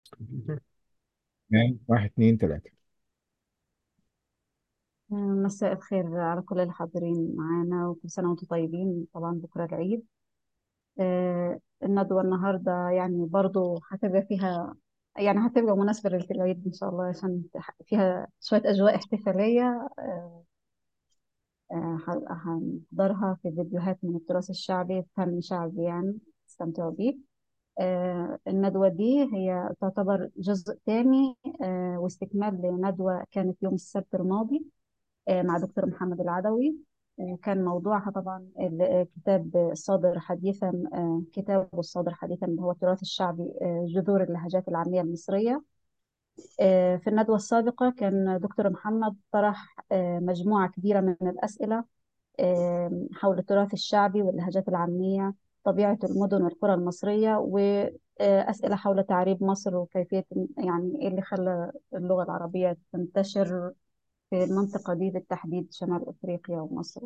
تمام، واحد اتنين تلاتة. مساء الخير على كل الحاضرين معانا، وكل سنة وانتم طيبين. طبعا بكرة العيد. الندوة النهاردة يعني برضو هتبقى فيها، يعني هتبقى مناسبة للعيد إن شاء الله، عشان فيها شوية أجواء احتفالية. هنحضرها في فيديوهات من التراث الشعبي، فن شعبي يعني تستمتعوا بيه. الندوة دي هي تعتبر جزء تاني واستكمال لندوة كانت يوم السبت الماضي مع دكتور محمد العدوي. كان موضوعها طبعا كتاب الصادر حديثا، كتاب الصادر حديثا اللي هو التراث الشعبي، جذور اللهجات العامية المصرية. في الندوة السابقة كان دكتور محمد طرح مجموعة كبيرة من الأسئلة حول التراث الشعبي واللهجات العامية، طبيعة المدن والقرى المصرية، وأسئلة حول تعريب مصر وكيفية، يعني إيه اللي خلى اللغة العربية تنتشر في المنطقة دي بالتحديد، شمال أفريقيا ومصر.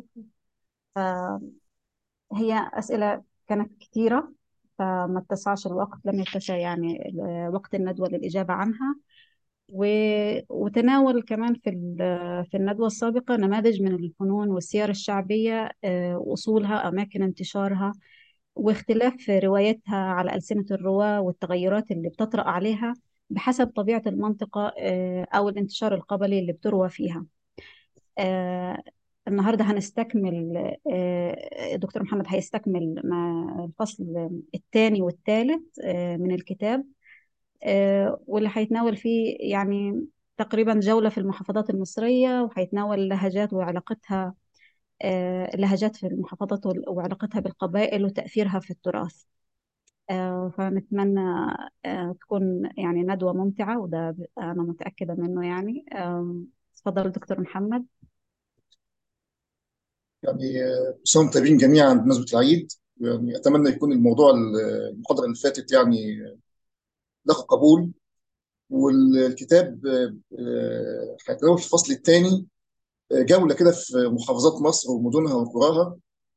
فهي أسئلة كانت كثيرة، فما اتسعش الوقت، لم يتسع يعني وقت الندوة للإجابة عنها. وتناول كمان في الندوة السابقة نماذج من الفنون والسير الشعبية، وأصولها، أماكن انتشارها، واختلاف روايتها على ألسنة الرواة، والتغيرات اللي بتطرأ عليها بحسب طبيعة المنطقة أو الانتشار القبلي اللي بتروى فيها. آه النهارده هنستكمل، دكتور محمد هيستكمل الفصل الثاني والثالث من الكتاب، واللي هيتناول فيه يعني تقريبا جولة في المحافظات المصرية، وهيتناول اللهجات وعلاقتها، اللهجات في المحافظات وعلاقتها بالقبائل وتأثيرها في التراث. فنتمنى تكون يعني ندوة ممتعة، وده أنا متأكدة منه يعني. تفضل دكتور محمد. يعني كل سنة وانتم طيبين جميعا بمناسبة العيد. يعني أتمنى يكون الموضوع المحاضرة اللي فاتت يعني لقى قبول. والكتاب هيتناول في الفصل الثاني جولة كده في محافظات مصر ومدنها وقراها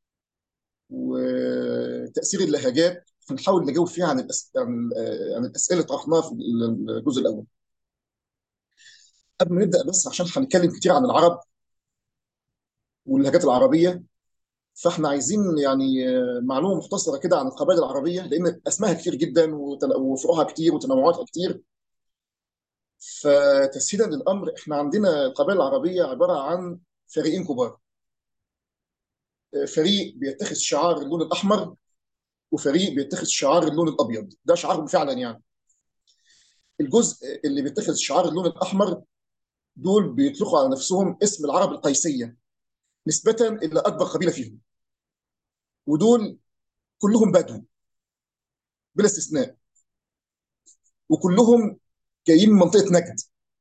وتأثير اللهجات. هنحاول نجاوب فيها عن الأسئلة اللي طرحناها في الجزء الأول. قبل ما نبدأ بس عشان هنتكلم كتير عن العرب واللهجات العربية، فاحنا عايزين يعني معلومه مختصره كده عن القبائل العربيه، لان اسمائها كتير جدا وفروعها كتير وتنوعاتها كتير. فتسهيلا للامر، احنا عندنا القبائل العربيه عباره عن فريقين كبار. فريق بيتخذ شعار اللون الاحمر، وفريق بيتخذ شعار اللون الابيض، ده شعارهم فعلا يعني. الجزء اللي بيتخذ شعار اللون الاحمر دول بيطلقوا على نفسهم اسم العرب القيسيه، نسبه الى اكبر قبيله فيهم. ودول كلهم بدو بلا استثناء، وكلهم جايين من منطقه نجد،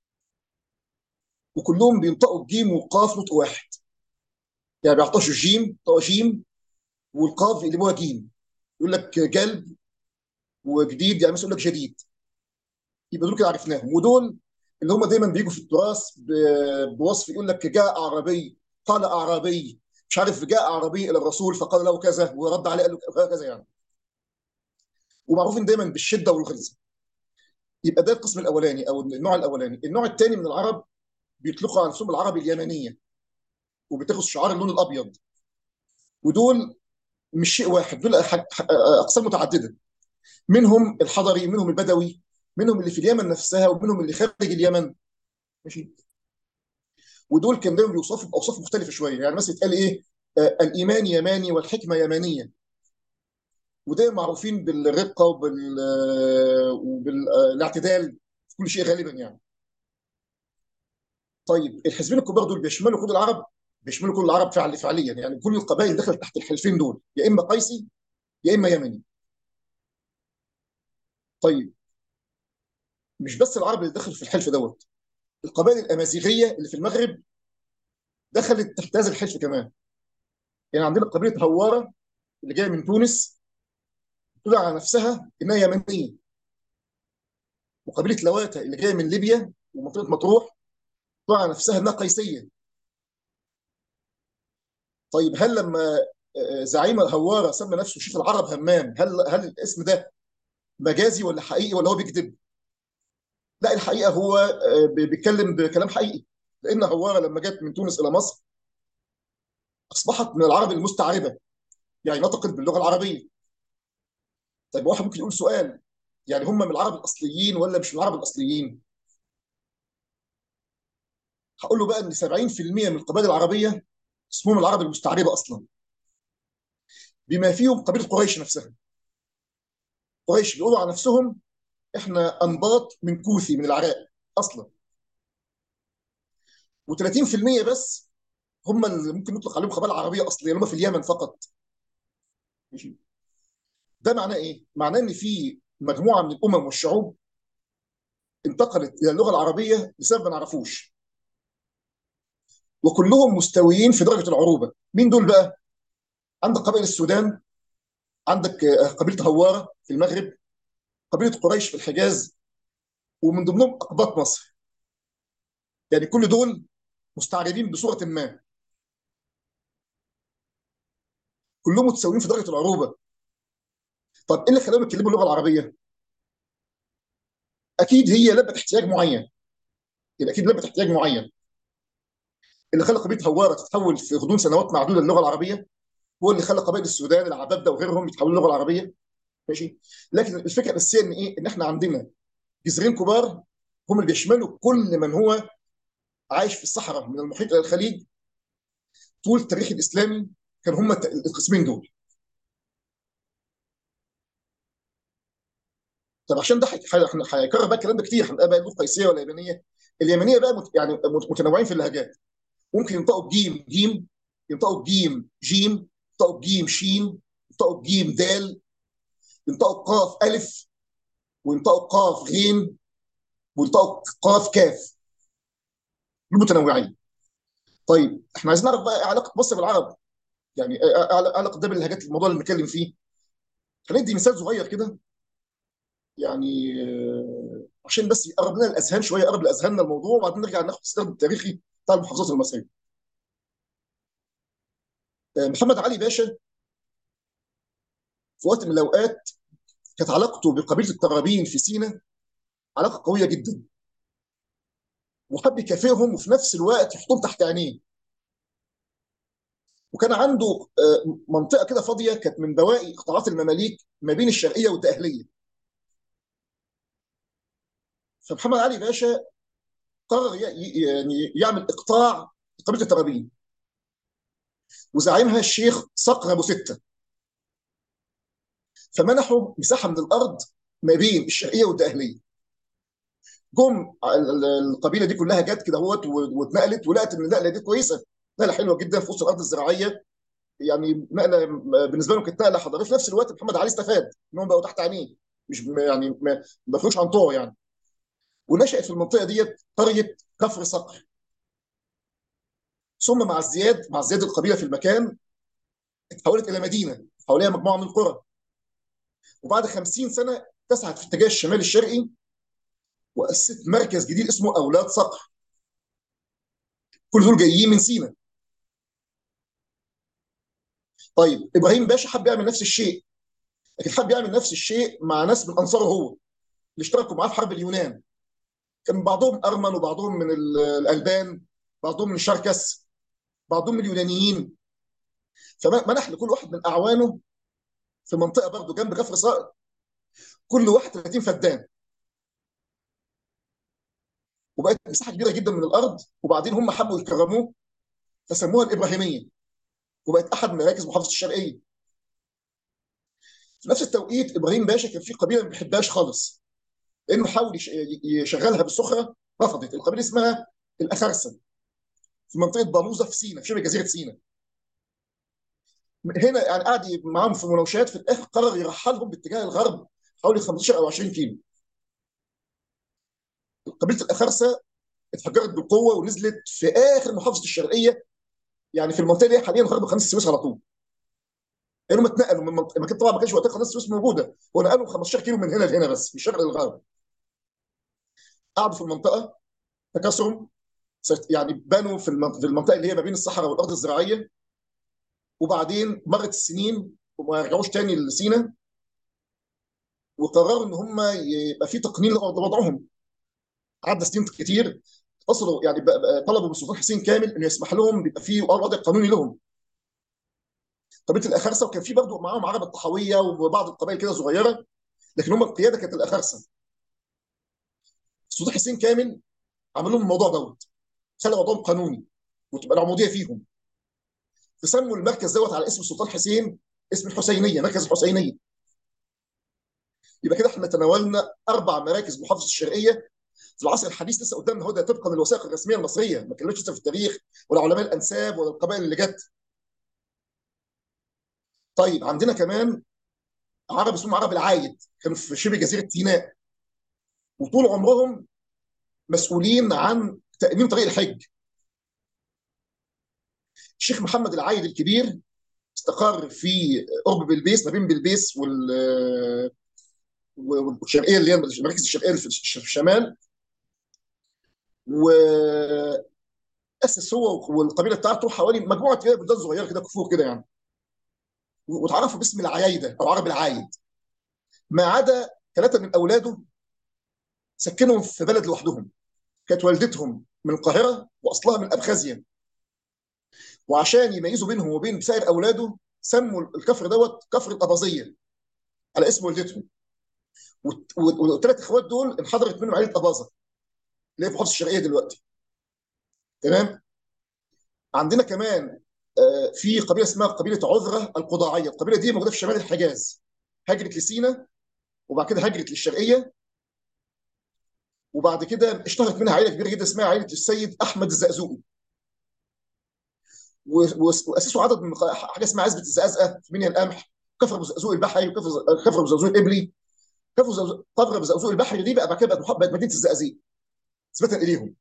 وكلهم بينطقوا الجيم والقاف نطق واحد. يعني بيعطشوا الجيم طقوا جيم، والقاف يقلبوها جيم. يقول لك جلب وجديد، يعني مثلا يقول لك جديد. يبقى دول كده عرفناهم. ودول اللي هم دايما بيجوا في التراث بوصف، يقول لك جاء اعرابي قال اعرابي، مش عارف، جاء اعرابي الى الرسول فقال له كذا ورد عليه قال له كذا يعني. ومعروفين دايما بالشده والغلظه. يبقى ده القسم الاولاني او النوع الاولاني. النوع الثاني من العرب بيطلقوا على نفسهم العرب اليمنيه، وبتاخذ شعار اللون الابيض. ودول مش شيء واحد، دول اقسام متعدده. منهم الحضري، منهم البدوي، منهم اللي في اليمن نفسها، ومنهم اللي خارج اليمن. ماشي. ودول كان دايما بيوصفوا باوصاف مختلفه شويه. يعني مثلا يتقال ايه؟ الايمان يماني والحكمه يمانيه. ودايما معروفين بالرقه وبالاعتدال في كل شيء غالبا يعني. طيب الحزبين الكبار دول بيشملوا كل العرب؟ بيشملوا كل العرب فعليا، يعني كل القبائل دخلت تحت الحلفين دول، يا اما قيسي يا اما يمني. طيب مش بس العرب اللي دخلوا في الحلف دوت، القبائل الامازيغيه اللي في المغرب دخلت تحت هذا الحلف كمان. يعني عندنا قبيله هواره اللي جايه من تونس، تقول على نفسها انها يمنيه. وقبيله لواتا اللي جايه من ليبيا ومنطقه مطروح، تقول على نفسها انها قيسيه. طيب هل لما زعيم الهواره سمى نفسه شيخ العرب همام، هل الاسم ده مجازي ولا حقيقي ولا هو بيكذب؟ لا، الحقيقه هو بيتكلم بكلام حقيقي، لان هواره لما جت من تونس الى مصر اصبحت من العرب المستعربه، يعني نطقت باللغه العربيه. طيب واحد ممكن يقول سؤال، يعني هم من العرب الاصليين ولا مش من العرب الاصليين؟ هقول له بقى ان 70% من القبائل العربيه اسمهم العرب المستعربه اصلا، بما فيهم قبيله قريش نفسها. قريش بيقولوا عن نفسهم احنا انباط من كوثي من العراق اصلا. و30% بس هم اللي ممكن نطلق عليهم قبائل عربيه اصليه، اللي هم في اليمن فقط. ماشي. ده معناه ايه؟ معناه ان في مجموعه من الامم والشعوب انتقلت الى اللغه العربيه لسبب ما نعرفوش، وكلهم مستويين في درجه العروبه. مين دول بقى؟ عندك قبائل السودان، عندك قبيله هواره في المغرب، قبيله قريش في الحجاز، ومن ضمنهم اقباط مصر. يعني كل دول مستعربين بصوره ما، كلهم متساويين في درجه العروبه. طب ايه اللي خلاهم يتكلموا اللغه العربيه؟ اكيد هي لبت احتياج معين، يبقى اكيد لبت احتياج معين. اللي خلى قبيله هواره تتحول في غضون سنوات معدوده للغه العربيه هو اللي خلى قبائل السودان العبابده وغيرهم يتحولوا للغه العربيه. ماشي. لكن الفكره الاساسيه ان ايه؟ ان احنا عندنا جذرين كبار هم اللي بيشملوا كل من هو عايش في الصحراء من المحيط الى الخليج طول التاريخ الاسلامي. كان هم القسمين دول. طب عشان ده هيكرر بقى الكلام ده كتير، هنبقى بقى اللغه القيسيه ولا اليمنيه. اليمنيه بقى يعني متنوعين في اللهجات. ممكن ينطقوا بجيم جيم، ينطقوا بجيم جيم، ينطقوا بجيم شين، ينطقوا بجيم دال، ينطقوا بقاف الف، وينطقوا قاف غين، وينطقوا قاف كاف. دول متنوعين. طيب احنا عايزين نعرف بقى ايه علاقه مصر بالعرب، يعني ايه علاقه ده باللهجات، الموضوع اللي بنتكلم فيه. هندي مثال صغير كده، يعني عشان بس يقرب لنا الاذهان شويه، يقرب لاذهاننا الموضوع، وبعدين نرجع ناخد السرد التاريخي بتاع المحافظات المصريه. محمد علي باشا في وقت من الاوقات كانت علاقته بقبيله الترابين في سيناء علاقه قويه جدا، وحب يكافئهم وفي نفس الوقت يحطهم تحت عينيه. وكان عنده منطقه كده فاضيه كانت من بواقي قطاعات المماليك ما بين الشرقيه والدقهليه. فمحمد علي باشا قرر يعني يعمل اقطاع قبيله الترابين، وزعيمها الشيخ صقر ابو سته. فمنحوا مساحه من الارض ما بين الشرقيه والدقهليه. جم القبيله دي كلها جت كده اهوت واتنقلت، ولقت ان النقله دي كويسه، نقله حلوه جدا في وسط الارض الزراعيه. يعني نقله بالنسبه لهم كانت نقله حضاريه. في نفس الوقت محمد علي استفاد انهم بقوا تحت عينيه، مش يعني ما فيهوش عن طوع يعني. ونشأت في المنطقه ديت قريه كفر صقر. ثم مع ازدياد القبيله في المكان اتحولت الى مدينه حواليها مجموعه من القرى. وبعد 50 سنه اتسعت في اتجاه الشمال الشرقي، واسست مركز جديد اسمه اولاد صقر. كل دول جايين من سينا. طيب ابراهيم باشا حب يعمل نفس الشيء، لكن حب يعمل نفس الشيء مع ناس من انصاره هو اللي اشتركوا معاه في حرب اليونان. كان بعضهم ارمن، وبعضهم من الالبان، بعضهم من الشركس، بعضهم من اليونانيين. فمنح لكل واحد من اعوانه في منطقه برضه جنب كفر صقر كل واحد 30 فدان، وبقت مساحه كبيره جدا من الارض. وبعدين هم حبوا يكرموه فسموها الابراهيميه، وبقت احد مراكز محافظه الشرقيه. في نفس التوقيت ابراهيم باشا كان في قبيله ما بيحبهاش خالص، لانه حاول يشغلها بالسخره، رفضت. القبيله اسمها الاخرسه، في منطقه بلوزه في سيناء، في شبه جزيره سيناء. هنا يعني قعد معاهم في مناوشات، في الاخر قرر يرحلهم باتجاه الغرب حوالي 15 او 20 كيلو. قبيله الاخرسه اتفجرت بالقوه ونزلت في اخر محافظه الشرقيه، يعني في المنطقه دي حاليا غرب قناه السويس على طول. لانهم اتنقلوا من منطقه المكان، طبعا ما كانش وقتها قناه السويس موجوده، هو نقلهم 15 كيلو من هنا لهنا بس، من الشرق للغرب. قعدوا في المنطقه، تكاثروا، يعني بنوا في المنطقه اللي هي ما بين الصحراء والارض الزراعيه. وبعدين مرت السنين وما رجعوش تاني لسينا، وقرروا ان هم يبقى في تقنين لوضعهم. عدى سنين كتير، اتصلوا يعني طلبوا من السلطان حسين كامل انه يسمح لهم بيبقى في وضع قانوني لهم قبيله الاخرسه، وكان في برضه معاهم عرب الطحاويه وبعض القبائل كده صغيره، لكن هم القياده كانت الاخرسه. السلطان حسين كامل عمل لهم الموضوع دوت، خلى موضوعهم قانوني وتبقى العموديه فيهم، فسموا المركز دوت على اسم السلطان حسين، اسم الحسينيه، مركز الحسينيه. يبقى كده احنا تناولنا 4 مراكز محافظه الشرقيه في العصر الحديث لسه قدامنا، هو ده طبقا للوثائق الرسميه المصريه، ما كلمتش لسه في التاريخ ولا علماء الانساب ولا القبائل اللي جت. طيب عندنا كمان عرب اسمهم عرب العايد، كانوا في شبه جزيره سيناء، وطول عمرهم مسؤولين عن تامين طريق الحج. الشيخ محمد العايد الكبير استقر في قرب بلبيس، ما بين بلبيس والشرقيه اللي هي المراكز الشرقيه اللي في الشمال، واسس هو والقبيله بتاعته حوالي مجموعه كده بلدان صغيره كده، كفور كده يعني، وتعرفوا باسم العيايده او عرب العايد، ما عدا 3 من اولاده سكنهم في بلد لوحدهم. كانت والدتهم من القاهره واصلها من ابخازيا، وعشان يميزوا بينهم وبين سائر اولاده سموا الكفر دوت كفر الاباظيه على اسم والدتهم. وال3 اخوات دول انحدرت منهم عائله اباظه اللي هي في محافظه الشرقيه دلوقتي. تمام. عندنا كمان في قبيله اسمها قبيله عذره القضاعيه، القبيله دي موجوده في شمال الحجاز، هاجرت لسينا وبعد كده هاجرت للشرقيه، وبعد كده اشتهرت منها عائله كبيره جدا اسمها عائله السيد احمد الزقزوقي، واسسوا عدد من حاجه اسمها عزبه الزقازقه في منيا القمح، كفر ابو زقزوق البحري، وكفر ابو زقزوق الابلي. كفر ابو زقزوق البحري دي بقى بعد كده بقت مدينه الزقازيق نسبه اليهم.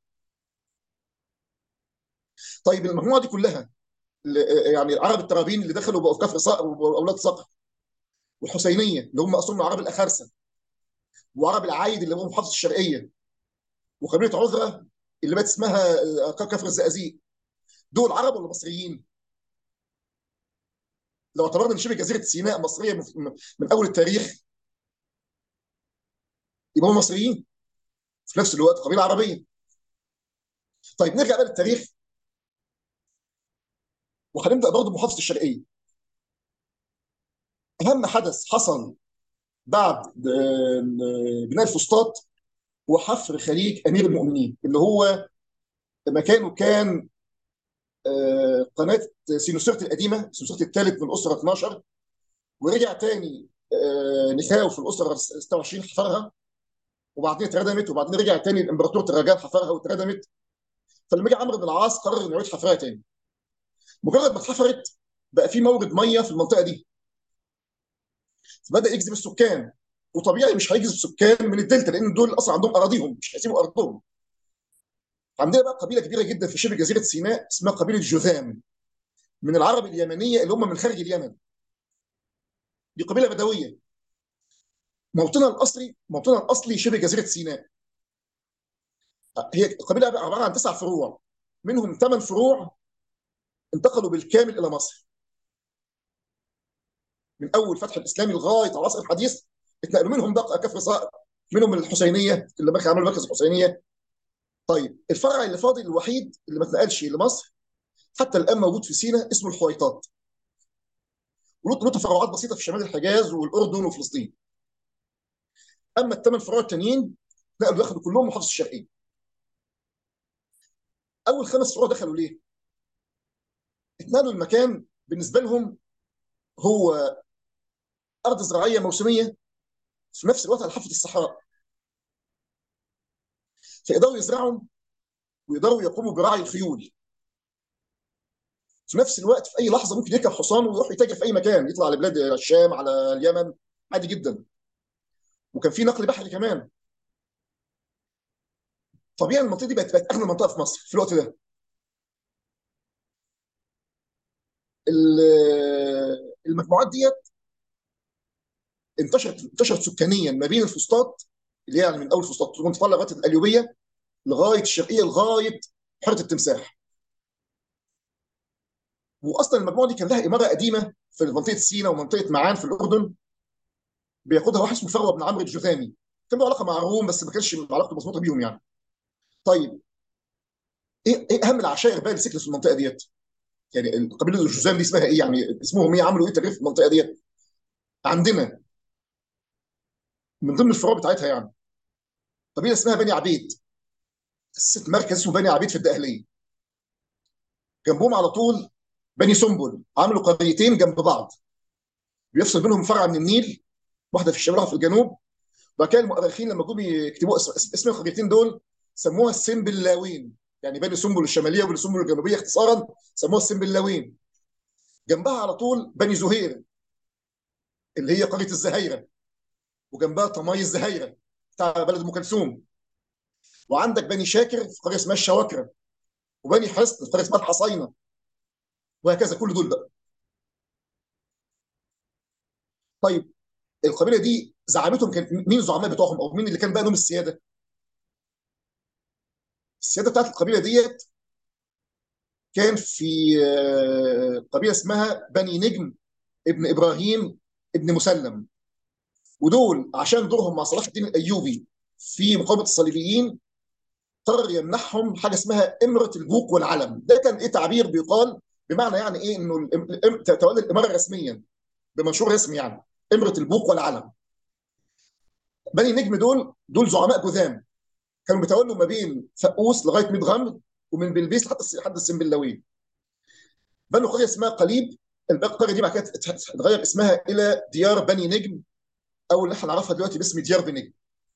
طيب المجموعه دي كلها يعني العرب الترابين اللي دخلوا بقوا في كفر صقر واولاد صقر، والحسينيه اللي هم اصلهم العرب الاخرسه، وعرب العايد اللي هم محافظه الشرقيه، وقبيله عذره اللي بقت اسمها كفر الزقازيق، دول عرب ولا مصريين؟ لو اعتبرنا ان شبه جزيره سيناء مصريه من اول التاريخ، يبقى هم مصريين في نفس الوقت قبيله عربيه. طيب نرجع بقى للتاريخ، وهنبدا برضه بمحافظه الشرقيه. اهم حدث حصل بعد بناء الفسطاط هو حفر خليج امير المؤمنين، اللي هو مكانه كان قناه سينوسيرت القديمه، سينوسيرت الثالث من الاسره 12، ورجع تاني نخاو في الاسره 26 حفرها، وبعدين اتردمت، وبعدين رجع تاني الامبراطور تراجان حفرها واتردمت. فلما جه عمرو بن العاص قرر انه يعيد حفرها تاني. مجرد ما اتحفرت بقى في مورد ميه في المنطقه دي، فبدا يجذب السكان، وطبيعي مش هيجذب سكان من الدلتا لان دول اصلا عندهم اراضيهم مش هيسيبوا ارضهم. عندنا بقى قبيله كبيره جدا في شبه جزيره سيناء اسمها قبيله جذام، من العرب اليمنيه اللي هم من خارج اليمن. دي قبيله بدويه، موطنها الاصلي شبه جزيره سيناء. هي قبيله عباره عن 9 فروع، منهم 8 فروع انتقلوا بالكامل الى مصر من اول فتح الاسلامي لغايه العصر الحديث. اتنقلوا منهم بقى كفر صقر، منهم الحسينيه اللي بقى عملوا مركز الحسينيه. طيب الفرع اللي فاضل الوحيد اللي ما اتنقلش لمصر حتى الان موجود في سيناء اسمه الحويطات، وله تفرعات بسيطه في شمال الحجاز والاردن وفلسطين. اما ال8 فروع التانيين نقلوا دخلوا كلهم محافظه الشرقيه. اول 5 فروع دخلوا ليه؟ اتنقلوا المكان بالنسبه لهم هو ارض زراعيه موسميه في نفس الوقت على حافه الصحراء، فيقدروا يزرعوا ويقدروا يقوموا برعي الخيول. في نفس الوقت في اي لحظه ممكن يركب حصان ويروح يتاجر في اي مكان، يطلع على بلاد الشام على اليمن عادي جدا. وكان في نقل بحري كمان. طبيعي المنطقه دي بقت اغنى منطقه في مصر في الوقت ده. المجموعات ديت انتشرت سكانيا ما بين الفسطاط، اللي هي يعني من اول الفسطاط وانت طالع لغايه القليوبيه لغايه الشرقيه لغايه بحيره التمساح. واصلا المجموعه دي كان لها اماره قديمه في منطقه سيناء ومنطقه معان في الاردن، بياخدها واحد اسمه فروه بن عمرو الجذامي، كان له علاقه مع الروم بس ما كانش علاقته مظبوطه بيهم يعني. طيب ايه اهم العشائر بقى اللي سكنت في المنطقه ديت؟ يعني قبيله الجذام دي اسمها ايه؟ يعني اسمهم ايه؟ عملوا ايه تاريخ في المنطقه ديت؟ عندنا من ضمن الفروع بتاعتها يعني قبيله اسمها بني عبيد، اسست مركز اسمه بني عبيد في الدقهليه. جنبهم على طول بني سنبل، عملوا قريتين جنب بعض بيفصل بينهم فرع من النيل، واحده في الشمال وواحده في الجنوب. وبعد كده المؤرخين لما جم يكتبوا اسم القريتين دول سموها السنبلاوين، يعني بني سنبل الشماليه وبني سنبل الجنوبيه اختصارا سموها السنبلاوين. جنبها على طول بني زهير اللي هي قريه الزهايره، وجنبها طماي الزهايره بتاع بلد ام كلثوم. وعندك بني شاكر في قريه اسمها الشواكره، وبني حصن في قريه اسمها الحصينه، وهكذا كل دول بقى. طيب القبيله دي زعامتهم كانت مين؟ الزعماء بتوعهم او مين اللي كان بقى لهم السياده؟ السياده بتاعت القبيله ديت كان في قبيله اسمها بني نجم ابن ابراهيم ابن مسلم. ودول عشان دورهم مع صلاح الدين الايوبي في مقاومه الصليبيين قرر يمنحهم حاجه اسمها امره البوق والعلم. ده كان ايه؟ تعبير بيقال بمعنى يعني ايه انه تولي الاماره رسميا بمنشور رسمي يعني امره البوق والعلم. بني نجم دول زعماء جذام كانوا بيتولوا ما بين فقوس لغايه ميت غمر، ومن بلبيس لحد السنبلاوين. بنوا قريه اسمها قليب. القريه دي بعد كده اتغير اسمها الى ديار بني نجم، او اللي احنا نعرفها دلوقتي باسم ديار بنجم.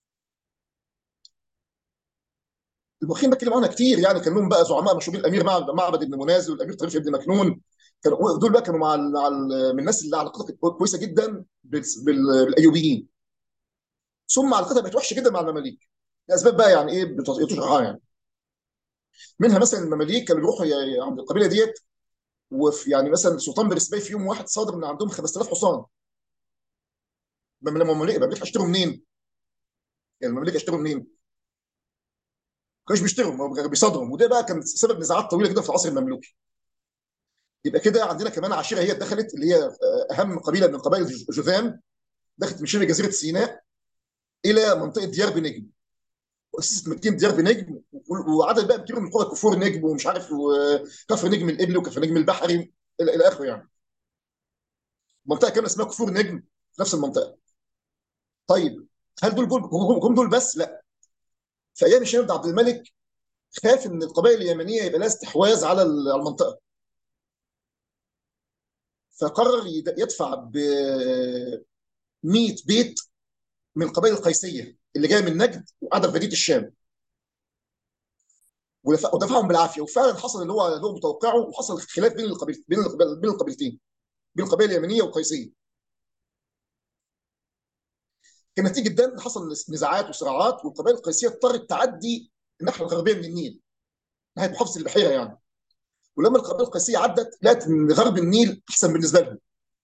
المؤرخين بيتكلموا عنها كتير، يعني كان لهم بقى زعماء مشهورين، الامير معبد ابن منازل والامير طريف ابن مكنون. كانوا دول بقى كانوا من الناس اللي علاقتها كويسه جدا بالايوبيين. ثم علاقتها بقت وحشه جدا مع المماليك لاسباب بقى يعني ايه بتشرحها يعني. منها مثلا المماليك كانوا بيروحوا عند القبيله ديت، وفي يعني مثلا سلطان برسباي في يوم واحد صادر من عندهم 5000 حصان. لما المماليك هيشتروا منين؟ يعني المماليك هيشتروا منين؟ ما كانوش بيشتروا، بيصادروا. وده بقى كان سبب نزاعات طويله جدا في العصر المملوكي. يبقى كده عندنا كمان عشيره هي دخلت، اللي هي اهم قبيله من قبائل جذام، دخلت من شبه جزيره سيناء الى منطقه ديار بنجم، واسست مدينه ديار بنجم. وعدد بقى كتير من قرى كفور نجم ومش عارف، وكفر نجم الابل وكفر نجم البحري الى اخره يعني. منطقه كامله اسمها كفور نجم في نفس المنطقه. طيب هل دول بس؟ لا. في ايام الشام بن عبد الملك خاف ان القبائل اليمنيه يبقى لها استحواذ على المنطقه، فقرر يدفع ب 100 بيت من القبائل القيسيه اللي جايه من نجد وقاعده في بديه الشام، ودفعهم بالعافيه. وفعلا حصل اللي هو متوقعه، وحصل خلاف بين القبيلتين، بين القبائل اليمنيه والقيسيه. كان نتيجه ده ان حصل نزاعات وصراعات، والقبائل القيسيه اضطرت تعدي الناحيه الغربيه من النيل ناحيه محافظه البحيره يعني. ولما القبائل القيسيه عدت لقت ان غرب النيل احسن بالنسبه لهم.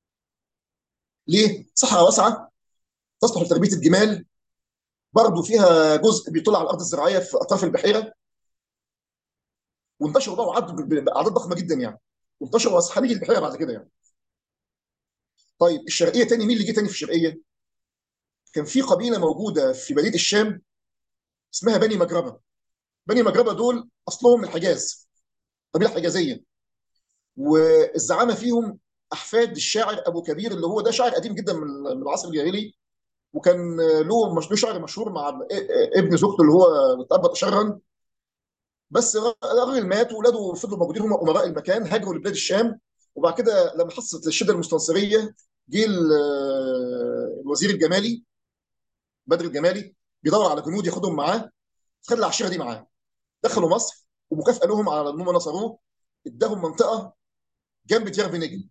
ليه؟ صحراء واسعه تصلح لتربيه الجمال، برضه فيها جزء بيطل على الارض الزراعيه في اطراف البحيره. وانتشروا بقى وعدوا باعداد ضخمه جدا يعني، وانتشروا خليج البحيره بعد كده يعني. طيب الشرقيه تاني، مين اللي جه تاني في الشرقيه؟ كان في قبيله موجوده في بلاد الشام اسمها بني مجربه. بني مجربه دول اصلهم من الحجاز، قبيله حجازيه. والزعامه فيهم احفاد الشاعر ابو كبير، اللي هو ده شاعر قديم جدا من العصر الجاهلي. وكان له شعر مشهور مع ابن زوجته اللي هو اتأبط شرا. بس الراجل مات واولاده فضلوا موجودين، هم امراء المكان، هاجروا لبلاد الشام. وبعد كده لما حصلت الشده المستنصريه جه الوزير الجمالي بدر الجمالي بيدور على جنود ياخدهم معاه، خد العشيره دي معاه، دخلوا مصر. ومكافاه لهم على انهم نصروه اداهم منطقه جنب ديار بنجم.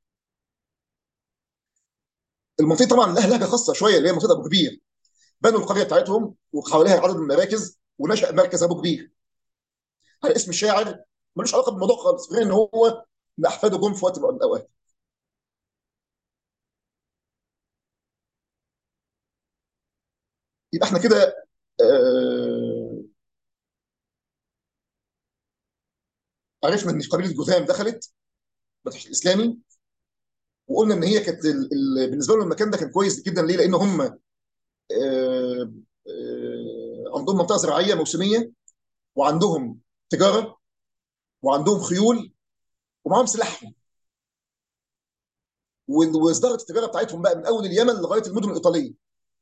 المنطقه طبعا لها لهجه خاصه شويه، اللي هي منطقه ابو كبير. بنوا القريه بتاعتهم وحواليها عدد من المراكز، ونشأ مركز ابو كبير على اسم شاعر ملوش علاقه بالموضوع خالص، غير ان هو من احفاده جم في وقت من الاوقات. يبقى احنا كده عرفنا ان قبيله جذام دخلت الفتح الاسلامي. وقلنا ان هي كانت بالنسبه لهم المكان ده كان كويس جدا. ليه؟ لان هم عندهم منطقه زراعيه موسميه، وعندهم تجاره وعندهم خيول ومعاهم سلاحهم، وازدهرت التجاره بتاعتهم بقى من اول اليمن لغايه المدن الايطاليه.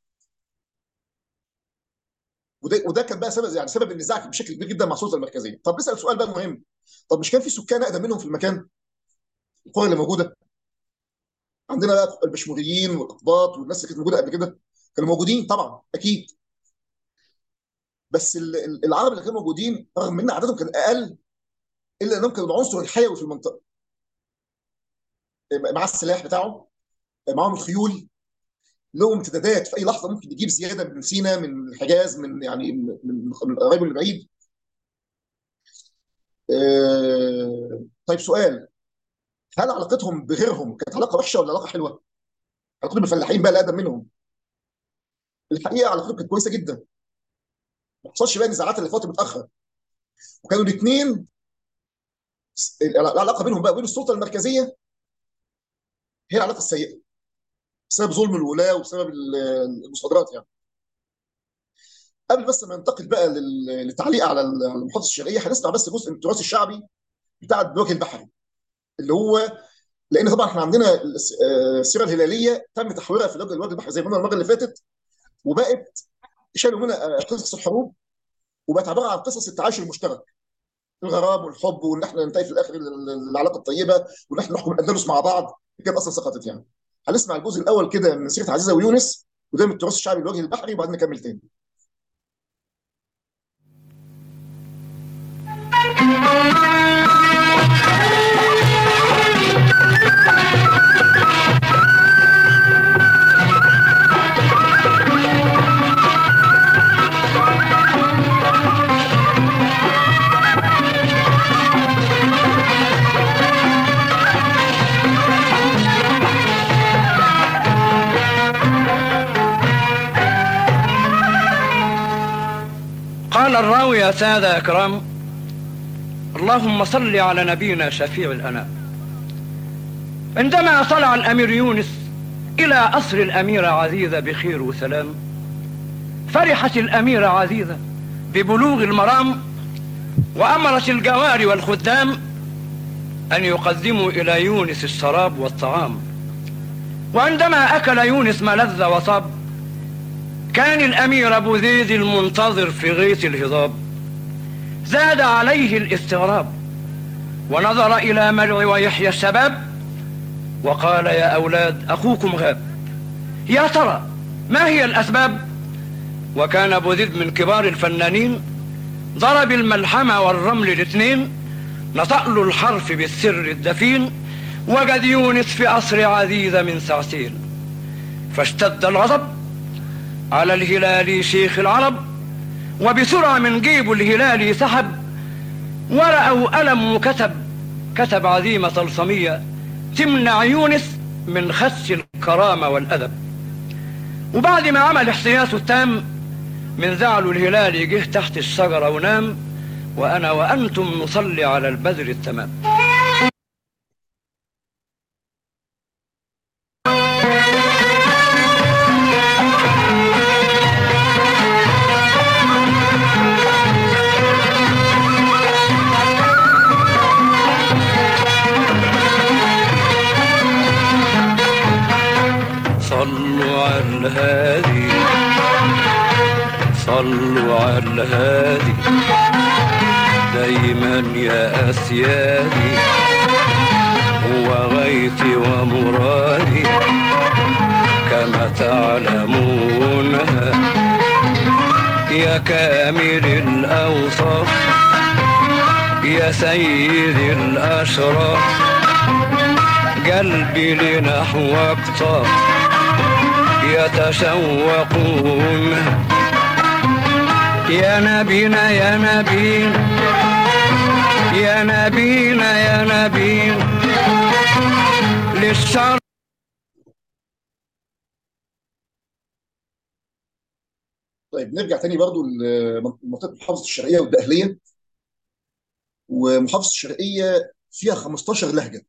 وده كان بقى سبب، يعني سبب النزاع بشكل كبير جدا مع السلطه المركزيه. طب نسال سؤال بقى مهم، طب مش كان في سكان اقدم منهم في المكان، القرى اللي موجوده؟ عندنا بقى البشموليين والاقباط والناس اللي كانت موجوده قبل كده، كانوا موجودين طبعا اكيد. بس العرب اللي كانوا موجودين رغم ان عددهم كان اقل، الا انهم كانوا العنصر الحيوي في المنطقه، مع السلاح بتاعه، معاهم الخيول، لهم امتدادات في اي لحظه ممكن يجيب زياده من سينا، من الحجاز، من يعني من القريب واللي بعيد. طيب سؤال، هل علاقتهم بغيرهم كانت علاقه وحشه ولا علاقه حلوه؟ علاقتهم بالفلاحين بقى اللي اقدم منهم، الحقيقه علاقتهم كانت كويسه جدا، ما حصلش بقى النزاعات اللي فاتت متاخر. وكانوا الاثنين العلاقه بينهم بقى وبين السلطه المركزيه هي العلاقه السيئه، بسبب ظلم الولاه وبسبب المصادرات يعني. قبل بس ما ننتقل بقى للتعليق على المحافظه الشرقيه، هنسمع بس جزء من التراث الشعبي بتاع الوجه البحري، اللي هو لان طبعا احنا عندنا السيره الهلاليه تم تحويرها في الوجه البحري زي ما قلنا المره اللي فاتت، وبقت شالوا منها قصص الحروب، وبقت عباره عن قصص التعايش المشترك، الغرام والحب، وان احنا ننتهي في الاخر العلاقه الطيبه، وان احنا نحكم الاندلس مع بعض. كانت اصلا سقطت يعني. هنسمع الجزء الاول كده من سيره عزيزه ويونس، وده من التراث الشعبي الوجه البحري، وبعدين نكمل تاني. قال الراوي يا سادة أكرام: اللهم صل على نبينا شفيع الأنام. عندما طلع الأمير يونس إلى قصر الأميرة عزيزة بخير وسلام، فرحت الأميرة عزيزة ببلوغ المرام، وأمرت الجواري والخدام أن يقدموا إلى يونس الشراب والطعام. وعندما أكل يونس ما لذ وطاب، كان الأمير أبو زيد المنتظر في غيط الهضاب. زاد عليه الاستغراب، ونظر إلى مرع ويحيى الشباب، وقال: يا أولاد، أخوكم غاب، يا ترى ما هي الأسباب؟ وكان أبو زيد من كبار الفنانين، ضرب الملحمة والرمل الاثنين، نطق له الحرف بالسر الدفين، وجد يونس في قصر عزيزة من ساعتين. فاشتد الغضب على الهلالي شيخ العرب، وبسرعة من جيب الهلالي سحب ورقة وقلم كتب عزيمة طلسمية تمنع يونس من خدش الكرامة والأدب. وبعد ما عمل احتياطه التام من زعله، الهلالي جه تحت الشجرة ونام، وأنا وأنتم نصلي على البدر التمام. صلوا على الهادي، صلوا على الهادي، دايما يا أسيادي، هو غايتي ومرادي كما تعلمون، يا كامل الأوصاف، يا سيد الأشراف، قلبي لنحوك طاف، يتشوقون، يا نبينا يا نبينا يا نبينا يا نبينا للشر. طيب نرجع تاني برضو لمنطقه محافظه الشرقيه والدقهليه. ومحافظه الشرقيه فيها 15 لهجه.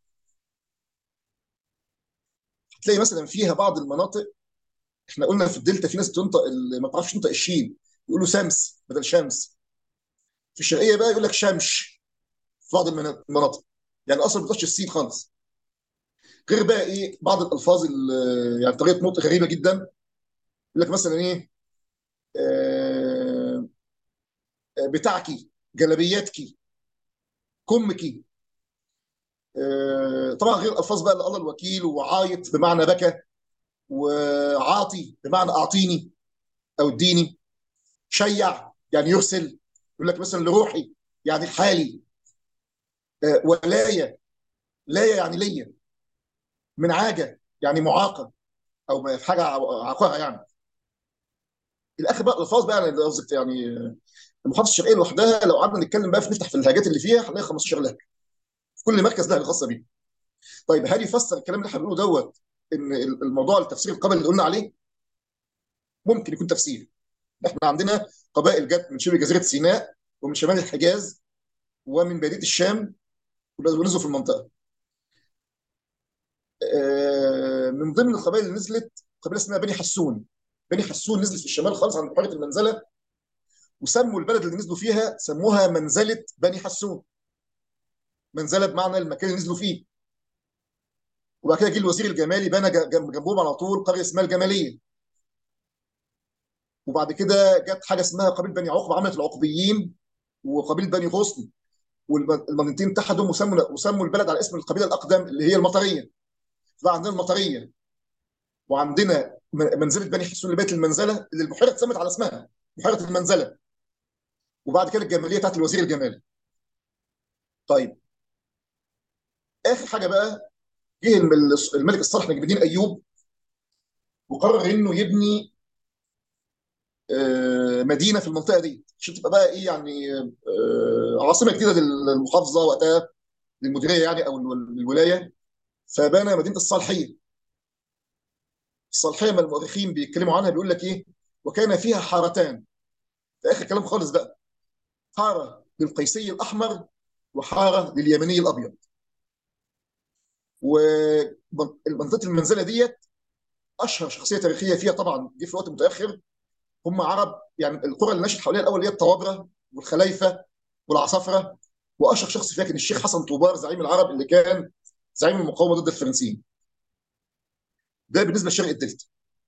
هتلاقي مثلا فيها بعض المناطق، احنا قلنا في الدلتا في ناس بتنطق ما بتعرفش تنطق الشين، يقولوا سمس بدل شمس. في الشرقيه بقى يقول لك شمش في بعض المناطق، يعني اصلا ما بتطش السين خالص. غير بقى ايه بعض الالفاظ يعني طريقه نطق غريبه جدا. يقول لك مثلا ايه آه بتاعكي، جلبياتكي، كمكي. طبعا غير الالفاظ بقى اللي الله الوكيل، وعايط بمعنى بكى، وعاطي بمعنى اعطيني او اديني، شيع يعني يرسل. يقول لك مثلا لروحي يعني حالي، ولايه، لايه يعني ليا، منعاجه يعني معاقه او في حاجه عقاها يعني. الاخر بقى الالفاظ بقى يعني قصدك يعني المحافظه الشرقيه لوحدها لو قعدنا نتكلم بقى نفتح في اللهجات اللي فيها هنلاقي 15 لهجه، في كل مركز لهجه خاصه بيه. طيب هل يفسر الكلام اللي احنا بنقوله دوت ان الموضوع التفسير القبلي اللي قلنا عليه؟ ممكن يكون تفسير. احنا عندنا قبائل جت من شبه جزيره سيناء ومن شمال الحجاز ومن باديه الشام ونزلوا في المنطقه. من ضمن القبائل اللي نزلت قبيله اسمها بني حسون. بني حسون نزلت في الشمال خالص عند بحيره المنزله، وسموا البلد اللي نزلوا فيها سموها منزله بني حسون. منزله بمعنى المكان اللي نزلوا فيه. وبعد كده جه الوزير الجمالي بنى جنبهم على طول قريه اسمها الجماليه. وبعد كده جت حاجه اسمها قبيله بني عقبه عملت العقبيين، وقبيله بني غصن، والمدينتين اتحدوا وسموا البلد على اسم القبيله الاقدم اللي هي المطريه. فبقى عندنا المطريه، وعندنا منزله بني حسون اللي بقت المنزله اللي البحيره اتسمت على اسمها، بحيره المنزله. وبعد كده الجماليه بتاعت الوزير الجمالي. طيب اخر حاجه بقى جه الملك الصالح نجم الدين ايوب وقرر انه يبني مدينه في المنطقه دي عشان تبقى بقى ايه يعني عاصمه جديده للمحافظه وقتها، للمديريه يعني او الولايه. فبنى مدينه الصالحيه. الصالحيه ما المؤرخين بيتكلموا عنها بيقول لك ايه وكان فيها حارتان. في اخر كلام خالص بقى، حاره للقيسي الاحمر وحاره لليمني الابيض. ومنطقه المنزله ديت اشهر شخصيه تاريخيه فيها طبعا جه في وقت متاخر هم عرب، يعني القرى اللي نشأت حواليها الاول هي الطوابره والخلايفه والعصافره. واشهر شخص فيها كان الشيخ حسن طوبار زعيم العرب اللي كان زعيم المقاومه ضد الفرنسيين. ده بالنسبه لشرق الدلتا.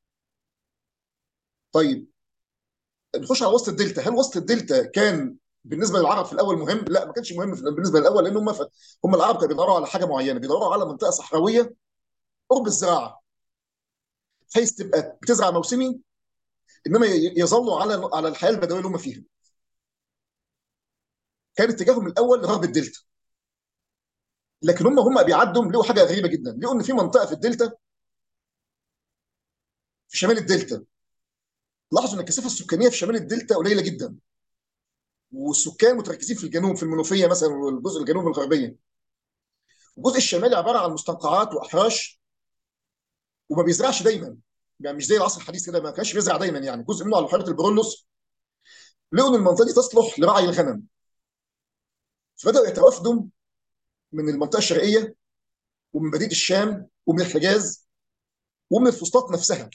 طيب نخش على وسط الدلتا. هل وسط الدلتا كان بالنسبه للعرب في الاول مهم؟ لا، ما كانش مهم بالنسبه للاول، لان هم العرب كانوا بيدوروا على حاجه معينه، بيدوروا على منطقه صحراويه قرب الزراعه، بحيث تبقى بتزرع موسمي انما يظلوا على الحياه البدويه اللي هم فيها. كان اتجاههم الاول لغرب الدلتا. لكن هم بيعدوا لقوا حاجه غريبه جدا، لقوا ان في منطقه في الدلتا، في شمال الدلتا. لاحظوا ان الكثافه السكانيه في شمال الدلتا قليله جدا، والسكان متركزين في الجنوب، في المنوفيه مثلا والجزء الجنوبي الغربيه. الجزء الشمالي عباره عن مستنقعات واحراش، وما بيزرعش دايما، يعني مش زي العصر الحديث كده ما كانش بيزرع دايما، يعني جزء منه على بحيره البرولوس. لقوا ان المنطقه دي تصلح لرعي الغنم، فبداوا يتوافدوا من المنطقه الشرقيه ومن بديل الشام ومن الحجاز ومن الفسطاط نفسها،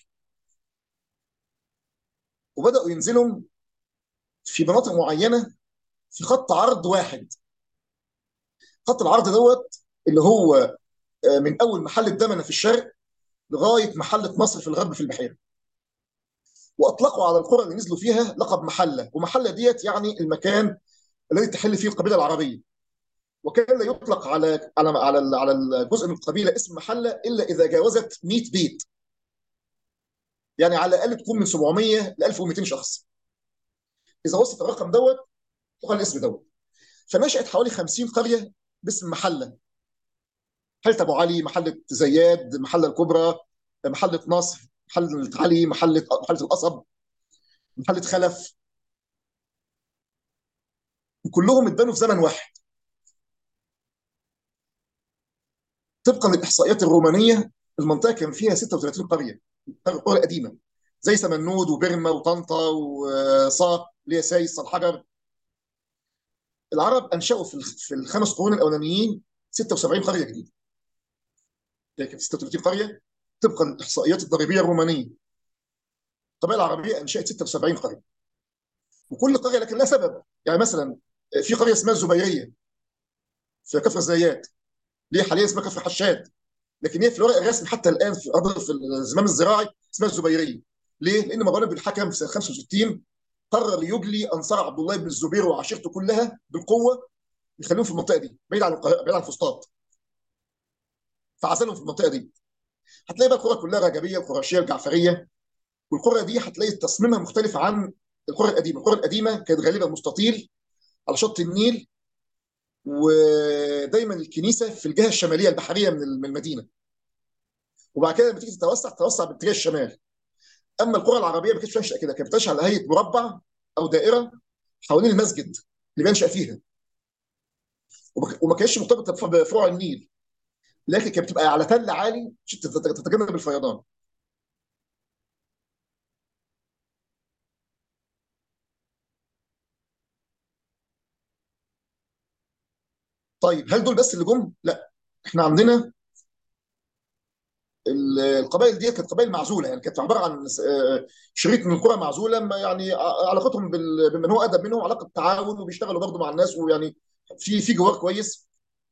وبداوا ينزلوا في مناطق معينه في خط عرض واحد. خط العرض دوت اللي هو من اول محله دمنه في الشرق لغايه محله مصر في الغرب في البحيره. واطلقوا على القرى اللي نزلوا فيها لقب محله، ومحله ديت يعني المكان الذي تحل فيه القبيله العربيه. وكان لا يطلق على الجزء من القبيله اسم محله الا اذا جاوزت 100 بيت، يعني على الاقل تكون من 700 ل 1200 شخص. اذا وصلت الرقم دوت تقال الاسم دوت. فنشأت حوالي 50 قريه باسم محله: محله ابو علي، محله زياد، محله الكبرى، محله نصر، محله علي، محله القصب، محله خلف. وكلهم اتبنوا في زمن واحد. طبقا للاحصائيات الرومانيه المنطقه كان فيها 36 قريه، قرى قديمه زي سمنود وبرمه وطنطا وصا اللي هي سايس الحجر. العرب انشأوا في الخمس قرون الاولانيين 76 قريه جديده. يعني 36 قريه طبقا للاحصائيات الضريبيه الرومانيه. القبائل العربيه انشأت 76 قريه، وكل قريه لكن لها سبب. يعني مثلا في قريه اسمها الزبيريه في كفر الزيات، ليه حاليا اسمها كفر حشاد، لكن هي في الورق الرسمي حتى الان في ارض في الزمام الزراعي اسمها الزبيريه. ليه؟ لان مغالب الحكم في سنه 65 قرر يجلي انصار عبد الله بن الزبير وعشيرته كلها بالقوه، يخليهم في المنطقه دي بعيد عن القاهره، بعيد عن فسطاط، فعزلهم في المنطقه دي. هتلاقي بقى القرى كلها رجبيه وقرشيه وجعفريه، والقرى دي هتلاقي تصميمها مختلف عن القرى القديمه. القرى القديمه كانت غالبا مستطيل على شط النيل، ودايما الكنيسه في الجهه الشماليه البحريه من المدينه، وبعد كده لما تيجي تتوسع باتجاه الشمال. اما القرى العربيه ما كانتش بتنشا كده، كانت بتنشا على هيئه مربع او دائره حوالين المسجد اللي بينشا فيها، وما كانتش مرتبطه بفروع النيل، لكن كانت بتبقى على تل عالي عشان تتجنب الفيضان. طيب هل دول بس اللي جم؟ لا، احنا عندنا القبائل دي كانت قبائل معزوله، يعني كانت عباره عن شريط من القرى معزوله، يعني علاقتهم بمن هو ادب منهم علاقه تعاون، وبيشتغلوا برضه مع الناس، ويعني في جوار كويس.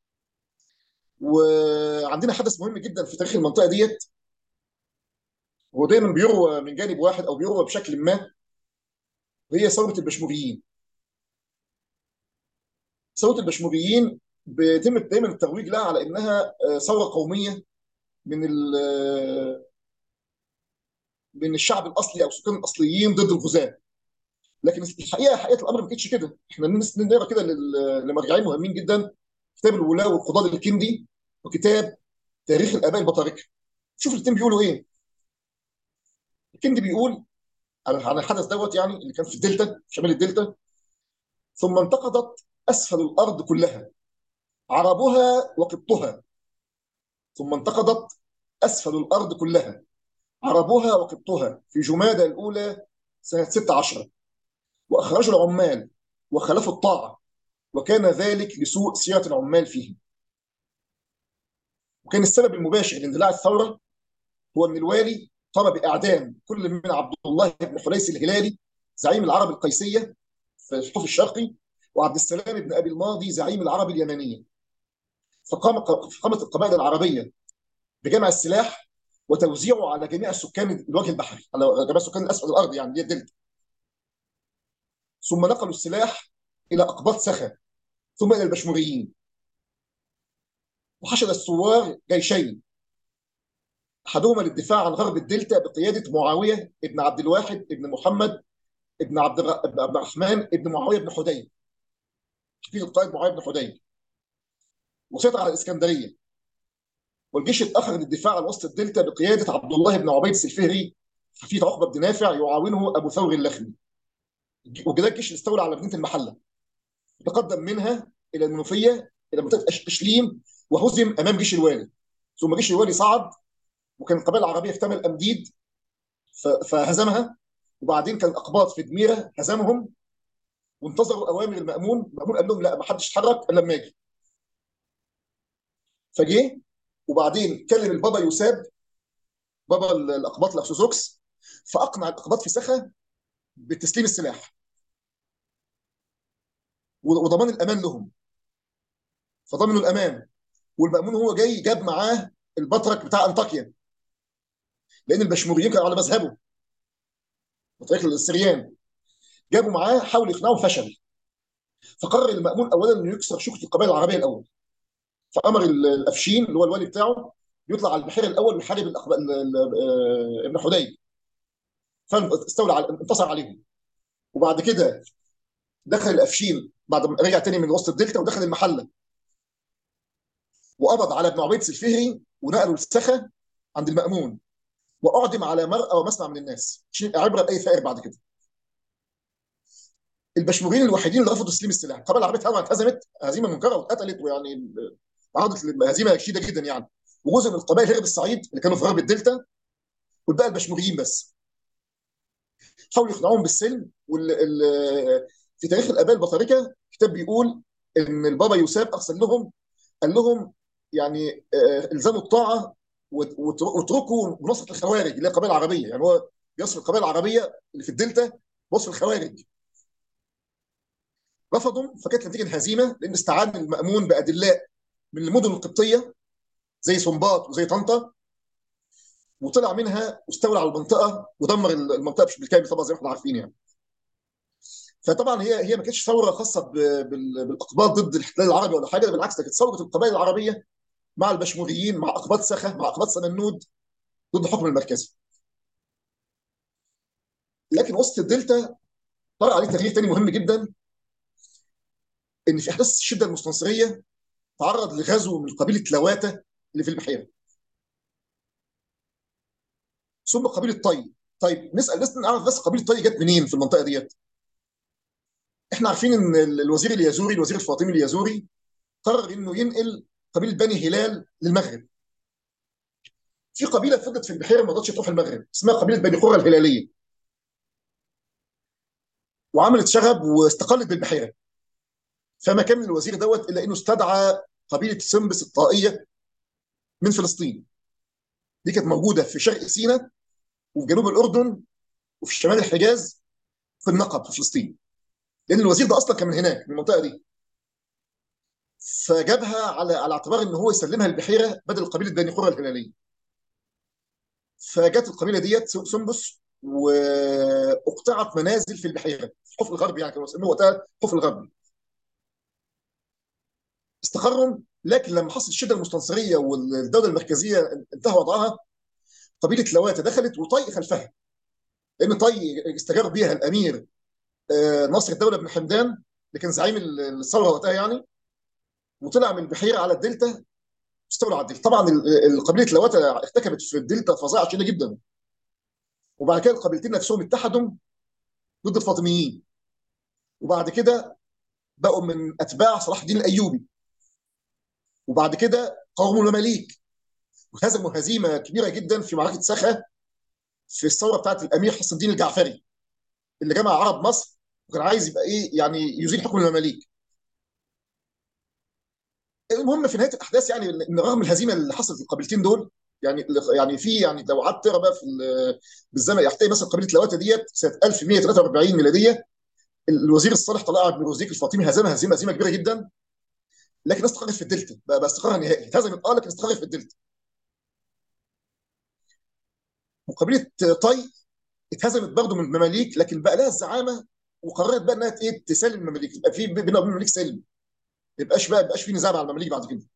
وعندنا حدث مهم جدا في تاريخ المنطقه ديت، هو دايما بيروى من جانب واحد او بيروى بشكل ما، وهي ثوره البشموليين. ثوره البشموليين بيتم دايما الترويج لها على انها ثوره قوميه من من الشعب الاصلي او السكان الاصليين ضد الغزاة. لكن الحقيقه حقيقه الامر ما كانتش كده. احنا نقرا كده لمرجعين مهمين جدا، كتاب الولاة والقضاة للكندي، وكتاب تاريخ الاباء البطاركه. شوف الاثنين بيقولوا ايه. الكندي بيقول عن الحدث دوت، يعني اللي كان في الدلتا، في شمال الدلتا: ثم انتقضت اسفل الارض كلها عربها وقبطها. ثم انتقضت اسفل الارض كلها عربها وقبطها في جمادى الاولى سنه 16، واخرجوا العمال وخلفوا الطاعه، وكان ذلك لسوء سيره العمال فيه. وكان السبب المباشر لاندلاع الثوره هو ان الوالي قام باعدام كل من عبد الله بن حليس الهلالي زعيم العرب القيسيه في الحوف الشرقي، وعبد السلام بن ابي الماضي زعيم العرب اليمنيه. فقامت القبائل العربيه بجمع السلاح وتوزيعه على جميع السكان الوجه البحري، على جميع سكان اسفل الارض، يعني دي الدلتا. ثم نقلوا السلاح الى اقباط سخا، ثم الى البشموريين. وحشد الثوار جيشين، احدهما للدفاع عن غرب الدلتا بقياده معاويه ابن عبد الواحد ابن محمد ابن ابن عبد الرحمن ابن معاويه بن حدين، حفيد القائد معاويه بن حدين، وسيطر على الاسكندريه. والجيش الاخر للدفاع عن وسط الدلتا بقياده عبد الله بن عبيد السلفهري، حفيد عقبه بن نافع، يعاونه ابو ثور اللخمي. وكذلك الجيش اللي استولى على مدينه المحله، تقدم منها الى المنوفيه، الى منطقه اشليم، وهزم امام جيش الوالي. ثم جيش الوالي صعد، وكان القبائل العربيه في تمل امديد فهزمها. وبعدين كان الاقباط في دميره هزمهم، وانتظروا اوامر المامون. المامون قال لهم لا، ما حدش يتحرك الا لما اجي. فجه، وبعدين كلم البابا يوساب، بابا الاقباط الارثوذكس، فاقنع الاقباط في سخا بتسليم السلاح وضمان الامان لهم، فضمنوا الامان. والمامون هو جاي جاب معاه البطرك بتاع انطاكيا، لان البشموليين كانوا على مذهبه، بطريق السريان. جابوا معاه، حاول يقنعه، فشل. فقرر المامون اولا انه يكسر شوكه القبائل العربيه الاول، فامر الافشين اللي هو الوالي بتاعه يطلع على البحيره الاول ويحارب ابن حدين، فاستولى على، انتصر عليهم. وبعد كده دخل الافشين بعد ما رجع تاني من وسط الدلتا، ودخل المحله وقبض على ابن عبيد الفهري، ونقله للسخا عند المامون، واعدم على مرأى ومسمع من الناس، عبره لاي ثائر بعد كده. البشموليين الوحيدين اللي رفضوا تسليم السلاح. القبائل العربيه طبعا اتهزمت هزيمه منكره واتقتلت، ويعني تعرضت لهزيمه شديده جدا يعني. وجزء من القبائل هرب الصعيد اللي كانوا في غرب الدلتا، واتبقى البشموليين بس. حاولوا يقنعوهم بالسلم. في تاريخ الاباء البطاركه كتاب بيقول ان البابا يوسف ارسل لهم، قال لهم يعني الزموا الطاعه واتركوا مناصره الخوارج اللي هي القبائل العربيه. يعني هو بيصف القبائل العربيه اللي في الدلتا بوصف الخوارج. رفضوا، فكانت النتيجه الهزيمه، لان استعان المامون بادلاء من المدن القبطيه زي سنباط وزي طنطا، وطلع منها واستولى على المنطقه ودمر المنطقه بالكامل طبعا زي ما احنا عارفين يعني. فطبعا هي ما كانتش ثوره خاصه بالاقباط ضد الاحتلال العربي ولا حاجه، بالعكس ده كانت ثوره القبائل العربيه مع البشموليين، مع اقباط سخا، مع اقباط سمنود، ضد الحكم المركزي. لكن وسط الدلتا طرأ عليه تغيير تاني مهم جدا، ان في احداث الشده المستنصريه تعرض لغزو من قبيله لواته اللي في البحيره، ثم قبيله طي. طيب نسال نعرف بس قبيله طي جت منين في المنطقه ديت. احنا عارفين ان الوزير اليازوري، الوزير الفاطمي اليازوري، قرر انه ينقل قبيله بني هلال للمغرب. في قبيله فضلت في البحيره ما رضتش تروح المغرب، اسمها قبيله بني قرة الهلاليه، وعملت شغب واستقلت بالبحيره. فما كان من الوزير دوت الا انه استدعى قبيله سمبس الطائيه من فلسطين. دي كانت موجوده في شرق سيناء وفي جنوب الاردن وفي شمال الحجاز في النقب في فلسطين، لان الوزير ده اصلا كان من هناك من المنطقه دي. فجابها على اعتبار ان هو يسلمها البحيره بدل قبيله بني قرة الهلاليه. فجت القبيله ديت سمبس واقتعت منازل في البحيره، الحفر الغربي يعني كانوا يسموه وقتها الحفر الغربي. استقروا، لكن لما حصلت الشده المستنصريه والدوله المركزيه انتهى وضعها، قبيله لواته دخلت وطي خلفها، لان طي استجار بها الامير ناصر الدوله بن حمدان اللي كان زعيم الثوره وقتها يعني، وطلع من البحيره على الدلتا واستولى على الدلتا. طبعا القبيله لواته ارتكبت في الدلتا فظائع شديده جدا، وبعد كده القبيلتين نفسهم اتحدوا ضد الفاطميين، وبعد كده بقوا من اتباع صلاح الدين الايوبي، وبعد كده قاوموا المماليك وهزموا هزيمه كبيره جدا في معركه سخا في الثوره بتاعت الامير حسن الدين الجعفري اللي جمع عرب مصر وكان عايز يبقى ايه يعني يزيل حكم المماليك. المهم في نهايه الاحداث يعني ان رغم الهزيمه اللي حصلت للقبيلتين دول، يعني في يعني لو قعدت تقرا بقى بالزمن يحتاج مثلا قبيله لواته ديت سنه 1143 ميلاديه، الوزير الصالح طلائع بن رزيق الفاطمي هزمها هزيمه كبيره جدا، لكن الناس استقرت في الدلتا بقى استقرار نهائي، هزمت لكن استقرت في الدلتا. وقبيله طي اتهزمت برضه من المماليك، لكن بقى لها الزعامه وقررت بقى انها ايه تسلم المماليك، يبقى في بينها وبين المماليك سلم، ما يبقاش في نزاع مع المماليك بعد كده.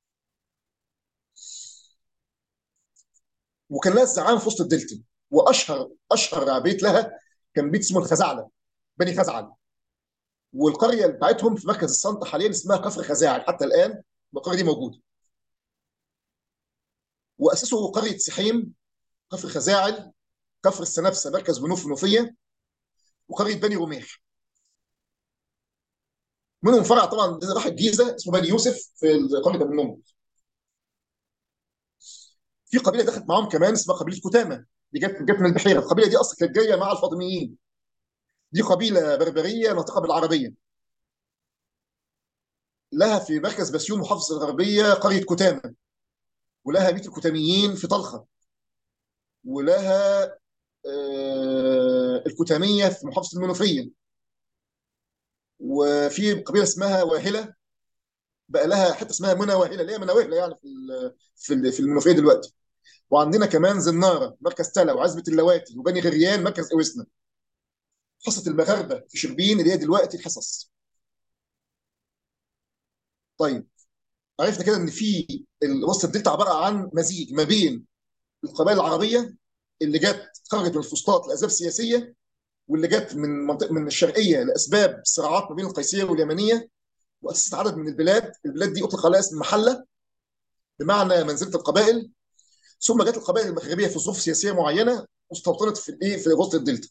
وكان لها الزعامه في وسط الدلتا، واشهر بيت لها كان بيت اسمه الخزعله، بني خزعل. والقريه بتاعتهم في مركز السلطه حاليا اسمها كفر خزاعل حتى الان، القريه دي موجوده. واسسوا قريه سحيم، كفر خزاعل، كفر السنافسه مركز منوف منوفيه، وقريه بني رميح. منهم فرع طبعا راح الجيزه اسمه بني يوسف في قريه ابو النمر. في قبيله دخلت معاهم كمان اسمها قبيله كتامه، دي جت من البحيره. القبيله دي اصلا كانت جايه مع الفاطميين، دي قبيله بربريه ناطقه بالعربيه، لها في مركز بسيون محافظه الغربيه قريه كتامه، ولها بيت الكتاميين في طلخه، ولها الكتاميه في محافظه المنوفيه. وفي قبيله اسمها واهله، بقى لها حته اسمها منى واهله اللي هي منى واهله يعني في المنوفيه دلوقتي. وعندنا كمان زناره مركز تلا، وعزبه اللواتي، وبني غريان مركز اوسنا. حصه المغاربه في شربين اللي هي دلوقتي الحصص. طيب عرفنا كده ان في وسط الدلتا عباره عن مزيج ما بين القبائل العربيه اللي خرجت من الفسطاط لاسباب سياسيه، واللي جت من منطقه من الشرقيه لاسباب صراعات ما بين القيسيه واليمنيه، واسست عدد من البلاد دي اطلق عليها اسم محله بمعنى منزله القبائل. ثم جت القبائل المغربيه في ظروف سياسيه معينه واستوطنت في الايه في وسط الدلتا.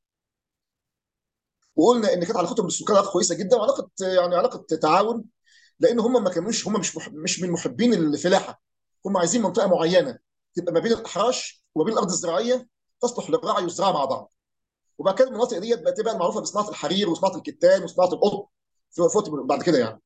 وقلنا ان كانت علاقتهم بالسكان علاقه كويسه جدا، وعلاقه يعني علاقه تعاون، لان هم ما كانوش هم مش من محبين الفلاحه، هم عايزين منطقه معينه تبقى ما بين الاحراش وما بين الارض الزراعيه تصلح للرعي والزراعه مع بعض. وبعد كده المناطق ديت بقت تبقى معروفه بصناعه الحرير وصناعه الكتان وصناعه القطن في وقت بعد كده يعني.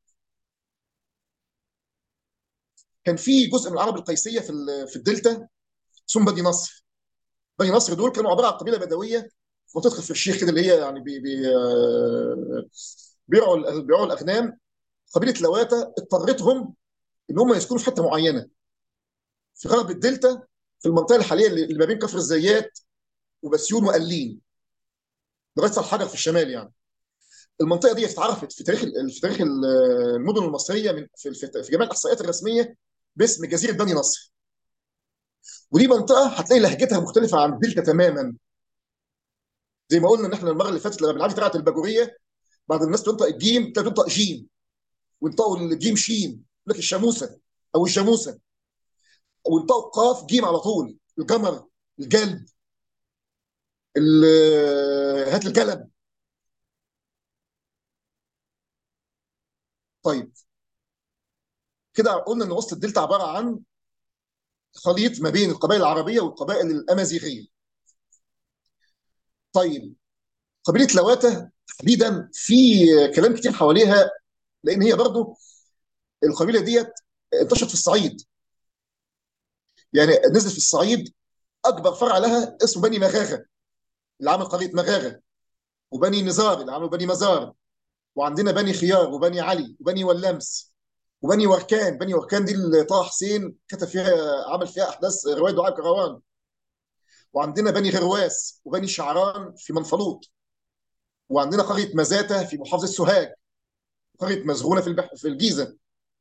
كان في جزء من العرب القيسيه في الدلتا ثم بني نصر. بني نصر دول كانوا عباره عن قبيله بدويه في منطقه كفر الشيخ كده، اللي هي يعني بيرعوا الاغنام. قبيله لواتا اضطرتهم ان هم يسكنوا في حته معينه في غرب الدلتا، في المنطقه الحاليه اللي ما بين كفر الزيات وبسيون وقلين لغايه صالح حجر في الشمال يعني. المنطقه دي اتعرفت في تاريخ المدن المصريه في جميع الاحصائيات الرسميه باسم جزيره بني نصر. ودي منطقه هتلاقي لهجتها مختلفه عن الدلتا تماما. زي ما قلنا ان احنا المره اللي فاتت لما بنلعب بتاعت الباجوريه، بعد الناس تنطق الجيم تلاقي تنطق جيم، وينطقوا الجيم شين، يقول لك الشاموسه او الجاموسه، وينطقوا القاف جيم على طول. الجمر، الجلب، هات الجلب. طيب كده قلنا ان وسط الدلتا عباره عن خليط ما بين القبائل العربيه والقبائل الامازيغيه. طيب قبيله لواتا تحديدا في كلام كتير حواليها، لان هي برضو القبيله ديت انتشرت في الصعيد. يعني نزلت في الصعيد، اكبر فرع لها اسمه بني مغاغه اللي عمل قريه مغاغه، وبني نزار اللي عملوا بني مزار، وعندنا بني خيار وبني علي وبني ولمس وبني وركان. بني وركان دي اللي طه حسين كتب فيها، عمل فيها احداث روايه دعاء كروان. وعندنا بني غرواس وبني شعران في منفلوط، وعندنا قريه مزاته في محافظه سوهاج، وقريه مزغونه في الجيزه.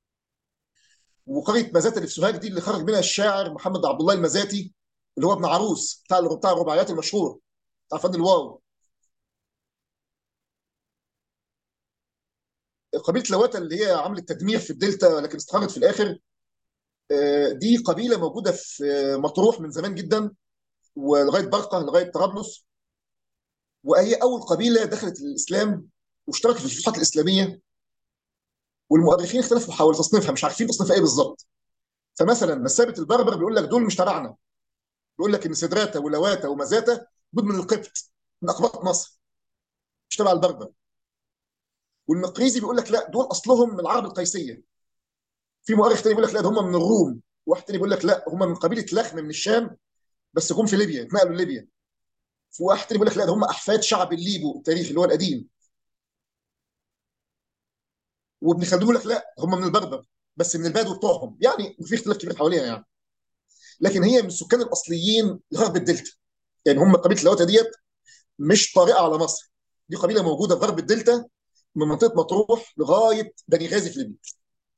وقريه مزاته اللي في سوهاج دي اللي خرج منها الشاعر محمد عبد الله المزاتي، اللي هو ابن عروس بتاع الرباعيات المشهور بتاع فن الواو. قبيله لواتا اللي هي عملت تدمير في الدلتا لكن استقرت في الاخر، دي قبيله موجوده في مطروح من زمان جدا، ولغايه برقه لغايه طرابلس. وهي اول قبيله دخلت الاسلام واشتركت في الفتوحات الاسلاميه. والمؤرخين اختلفوا حول تصنيفها، مش عارفين تصنيفها ايه بالظبط. فمثلا نسابه البربر بيقول لك دول مش تبعنا، بيقول لك ان سدراتا ولواتا ومزاتا دول من القبط، من اقباط مصر، مش تبع البربر. والمقريزي بيقول لك لا، دول اصلهم من العرب القيسيه. في مؤرخ تاني بيقول لك لا، ده هم من الروم. واحد تاني بيقول لك لا، هم من قبيله لخم من الشام، بس جم في ليبيا، اتنقلوا لليبيا. في واحد تاني بيقول لك لا، ده هم احفاد شعب الليبو التاريخي اللي هو القديم. وابن خلدون بيقول لك لا، هم من البربر بس من البدو بتوعهم. يعني في اختلاف كبير حواليها يعني. لكن هي من السكان الاصليين لغرب الدلتا. يعني هم قبيله اللاوتا ديت مش طارئه على مصر، دي قبيله موجوده في غرب الدلتا من منطقه مطروح لغايه بني غازي في ليبيا.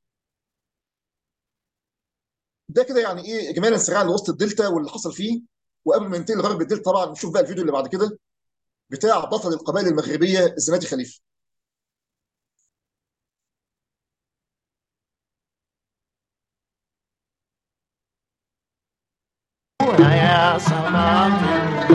ده كده يعني ايه اجمالا سريعا لوسط الدلتا واللي حصل فيه. وقبل ما ننتقل لغرب الدلتا طبعا نشوف بقى الفيديو اللي بعد كده بتاع بطل القبائل المغربيه الزناتي خليفه. يا صلاة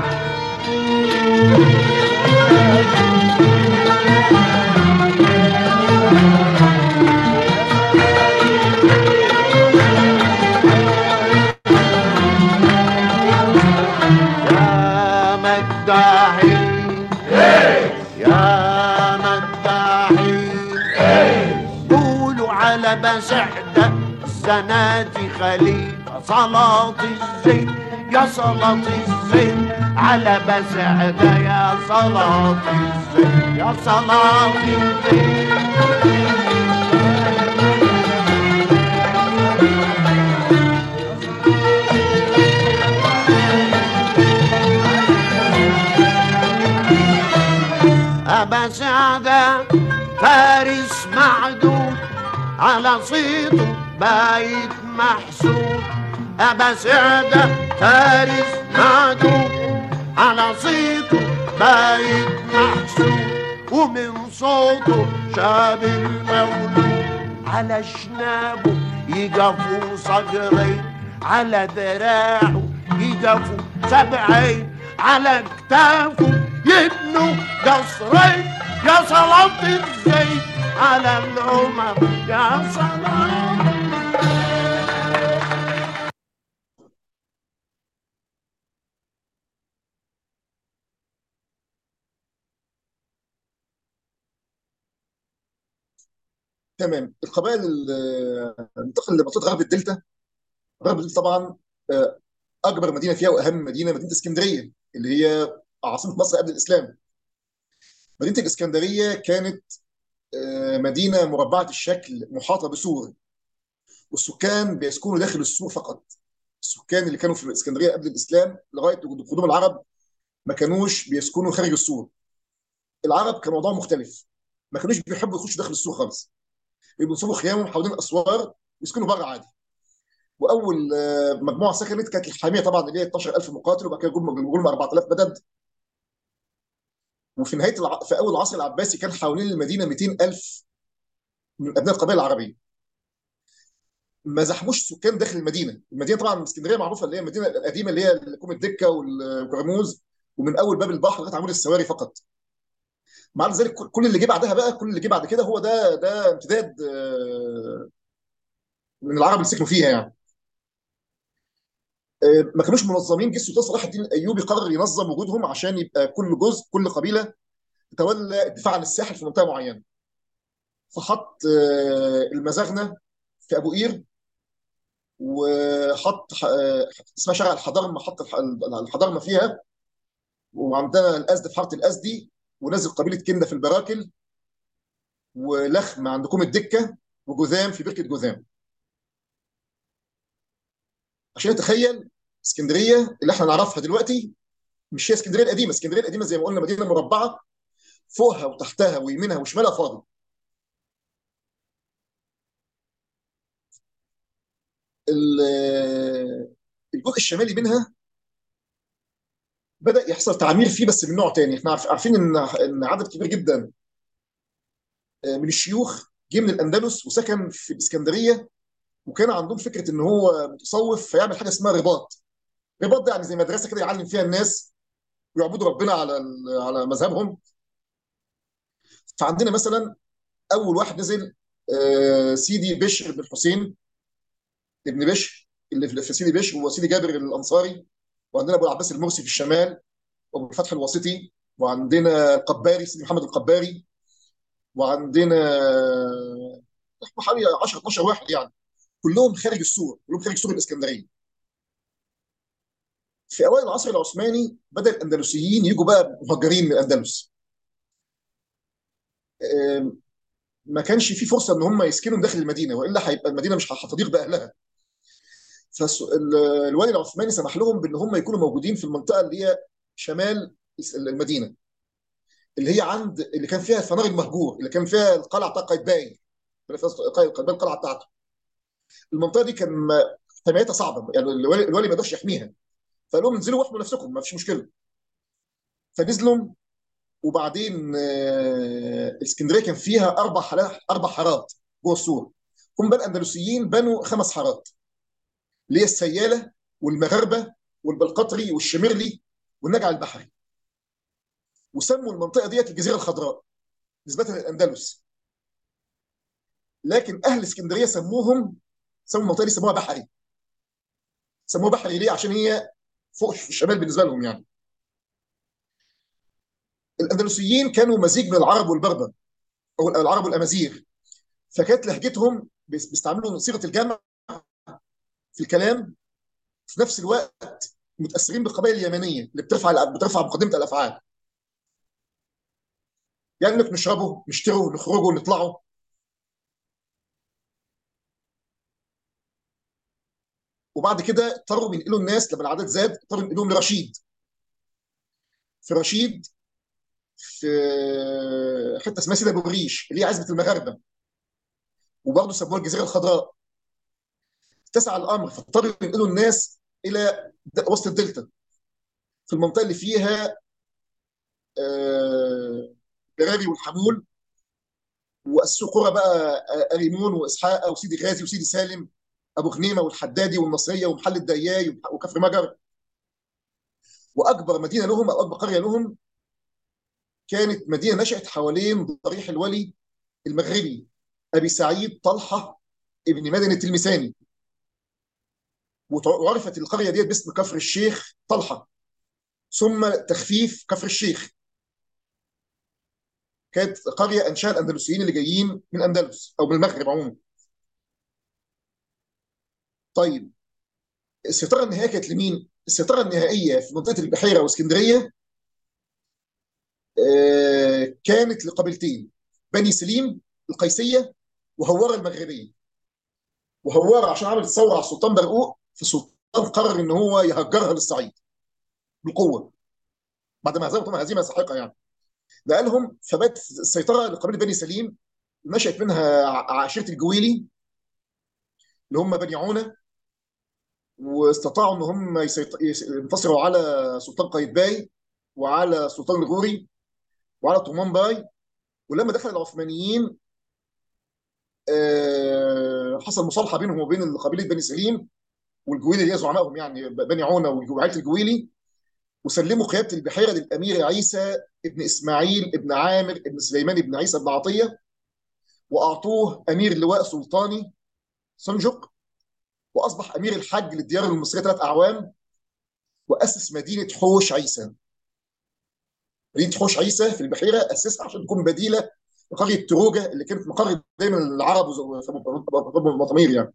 يا مداحي يا مداحي قولوا على بسعدة الزناتي خليفة صلاة الزين يا صلاة الزين على بسعدة يا صلاة الزين يا صلاة الزين. أبا سعدة فارس معدود على صيته بايت محسود. أبا سعدة فارس معدود على صيته بايت محسود. ومن صوته شاب المولود على جنابه يقفوا صقرين، على ذراعه يقفوا سبعين، على كتافه يبنوا قصرين. يا صلاة الزين على الأمم يا صلاة. تمام. القبائل ننتقل لمنطقه غرب الدلتا. غرب الدلتا طبعا اكبر مدينه فيها واهم مدينه مدينه اسكندريه اللي هي عاصمه مصر قبل الاسلام. مدينه الاسكندريه كانت مدينه مربعه الشكل محاطه بسور، والسكان بيسكنوا داخل السور فقط. السكان اللي كانوا في الاسكندريه قبل الاسلام لغايه قدوم العرب ما كانوش بيسكنوا خارج السور. العرب كان موضوع مختلف، ما كانوش بيحبوا يخشوا داخل السور خالص، بينصبوا خيامهم حوالين الاسوار ويسكنوا بره عادي. واول مجموعه سكنت كانت الحاميه طبعا، اللي هي 12,000 مقاتل، وبعد كده جم 4000 بدد. وفي في اول العصر العباسي كان حوالين المدينه 200,000 من ابناء القبائل العربيه. ما زحموش السكان داخل المدينه. المدينه طبعا اسكندريه معروفه اللي هي المدينه القديمه اللي هي كوم الدكه والكرموز، ومن اول باب البحر لغايه عمود السواري فقط. مع ذلك كل اللي جه بعدها بقى، كل اللي جه بعد كده هو ده امتداد من العرب اللي سكنوا فيها يعني. ما كانوش منظمين. جه السلطان صلاح الدين الايوبي قرر ينظم وجودهم عشان يبقى كل جزء، كل قبيله تتولى الدفاع عن الساحل في منطقه معينه. فحط المزاغنه في ابو قير، وحط اسمها شارع الحضرمه، حط الحضرمه فيها، وعندنا الازد في حاره الازدي، ونزل قبيله كنده في البراكل، ولخم عند كوم الدكه، وجذام في بركه جذام. عشان نتخيل اسكندريه اللي احنا نعرفها دلوقتي مش هي اسكندريه القديمه. اسكندريه القديمه زي ما قلنا مدينه مربعه، فوقها وتحتها ويمينها وشمالها فاضي. الجزء الشمالي منها بدأ يحصل تعمير فيه، بس من نوع تاني. احنا عارفين ان عدد كبير جدا من الشيوخ جه من الاندلس وسكن في الاسكندريه، وكان عندهم فكره ان هو متصوف فيعمل حاجه اسمها رباط. رباط ده يعني زي مدرسه كده يعلم فيها الناس ويعبدوا ربنا على مذهبهم. فعندنا مثلا اول واحد نزل سيدي بشر بن حسين ابن بشر اللي في سيدي بشر، وسيدي جابر الانصاري، وعندنا ابو العباس المرسي في الشمال، وابو الفتح الواسطي، وعندنا القباري سيدي محمد القباري، وعندنا حوالي 10 12 واحد يعني، كلهم خارج السور، كلهم خارج سور الاسكندريه. في اوائل العصر العثماني بدا الاندلسيين يجوا بقى مهاجرين من الاندلس. ما كانش في فرصه ان هم يسكنوا داخل المدينه، والا هيبقى المدينه مش هتضيق باهلها. فالوالي العثماني سمح لهم بان هم يكونوا موجودين في المنطقه اللي هي شمال المدينه، اللي هي عند اللي كان فيها الفنار المهجور، اللي كان فيها القلعه بتاع قايتباي، اللي فيها قايتباي القلعه بتاعته. المنطقه دي كان حمايتها صعبه، يعني الوالي ما يقدرش يحميها، فقال لهم انزلوا واحموا نفسكم ما فيش مشكله. فنزلوا. وبعدين الاسكندريه كان فيها اربع حارات جوه السور. هم بقى الاندلسيين بنوا 5 حارات، اللي هي السياله والمغاربه والبلقطري والشمرلي والنجع البحري، وسموا المنطقه ديت الجزيره الخضراء نسبه للاندلس. لكن اهل اسكندريه سموا المنطقه دي سموها بحري. سموها بحري ليه؟ عشان هي فوق في الشمال بالنسبه لهم يعني. الاندلسيين كانوا مزيج من العرب والبربر، او العرب والامازيغ، فكانت لهجتهم بيستعملوا صيغه الجمع في الكلام. في نفس الوقت متاثرين بالقبائل اليمنيه اللي بترفع مقدمه الافعال، يعني انك نشربه نشتروا نخرجوا نطلعوا. وبعد كده اضطروا ينقلوا الناس لما العدد زاد، اضطروا ينقلوهم لرشيد. في رشيد في حته اسمها سيدي ابو الريش اللي هي عزبه المغاربه، وبرضه سموها الجزيره الخضراء. اتسع الامر فاضطروا ينقلوا الناس الى وسط الدلتا، في المنطقه اللي فيها الجراري والحمول، واسسوا قرى بقى اريمون واسحاق وسيدي غازي وسيدي سالم، ابو غنيمه والحدادي والنصريه ومحل الدياي وكفر مجر. واكبر مدينه لهم او اكبر قريه لهم كانت مدينه نشات حوالين ضريح الولي المغربي ابي سعيد طلحه ابن مدن التلمساني، وعرفت القريه ديت باسم كفر الشيخ طلحه، ثم تخفيف كفر الشيخ. كانت قريه انشاها الاندلسيين اللي جايين من الاندلس او من المغرب عموما. طيب السيطره النهائيه كانت لمين؟ السيطره النهائيه في منطقه البحيره واسكندريه كانت لقبيلتين. بني سليم القيسيه وهواره المغربيه. وهواره عشان عملت ثوره على السلطان برقوق، فالسلطان قرر ان هو يهجرها للصعيد بالقوه بعد ما هزمهم هزيمه ساحقه يعني. نقلهم، فبات السيطره لقبيله بني سليم، نشأت منها عشيره الجويلي اللي هم بني عونه، واستطاعوا ان هم ينتصروا على سلطان قايتباي وعلى سلطان الغوري وعلى طومان باي. ولما دخل العثمانيين حصل مصالحه بينهم وبين قبيله بني سليم والجويلي اللي هي زعمائهم يعني بني عونه وعائله الجويلي، وسلموا قياده البحيره للامير عيسى ابن اسماعيل ابن عامر ابن سليمان ابن عيسى ابن عطيه، واعطوه امير لواء سلطاني سنجق، واصبح امير الحج للديار المصريه 3 اعوام، واسس مدينه حوش عيسى. مدينه حوش عيسى في البحيره اسسها عشان تكون بديله لقريه تروجه اللي كانت مقر دايما العرب ومطامير يعني.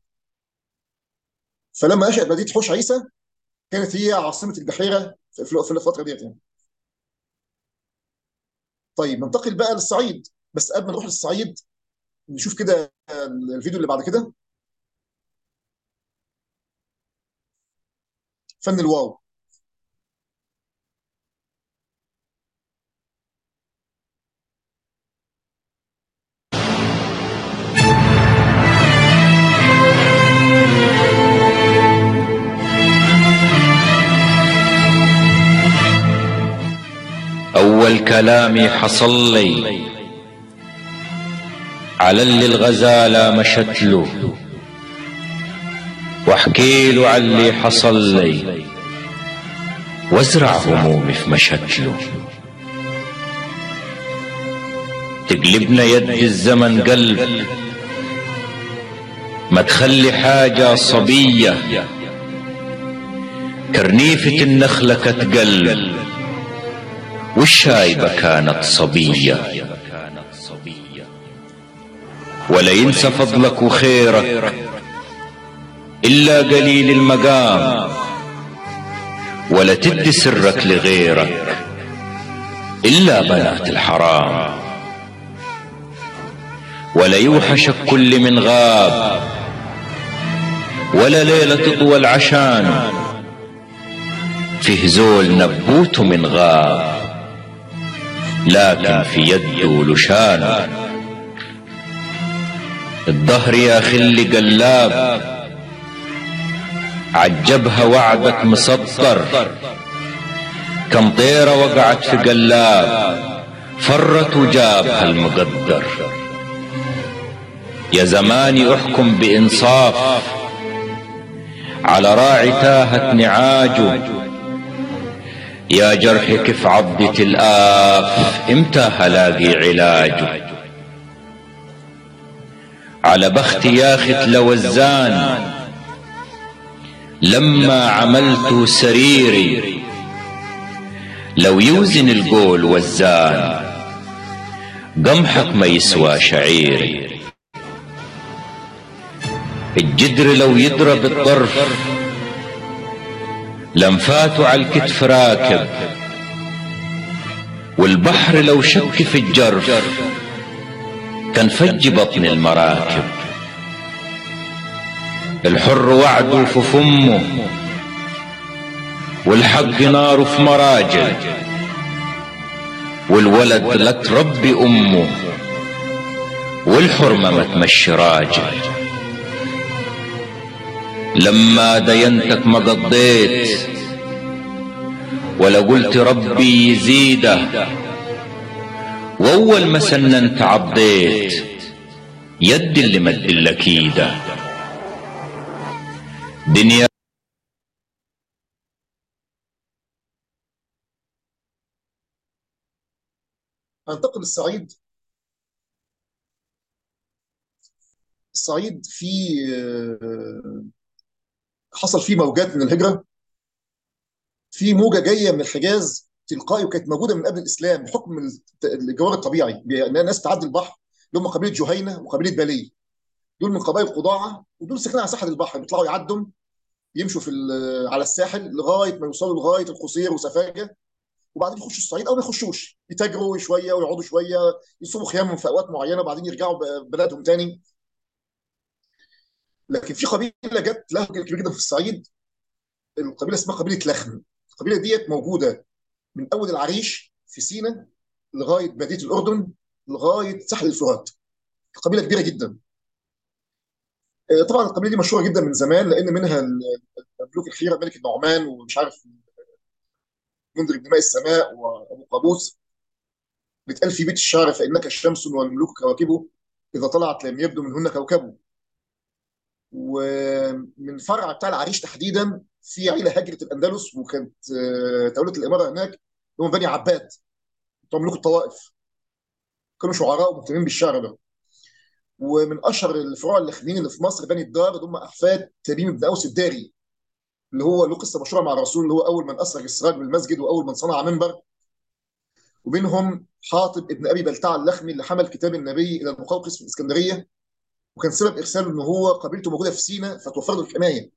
فلما نشأت مدينه حوش عيسى كانت هي عاصمه البحيره في الفتره ديت يعني. طيب ننتقل بقى للصعيد، بس قبل ما نروح للصعيد نشوف كده الفيديو اللي بعد كده. فن الواو. أول كلامي حصل لي على اللي الغزالة مشت له، واحكي له على اللي حصل لي وازرع همومي في مشتله. تقلبنا يد الزمن قلب، ما تخلي حاجة صبية، كرنيفة النخلة كتقلب والشايبة كانت صبية. ولا ينسى فضلك وخيرك إلا قليل المقام، ولا تدي سرك لغيرك إلا بنات الحرام. ولا يوحشك كل من غاب، ولا ليلة تطول عشان فيه زول نبوته من غاب، لكن في يده لشان. الظهر يا خلي قلاب، عجبها وعدك مسطر، كم طيرة وقعت في قلاب فرت وجابها المقدر. يا زماني احكم بإنصاف على راعي تاهت نعاجه، يا جرح كيف عضت الآف امتى هلاقي علاجه. على بختي يا خت لوزان لما عملت سريري، لو يوزن القول وزان قمحك ما يسوى شعيري. الجدر لو يضرب الطرف لنفاته على الكتف راكب، والبحر لو شك في الجرف كان فج بطن المراكب. الحر وعده في فمه والحق ناره في مراجل، والولد لا تربي امه والحرمه ما تمشي راجل. لما دينتك ما قضيت ولا قلت ربي يزيده، واول ما سننت عضيت يد اللي مدلك ايده. دنيا هننتقل للصعيد. الصعيد فيه حصل فيه موجات من الهجرة. في موجة جاية من الحجاز تلقائي، وكانت موجودة من قبل الإسلام بحكم الجوار الطبيعي، ناس تعدي البحر اللي هم قبيلة جهينة وقبيلة بالي. دول من قبائل قضاعة، ودول ساكنين على ساحل البحر، بيطلعوا يعدوا يمشوا على الساحل لغاية ما يوصلوا لغاية القصير وسفاجة، وبعدين يخشوا الصعيد او ما يخشوش، يتاجروا شويه ويقعدوا شويه، يصوموا خيامهم في اوقات معينه وبعدين يرجعوا بلادهم تاني. لكن في قبيله جت لها كبير جدا في الصعيد، القبيله اسمها قبيله لخم. القبيله ديت موجوده من اول العريش في سيناء لغايه باديه الاردن لغايه ساحل الفرات. قبيله كبيره جدا. طبعا القبيله دي مشهوره جدا من زمان، لان منها الملوك الخيره، ملك النعمان ومش عارف منذر بن ماء السماء وابو قابوس. بيتقال في بيت الشعر: فانك الشمس والملوك كواكبه، اذا طلعت لم يبدو منهن كوكب. ومن فرع بتاع العريش تحديدا في عيله هاجرت الاندلس وكانت تولت الاماره هناك، هم بني عباد بتوع ملوك الطوائف. كانوا شعراء ومهتمين بالشعر ده. ومن اشهر الفروع اللخمين اللي في مصر بني الدار، اللي هم احفاد تميم بن اوس الداري، اللي هو له قصه مشهوره مع الرسول، اللي هو اول من اسرج السراج بالمسجد واول من صنع منبر. وبينهم حاطب ابن ابي بلتع اللخمي اللي حمل كتاب النبي الى المقوقس في الاسكندريه، وكان سبب ارساله ان هو قبيلته موجوده في سيناء فتوفر له الحمايه.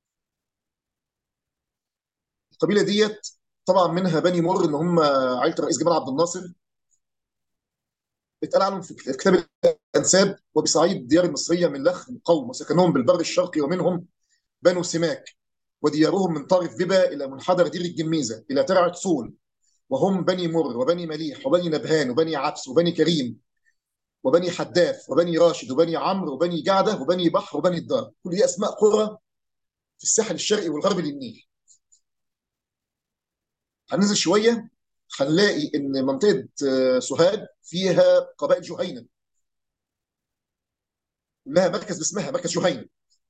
القبيله ديت طبعا منها بني مر، ان هم عائله الرئيس جمال عبد الناصر. اتقال عنهم في كتاب الانساب: وبصعيد ديار المصريه من لخم قوم وسكنهم بالبر الشرقي، ومنهم بنو سماك، وديارهم من طرف ببا الى منحدر دير الجميزه الى ترعه صول، وهم بني مر وبني مليح وبني نبهان وبني عبس وبني كريم وبني حداث وبني راشد وبني عمرو وبني جعده وبني بحر وبني الدار. كل دي اسماء قرى في الساحل الشرقي والغربي للنيل. هننزل شويه هنلاقي ان منطقه سوهاج فيها قبائل جهينه، لها مركز باسمها مركز جهينه.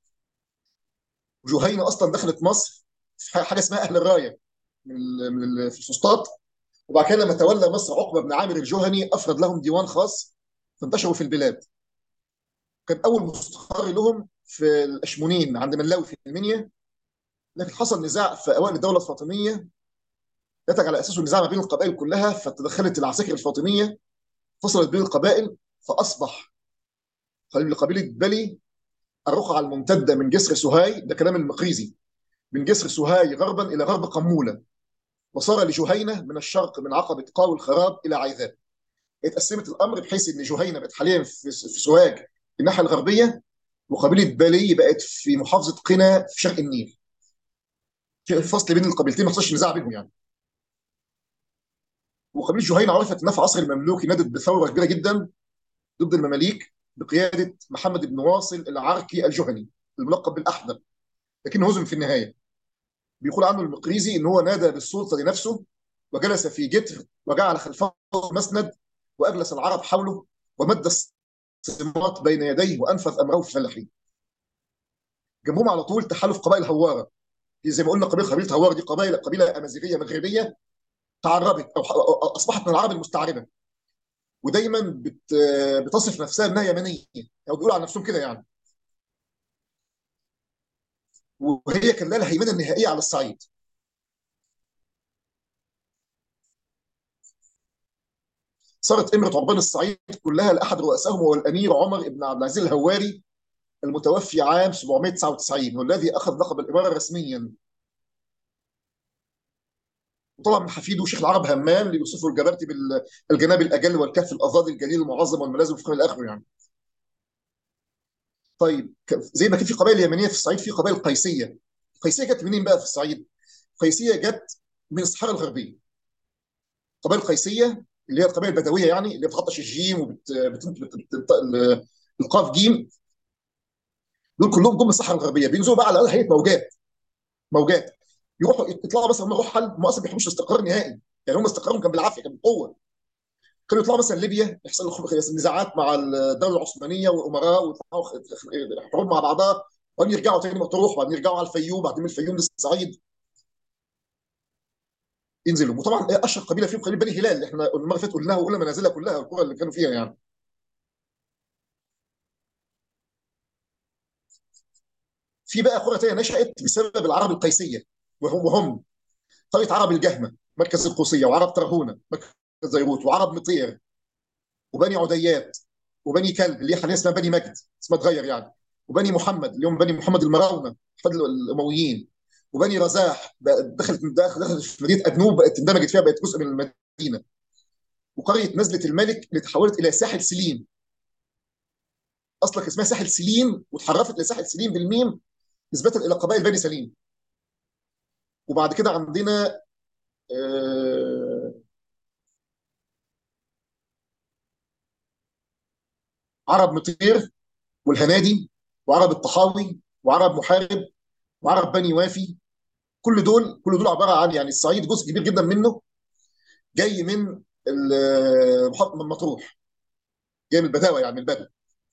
وجهينه اصلا دخلت مصر في حاجه اسمها اهل الرايه في الفسطاط. وبعد كده لما تولى مصر عقبه بن عامر الجهني افرد لهم ديوان خاص فانتشروا في البلاد. كان اول مستقر لهم في الاشمونين عند ملاوي في المنيا، لكن حصل نزاع في اوائل الدوله الفاطميه نتج على اساسه النزاع ما بين القبائل كلها، فتدخلت العساكر الفاطميه فصلت بين القبائل، فاصبح لقبيله بلي الرقعه الممتده من جسر سوهاي، ده كلام المقريزي، من جسر سوهاي غربا الى غرب قموله، وصار لجهينه من الشرق من عقبه قاو الخراب الى عيذاب. اتقسمت الامر بحيث ان جهينه بقت حاليا في سوهاج في الناحيه الغربيه، وقبيله بالي بقت في محافظه قنا في شرق النيل. في فصل بين القبيلتين ما حصلش نزاع بينهم يعني. وقبيله جهينه عرفت انها في عصر المملوكي نادت بثوره كبيره جدا ضد المماليك بقياده محمد بن واصل العركي الجهني الملقب بالاحدب، لكنه هزم في النهايه. بيقول عنه المقريزي ان هو نادى بالسلطه لنفسه، وجلس في جتر وجعل خلفه مسند، واجلس العرب حوله، ومد الصمات بين يديه وانفذ امره في الفلاحين. جنبهم على طول تحالف قبائل هواره، زي ما قلنا قبيله هواره دي قبيله امازيغيه مغربيه تعربت أو اصبحت من العرب المستعربه، ودايما بتصف نفسها انها يمنيه او بيقولوا عن نفسهم كده يعني. وهي كان لها الهيمنه النهائيه على الصعيد. صارت امره عربان الصعيد كلها لاحد رؤسائهم هو الامير عمر بن عبد العزيز الهواري المتوفي عام 799، والذي اخذ لقب الاماره رسميا. وطبعا من حفيده شيخ العرب همام اللي بيوصفه الجبرتي بالجناب الاجل والكهف الاضاضي الجليل المعظم والملازم في الى اخره يعني. طيب زي ما كان في قبائل يمنيه في الصعيد في قبائل قيسيه. القيسيه جت منين بقى في الصعيد؟ القيسيه جت من الصحراء الغربيه. قبائل قيسيه اللي هي القبائل البدويه يعني، اللي بتغطش الجيم القاف جيم، دول كلهم جم من الصحراء الغربيه، بينزلوا بقى على هيئه موجات يروحوا يطلعوا مثلا من رحل، هم اصلا ما بيحبوش الاستقرار نهائي يعني، هم استقرارهم كان بالعافيه كان بالقوه. كانوا يطلعوا مثلا ليبيا يحصل نزاعات مع الدوله العثمانيه والامراء ويطلعوا حروب مع بعضها، وبعدين يرجعوا تاني مطروح، وبعدين يرجعوا على الفيوم، بعدين من الفيوم للصعيد ينزلوا. وطبعا اشهر قبيله فيهم قبيله بني هلال اللي احنا المره اللي فاتت قلناها وقلنا منازلها كلها القرى اللي كانوا فيها يعني. في بقى قرى تانيه نشات بسبب العرب القيسيه، وهم قريه عرب الجهمه مركز القوسيه، وعرب ترهونه مركز زيروت، وعرب مطير، وبني عديات، وبني كلب اللي هي حاليا اسمها بني مجد، اسمها اتغير يعني، وبني محمد اللي هم بني محمد المراونه احفاد الامويين، وبني رزاح دخلت في مدينه ادنوب، بقت اندمجت فيها، بقت جزء من المدينه. وقريه نزله الملك اللي تحولت الى ساحل سليم، اصلا اسمها ساحل سليم وتحرفت لساحل سليم بالميم نسبه الى قبائل بني سليم. وبعد كده عندنا آه، عرب مطير والهنادي وعرب الطحاوي وعرب محارب وعرب بني وافي. كل دول عباره عن، يعني الصعيد جزء كبير جدا منه جاي من من مطروح، جاي من البداوه، يعني من البدو.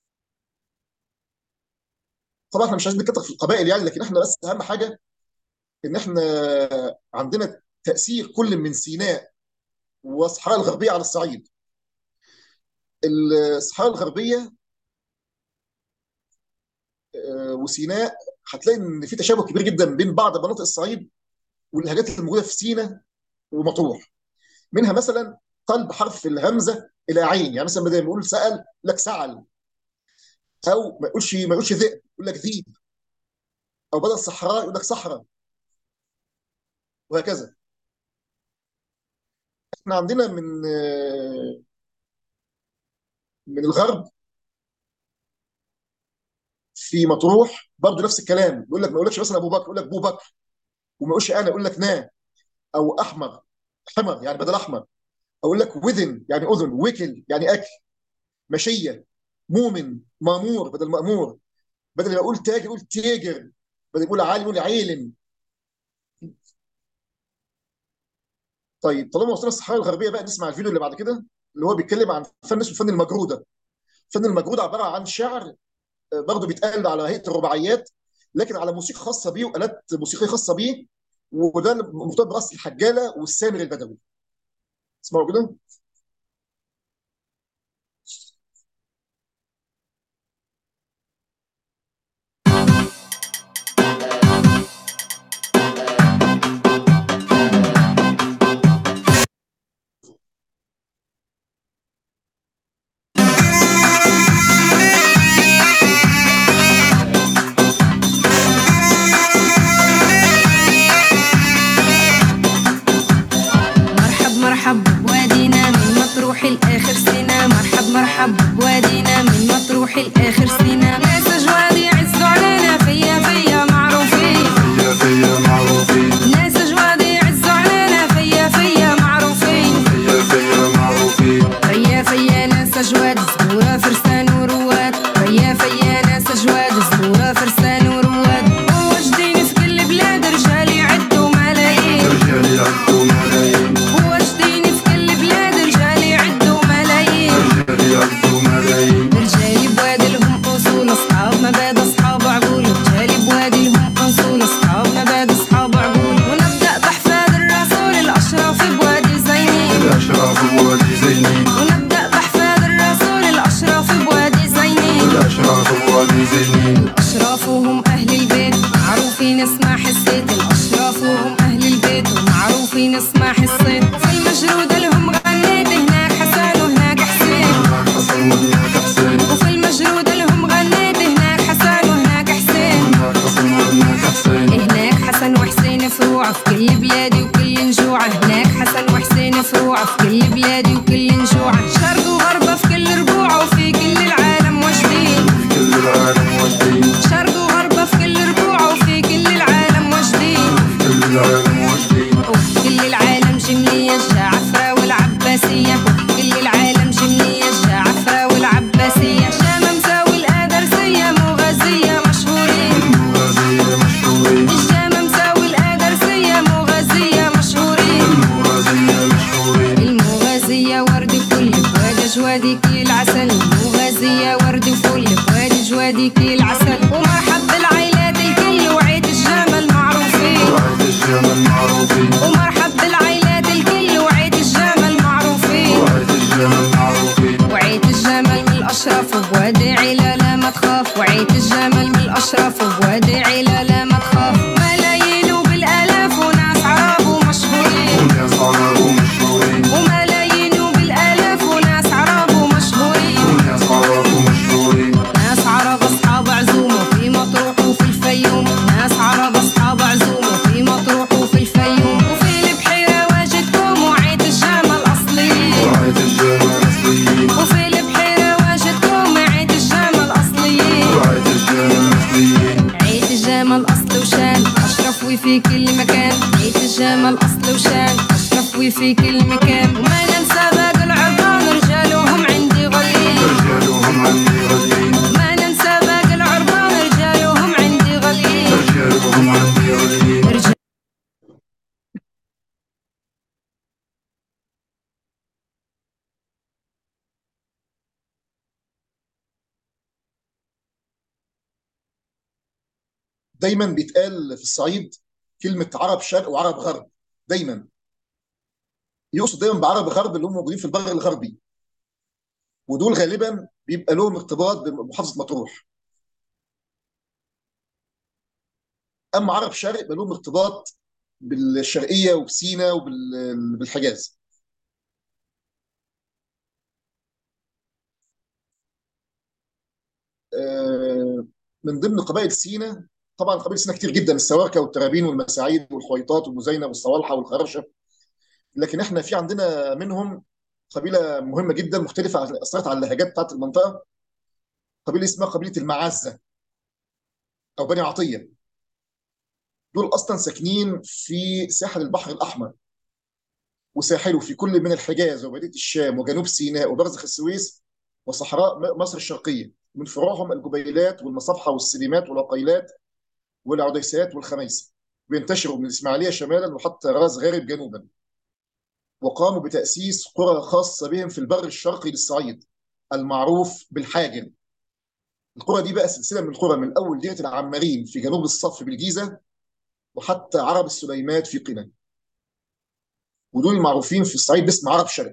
طبعا احنا مش عايزين نتكتر في القبائل يعني، لكن احنا بس اهم حاجه ان احنا عندنا تاثير كل من سيناء والصحراء الغربيه على الصعيد. الصحراء الغربيه وسيناء هتلاقي ان في تشابه كبير جدا بين بعض مناطق الصعيد واللهجات الموجوده في سيناء ومطروح. منها مثلا قلب حرف الهمزه الى عين، يعني مثلا بدل ما يقول سال يقول لك سعل، او ما يقولش ذئب يقول لك ذيب، او بدل صحراء يقول لك صحراء، وهكذا. احنا عندنا من الغرب في مطروح برضه نفس الكلام، يقول لك ما يقولكش مثلا ابو بكر، يقول لك بو بكر. وما يقولش انا، يقول لك نا. او احمر، حمر يعني بدل احمر. اقول لك وذن يعني اذن، وكل يعني اكل، مشيه، مؤمن، مامور بدل مامور، بدل ما يقول تاجر يقول تيجر، بدل ما يقول عالم يقول عيلم. طيب طالما وصلنا الصحراء الغربيه بقى، نسمع الفيديو اللي بعد كده، اللي هو بيتكلم عن فن اسمه فن المجروده. فن المجروده عباره عن شعر برضه بيتقال على هيئه الرباعيات، لكن على موسيقى خاصه بيه والات موسيقيه خاصه بيه. وده مرتبط براس الحجاله والسامر البدوي. اسمعوا كده. مرحب بوادينا من مطروح الآخر سينا، مرحب بوادينا من مطروح الآخر سينا. ناس جواد يعزوا علينا، فيا معروفين، فيا معروفين. ناس جواد يعزوا علينا، فيا معروفين، فيا معروفين. فيا ناس جواد زهورة فرسان ورواد، فيا ناس جواد زهورة فرسان ورواد. وواجدين في كل بلاد رجال يعدوا ملايين، رجال يعدوا ملايين. رجالي بوادي لهم اصول، اصحاب مبادئ، اصحاب عقول. رجالي بوادي لهم اصول، اصحاب مبادئ، اصحاب عقول. ونبدا باحفاد الرسول الاشراف بوادي زينين، الاشراف بوادي زينين. ونبدا باحفاد الرسول الاشراف بوادي زينين، الاشراف بوادي زينين. الاشراف وهم اهل البيت معروفين اسمع حسيت، الاشراف وهم اهل البيت ومعروفين اسمع حسيت. في المجروده لهم غنيت، هناك حسن وهناك حسين، وفي المجرودة لهم غنيت، هناك حسن وهناك حسين، هناك حسن وحسين فروع في كل بلادي وكل نجوعة. هناك حسن وحسين فروع في كل بلادي وكل نجوعة. شرق وغربة في كل ربوع وفي كل العالم واجدين، في كل العالم واجدين. شرق وغربة في كل ربوع وفي كل العالم واجدين، في كل العالم واجدين. وفي كل العالم جملية الجعفرة والعباسية، كل العالم جملية الجعفرة والعباسية. شام مساوي الأدرسية مغازية مشهورين، مغازية مشهورين. الشام مساوي الأدرسية مغازية مشهورين، مغازية مشهورين. المغازية ورد كل بوادي جوادي كي العسل، المغازية ورد كل بوادي جوادي كي العسل. ومرحب بالعائلات الكل وعيد الجمل معروفين، وعيد الجمل معروفين. ومرحب بالعائلات الكل وعيد الجمل معروفين، وعيد الجمل معروفين. وعيد الجمل من الأشراف وبوادي عيلة لا ما تخاف، وعيد الجمل من الأشراف وبوادي عيلة لا ما تخاف. ملايين وبالآلاف وناس عرب ومشهورين، وناس عرب ومشهورين. وملايين وبالآلاف وناس عرب ومشهورين، وناس عرب ومشهورين. ناس عرب أصحاب عزومة في مطروح وفي الفيوم، ناس عرب أصحاب عزومة في وفي كل مكان، بيت الجمال أصل وشان، أشرف وفي كل مكان. وما ننسى باقي العربان رجالهم عندي غاليين، رجالهم عندي غاليين. ما ننسى باقي العربان رجالهم عندي غاليين، رجالهم عندي غاليين. دايما بيتقال في الصعيد كلمه عرب شرق وعرب غرب. دايما يقصد دايما بعرب غرب اللي هم موجودين في البر الغربي، ودول غالبا بيبقى لهم ارتباط بمحافظه مطروح. اما عرب شرق يبقى لهم ارتباط بالشرقيه وبسينا وبالحجاز. من ضمن قبائل سينا، طبعا قبائل سينا كتير جدا، السواركه والترابين والمساعيد والحويطات والمزينه والصوالحه والخرشه، لكن احنا في عندنا منهم قبيله مهمه جدا مختلفه، اثرت على اللهجات بتاعت المنطقه. قبيله اسمها قبيله المعزه او بني عطيه. دول اصلا ساكنين في ساحل البحر الاحمر وساحله، في كل من الحجاز وبلديه الشام وجنوب سيناء وبرزخ السويس وصحراء مصر الشرقيه. من فروعهم الجبيلات والمصابحه والسليمات والعقيلات والعديسات والخميس. بينتشروا من الاسماعيليه شمالا وحتى راس غارب جنوبا. وقاموا بتاسيس قرى خاصه بهم في البر الشرقي للصعيد المعروف بالحاجن. القرى دي بقى سلسله من القرى، من اول ديره العمارين في جنوب الصف بالجيزه وحتى عرب السليمات في قنا. ودول المعروفين في الصعيد باسم عرب شرق.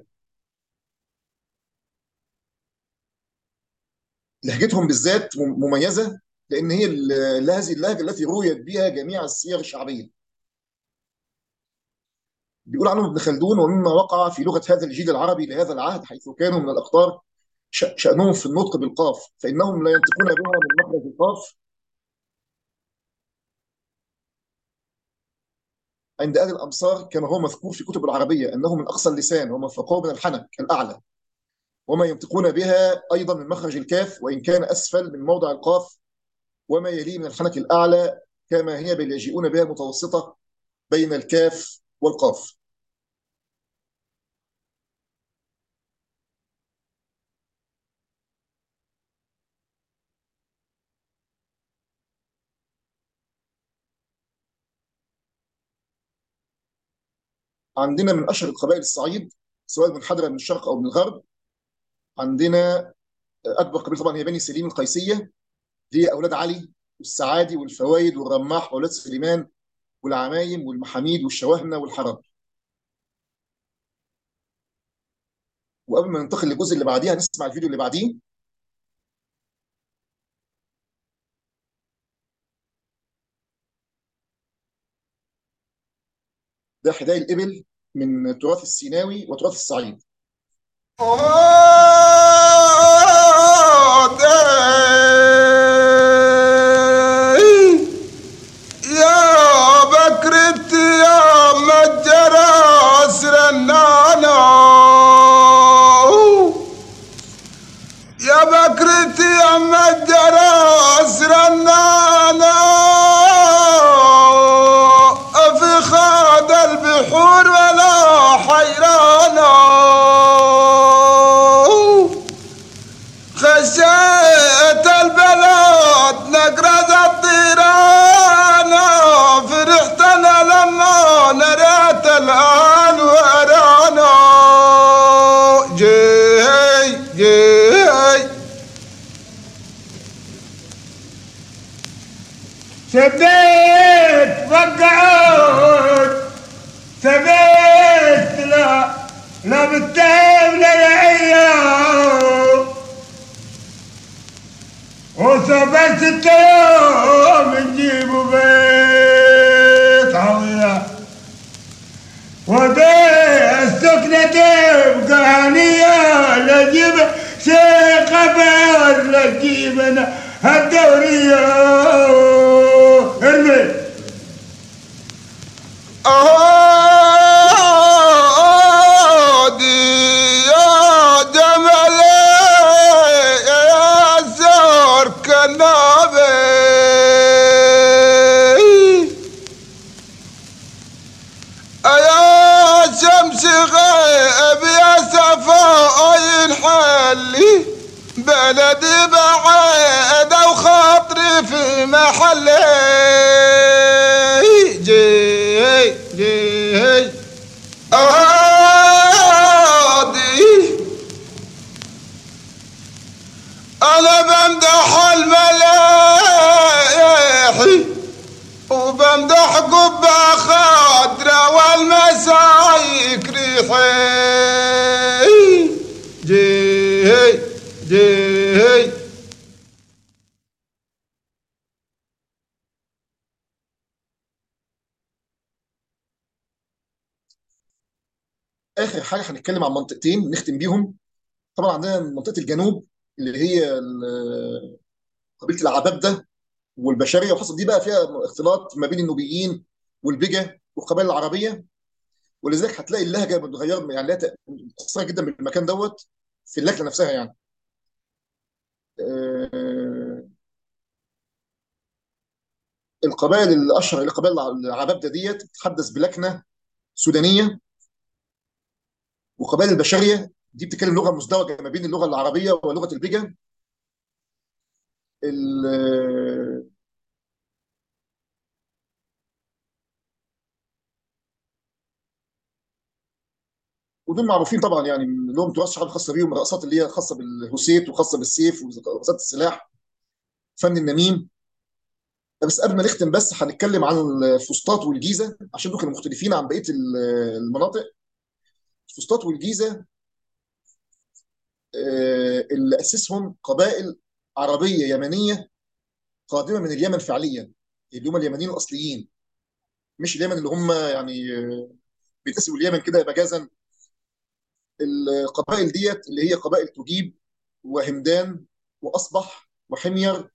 لهجتهم بالذات مميزه، لان هي هذه اللهجه التي رويت بها جميع السير الشعبيه. بيقول عنهم ابن خلدون: ومما وقع في لغه هذا الجيل العربي لهذا العهد حيث كانوا من الاقطار شانهم في النطق بالقاف، فانهم لا ينطقون بها من مخرج القاف عند اهل الامصار، كما هو مذكور في كتب العربيه انه من اقصى اللسان ومن فوقه من الحنك الاعلى، وما ينطقون بها ايضا من مخرج الكاف وان كان اسفل من موضع القاف وما يليه من الحنك الاعلى كما هي، بل يجيئون بها متوسطه بين الكاف والقاف. عندنا من اشهر القبائل الصعيد سواء من حضره من الشرق او من الغرب، عندنا اكبر قبيله طبعا هي بني سليم القيسيه، دي اولاد علي والسعادي والفوايد والرماح واولاد سليمان والعمايم والمحاميد والشواهنه والحرم. وقبل ما ننتقل للجزء اللي بعديه هنسمع الفيديو اللي بعديه. ده حداية الإبل من التراث السيناوي وتراث الصعيد. يا بكرت يا مجر أسر النانا، يا بكرت يا مجر أسر النانا، في خاد البحور ولا حيرانا، خشيت البلد نقرز الطيرانة، فرحتنا لما نريت الآن ورانا، جي جي سبيت وقعود، سبيت لا بالتهم للعيال، وثبت التيوم نجيبوا بيت عوية، وبيت السكنة تبقى هنية، لجيب شيخ خبر لجيبنا الدورية ارمي. بعيد وخاطري في محلي جي أودي أنا بمدح الملايحي وبمدح قبة خضرة والمسايك ريحي جي اخر حاجه هنتكلم عن منطقتين نختم بيهم. طبعا عندنا منطقه الجنوب اللي هي قبيله العبابده والبشريه، وحصل دي بقى فيها اختلاط ما بين النوبيين والبجا والقبائل العربيه، ولذلك هتلاقي اللهجه متغيره، يعني لها متاثره جدا بالمكان دوت في اللهجه نفسها يعني. القبائل الاشهر اللي قبائل العبابده ديت بتتحدث بلكنه سودانيه، وقبائل البشريه دي بتتكلم لغه مزدوجه ما بين اللغه العربيه ولغه البيجا. ودول معروفين طبعا، يعني لهم تراث شعبي خاصه بيهم، الرقصات اللي هي خاصه بالهوسيت وخاصه بالسيف ورقصات السلاح، فن النميم. بس قبل ما نختم بس هنتكلم عن الفسطاط والجيزه عشان دول كانوا مختلفين عن بقيه المناطق. الفسطاط والجيزه اللي اسسهم قبائل عربيه يمنيه قادمه من اليمن فعليا، اللي هم اليمنيين الاصليين، مش اليمن اللي هم يعني بيتسموا اليمن كده مجازا. القبائل ديت اللي هي قبائل تجيب وهمدان واصبح وحمير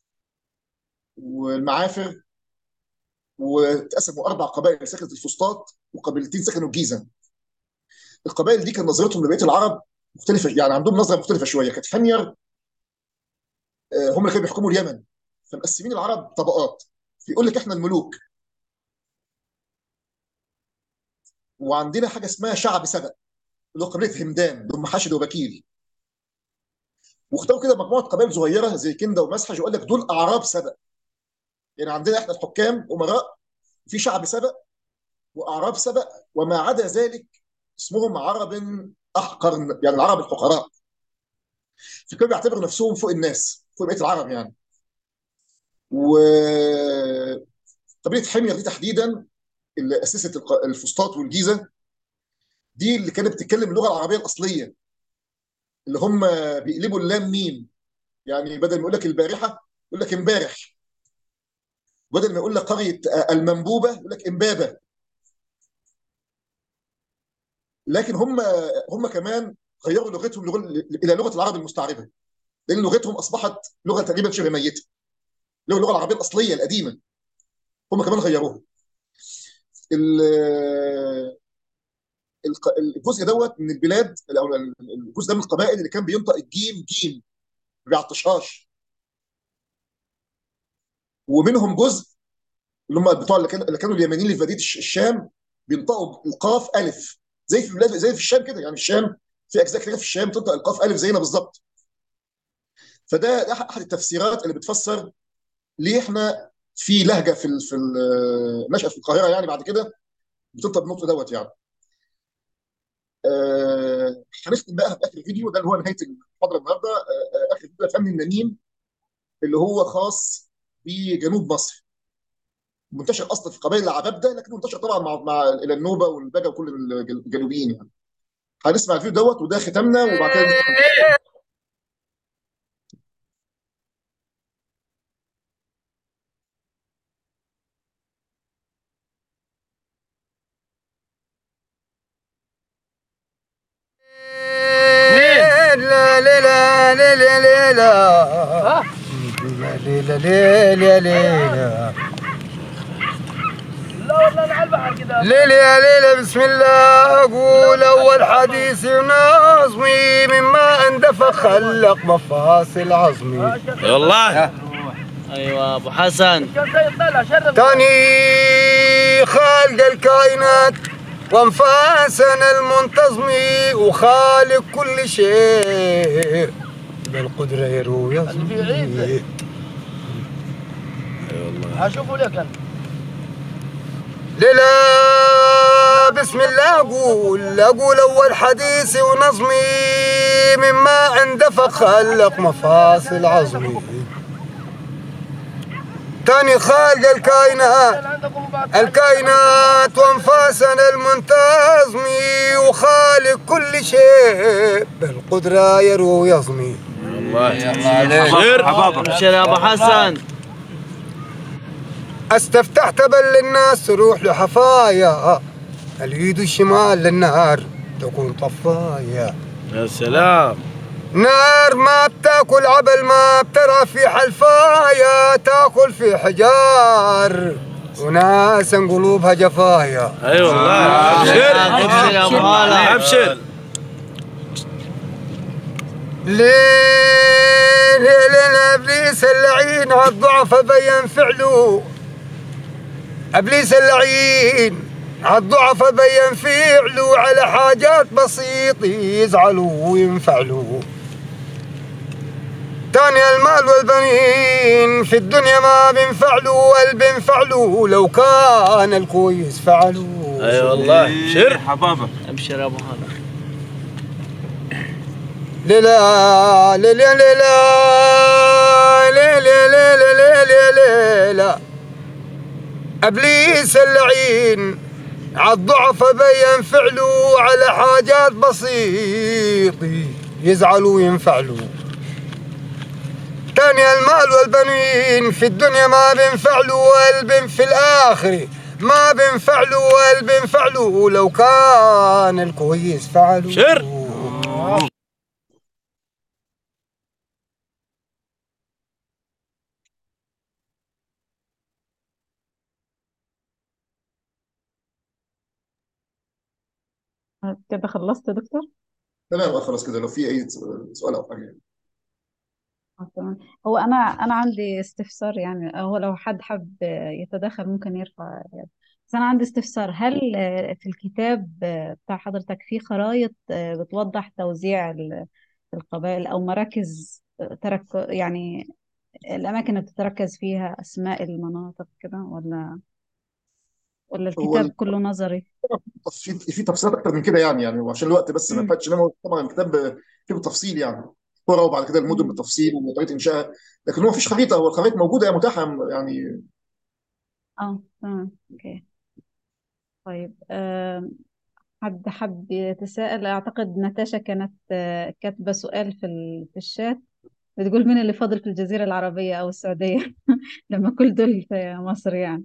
والمعافر، واتقسموا اربع قبائل سكنت الفسطاط وقبيلتين سكنوا الجيزه. القبائل دي كان نظرتهم لبقيه العرب مختلفه، يعني عندهم نظره مختلفه شويه. كانت حمير هم اللي كانوا بيحكموا اليمن، فمقسمين العرب طبقات، يقول لك احنا الملوك، وعندنا حاجه اسمها شعب سبأ اللي هو قبيله همدان اللي هم حاشد وبكيل، واختاروا كده مجموعه قبائل صغيره زي كنده ومسحج وقال لك دول اعراب سبأ. يعني عندنا احنا الحكام امراء، في شعب سبأ واعراب سبأ، وما عدا ذلك اسمهم عرب احقر، يعني العرب الحقراء، فكانوا بيعتبروا نفسهم فوق الناس، فوق بقيه العرب يعني. وقبيله حمير دي تحديدا اللي اسست الفسطاط والجيزه، دي اللي كانت بتتكلم اللغه العربيه الاصليه، اللي هم بيقلبوا اللام ميم، يعني بدل ما يقول لك البارحه يقول لك امبارح، بدل ما يقول لك قريه المنبوبه يقول لك امبابه. لكن هم كمان غيروا لغتهم الى لغه العرب المستعربه، لان لغتهم اصبحت لغه تقريبا شبه ميته، اللي هو اللغه العربيه الاصليه القديمه، هم كمان غيروها. الجزء دوت من البلاد، او الجزء ده من القبائل اللي كان بينطق الجيم جيم ما بيعطشهاش، ومنهم جزء اللي هم بتوع اللي كانوا اليمنيين اللي في مدينه الشام بينطقوا القاف الف، زي في البلاد زي في الشام كده، يعني الشام في اجزاء كتير في الشام تنطق القاف الف زينا بالظبط. فده احد التفسيرات اللي بتفسر ليه احنا في لهجه في نشأت في القاهره يعني بعد كده بتنطق بالنطق دوت يعني. هنختم بقى في اخر الفيديو ده اللي هو نهايه المحاضره النهارده. اخر فيديو فن النميم اللي هو خاص بجنوب مصر، منتشر اصلا في قبائل العبابده، لكن منتشر طبعا مع الى النوبه والبجا وكل الجنوبيين يعني. هنسمع الفيديو دوت وده ختامنا، وبعد كده لا لا لا لا لا لا ليلة ليلة ليلة ليلة يا ليلة. بسم الله أقول أول حديث نظمي مما اندفع خلق مفاصل عظمي. والله ايوه ابو حسن. تاني خالق الكائنات وانفاسنا المنتظم وخالق كل شيء بالقدرة يروي اللي في عيد هشوفه لك انا. ليلى بسم الله أقول أول حديثي ونظمي مما اندفق خلق مفاصل عظمي. تاني خالق الكائنات وانفاسنا المنتظمي وخالق كل شيء بالقدرة يروي يظمي. الله عليك ابشر يا ابو حسن. استفتح تبل الناس تروح لحفايا اليد الشمال للنار تكون طفايا. يا سلام. نار ما بتاكل عبل ما بترى في حلفايا تاكل في حجار وناس قلوبها جفايا. اي والله ابشر ابشر يا ابو هلا ابشر. لين ابليس اللعين عالضعف بين فعله. ابليس اللعين عالضعف بين فعله على حاجات بسيطة يزعلوا وينفعلوا. تاني المال والبنين في الدنيا ما بينفعلوا قلب بينفعلوا لو كان الكويس فعلوا. اي والله ابشر حبابك ابشر يا ابو هلا. ليلى ليلى ليلى ليلى ليلى ليلى ابليس اللعين عالضعف بين فعلوا على حاجات بسيطة يزعلوا وينفعلوا. تاني المال والبنين في الدنيا ما بينفعلوا قلب في الآخرة ما بينفعلوا قلب بينفعلوا لو كان الكويس فعلوا. شر كده خلصت يا دكتور؟ تمام خلاص كده، لو في اي سؤال او حاجه. تمام. هو انا عندي استفسار، يعني هو لو حد حب يتدخل ممكن يرفع يده. بس انا عندي استفسار، هل في الكتاب بتاع حضرتك في خرائط بتوضح توزيع القبائل او مراكز يعني الاماكن اللي بتتركز فيها اسماء المناطق كده، ولا هو الكتاب كله نظري؟ في تفصيلات اكتر من كده يعني وعشان الوقت بس ما فاتش، انما طبعا الكتاب فيه بالتفصيل يعني قرى وبعد كده المدن بالتفصيل وطريقه انشائها، لكن هو مفيش خريطه، هو الخرائط موجوده متاحه يعني. تمام اوكي. طيب حد حب يتساءل؟ اعتقد ناتاشا كانت كاتبه سؤال في الشات، بتقول مين اللي فاضل في الجزيره العربيه او السعوديه لما كل دول في مصر يعني.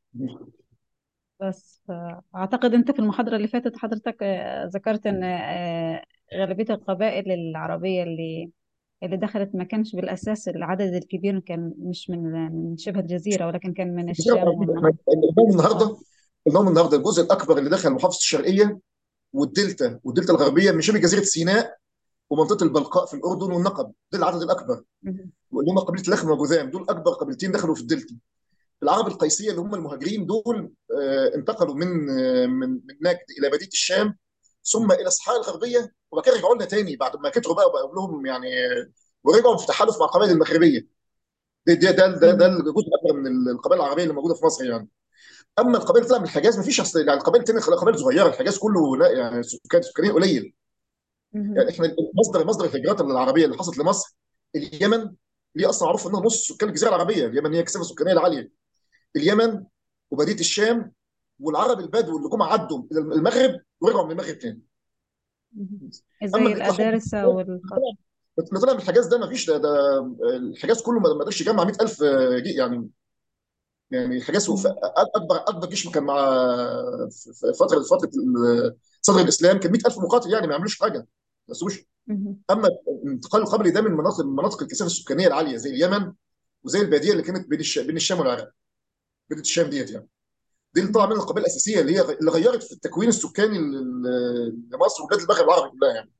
بس أعتقد أنت في المحاضرة اللي فاتت حضرتك ذكرت إن غالبية القبائل العربية اللي دخلت ما كانش بالأساس العدد الكبير، كان مش من شبه الجزيرة، ولكن كان من الجزيره الشام العربيه والمناطق. النهارده الجزء الاكبر اللي دخل محافظه الشرقيه والدلتا الغربيه من شبه جزيره سيناء ومنطقه البلقاء في الاردن والنقب، ده العدد الاكبر، واللي هم قبيله لخم وجذام، دول اكبر قبيلتين دخلوا في الدلتا. العرب القيسيه اللي هم المهاجرين دول انتقلوا من نجد الى مدينه الشام ثم الى الصحراء الغربيه، وبعد كده رجعوا لنا تاني بعد ما كتروا بقى وبقوا لهم يعني، ورجعوا في تحالف مع القبائل المغربيه. ده الجزء الاكبر من القبائل العربيه اللي موجوده في مصر يعني. اما القبائل اللي طلع من الحجاز ما فيش يعني القبائل التانيه قبائل صغيره، الحجاز كله لا يعني سكانيه قليل. يعني احنا مصدر الهجرات العربيه اللي حصلت لمصر اليمن، اللي اصلا معروف انها نص سكان الجزيره العربيه، اليمن هي الكثافه السكانيه العاليه. اليمن وبلديه الشام والعرب البدو اللي جم عدوا الى المغرب ورجعوا من المغرب تاني. زي الأدارسة اللي طلع من الحجاز ده ما فيش، ده الحجاز كله ما قدرش يجمع 100,000 يعني الحجاز اكبر جيش كان مع في فتره صدر الاسلام كان 100,000 مقاتل، يعني ما يعملوش حاجه ما يسوش. اما الانتقال القبلي ده من مناطق الكثافه السكانيه العاليه زي اليمن وزي الباديه اللي كانت بين الشام والعراق، بلاد الشام ديت يعني، دي اللي طلع منها القبائل الاساسيه اللي غيرت في التكوين السكاني لمصر وبلاد المغرب العربي كلها يعني.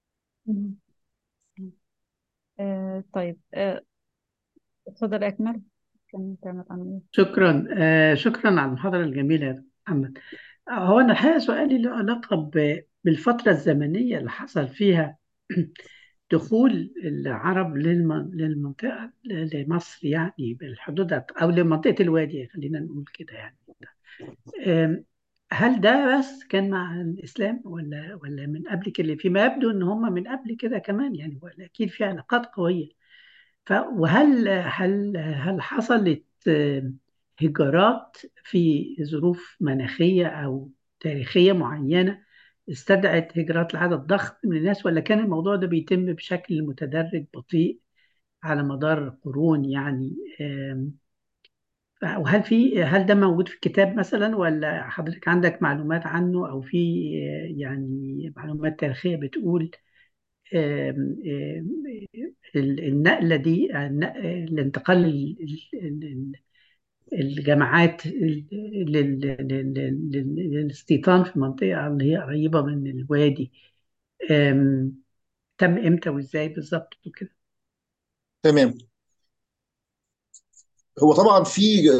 طيب اتفضل اكمل. شكرا شكرا على المحاضرة الجميلة يا محمد. هو أنا الحقيقة سؤالي له علاقة بالفترة الزمنية اللي حصل فيها دخول العرب للمنطقة لمصر يعني بالحدود أو لمنطقة الوادي، خلينا نقول كده يعني. هل ده بس كان مع الإسلام ولا من قبل كده؟ فيما يبدو إن هم من قبل كده كمان يعني، ولا أكيد في علاقات قوية. وهل حصلت هجرات في ظروف مناخية أو تاريخية معينة استدعت هجرات لعدد ضخم من الناس، ولا كان الموضوع ده بيتم بشكل متدرج بطيء على مدار قرون يعني؟ هل ده موجود في الكتاب مثلا، ولا حضرتك عندك معلومات عنه، أو في يعني معلومات تاريخية بتقول النقلة دي، الانتقال الجماعات للاستيطان في المنطقة اللي هي قريبة من الوادي تم امتى وازاي بالظبط وكده؟ تمام. هو طبعا في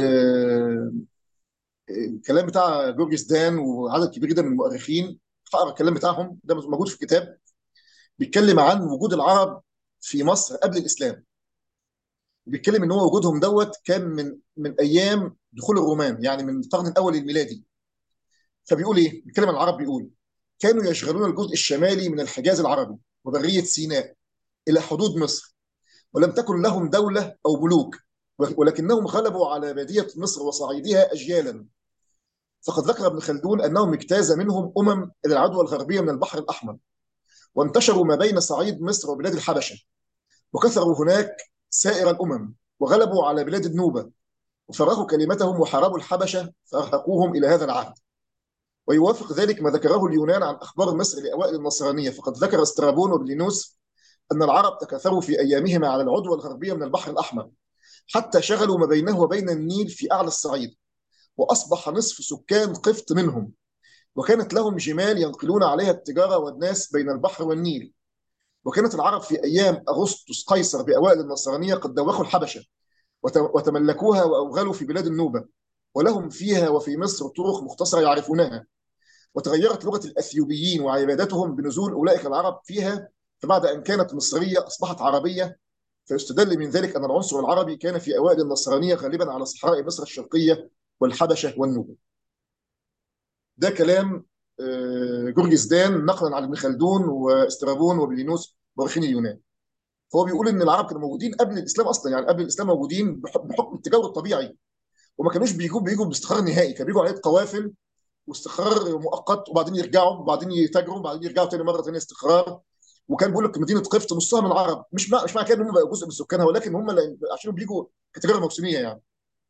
الكلام بتاع جورجس دان وعدد كبير جدا من المؤرخين، فأقرأ الكلام بتاعهم ده موجود في الكتاب، بيتكلم عن وجود العرب في مصر قبل الإسلام. بيتكلم ان هو وجودهم دوت كان من ايام دخول الرومان، يعني من القرن الاول الميلادي. فبيقول ايه؟ بيتكلم عن العرب، بيقول كانوا يشغلون الجزء الشمالي من الحجاز العربي وبريه سيناء الى حدود مصر، ولم تكن لهم دوله او ملوك، ولكنهم غلبوا على باديه مصر وصعيدها اجيالا. فقد ذكر ابن خلدون انهم اجتاز منهم الى العدوى الغربيه من البحر الاحمر، وانتشروا ما بين صعيد مصر وبلاد الحبشه، وكثروا هناك سائر الامم، وغلبوا على بلاد النوبه، وفرغوا كلمتهم وحاربوا الحبشة فأرهقوهم إلى هذا العهد. ويوافق ذلك ما ذكره اليونان عن أخبار مصر لأوائل النصرانية، فقد ذكر استرابون وبلينوس أن العرب تكاثروا في أيامهما على العدوى الغربية من البحر الأحمر، حتى شغلوا ما بينه وبين النيل في أعلى الصعيد، وأصبح نصف سكان قفط منهم، وكانت لهم جمال ينقلون عليها التجارة والناس بين البحر والنيل. وكانت العرب في أيام أغسطس قيصر بأوائل النصرانية قد دوخوا الحبشة وتملكوها وأوغلوا في بلاد النوبة، ولهم فيها وفي مصر طرق مختصرة يعرفونها. وتغيرت لغة الأثيوبيين وعبادتهم بنزول أولئك العرب فيها، فبعد أن كانت مصرية أصبحت عربية. فيستدل من ذلك أن العنصر العربي كان في أوائل النصرانية غالبا على صحراء مصر الشرقية والحبشة والنوبة. ده كلام جورجس دان نقلا عن ابن خلدون واسترابون وبلينوس مؤرخين اليونان. فهو بيقول ان العرب كانوا موجودين قبل الاسلام اصلا، يعني قبل الاسلام موجودين بحكم التجول الطبيعي، وما كانوش بيجوا باستقرار نهائي، كانوا بيجوا عليه قوافل واستقرار مؤقت، وبعدين يرجعوا، وبعدين يتاجروا، وبعدين يرجعوا تاني مره ثانيه استقرار. وكان بيقول لك مدينه قفط نصها من العرب، مش معنى كده ان هم بقوا جزء من سكانها، ولكن هم عشان بيجوا كتجاره موسميه يعني.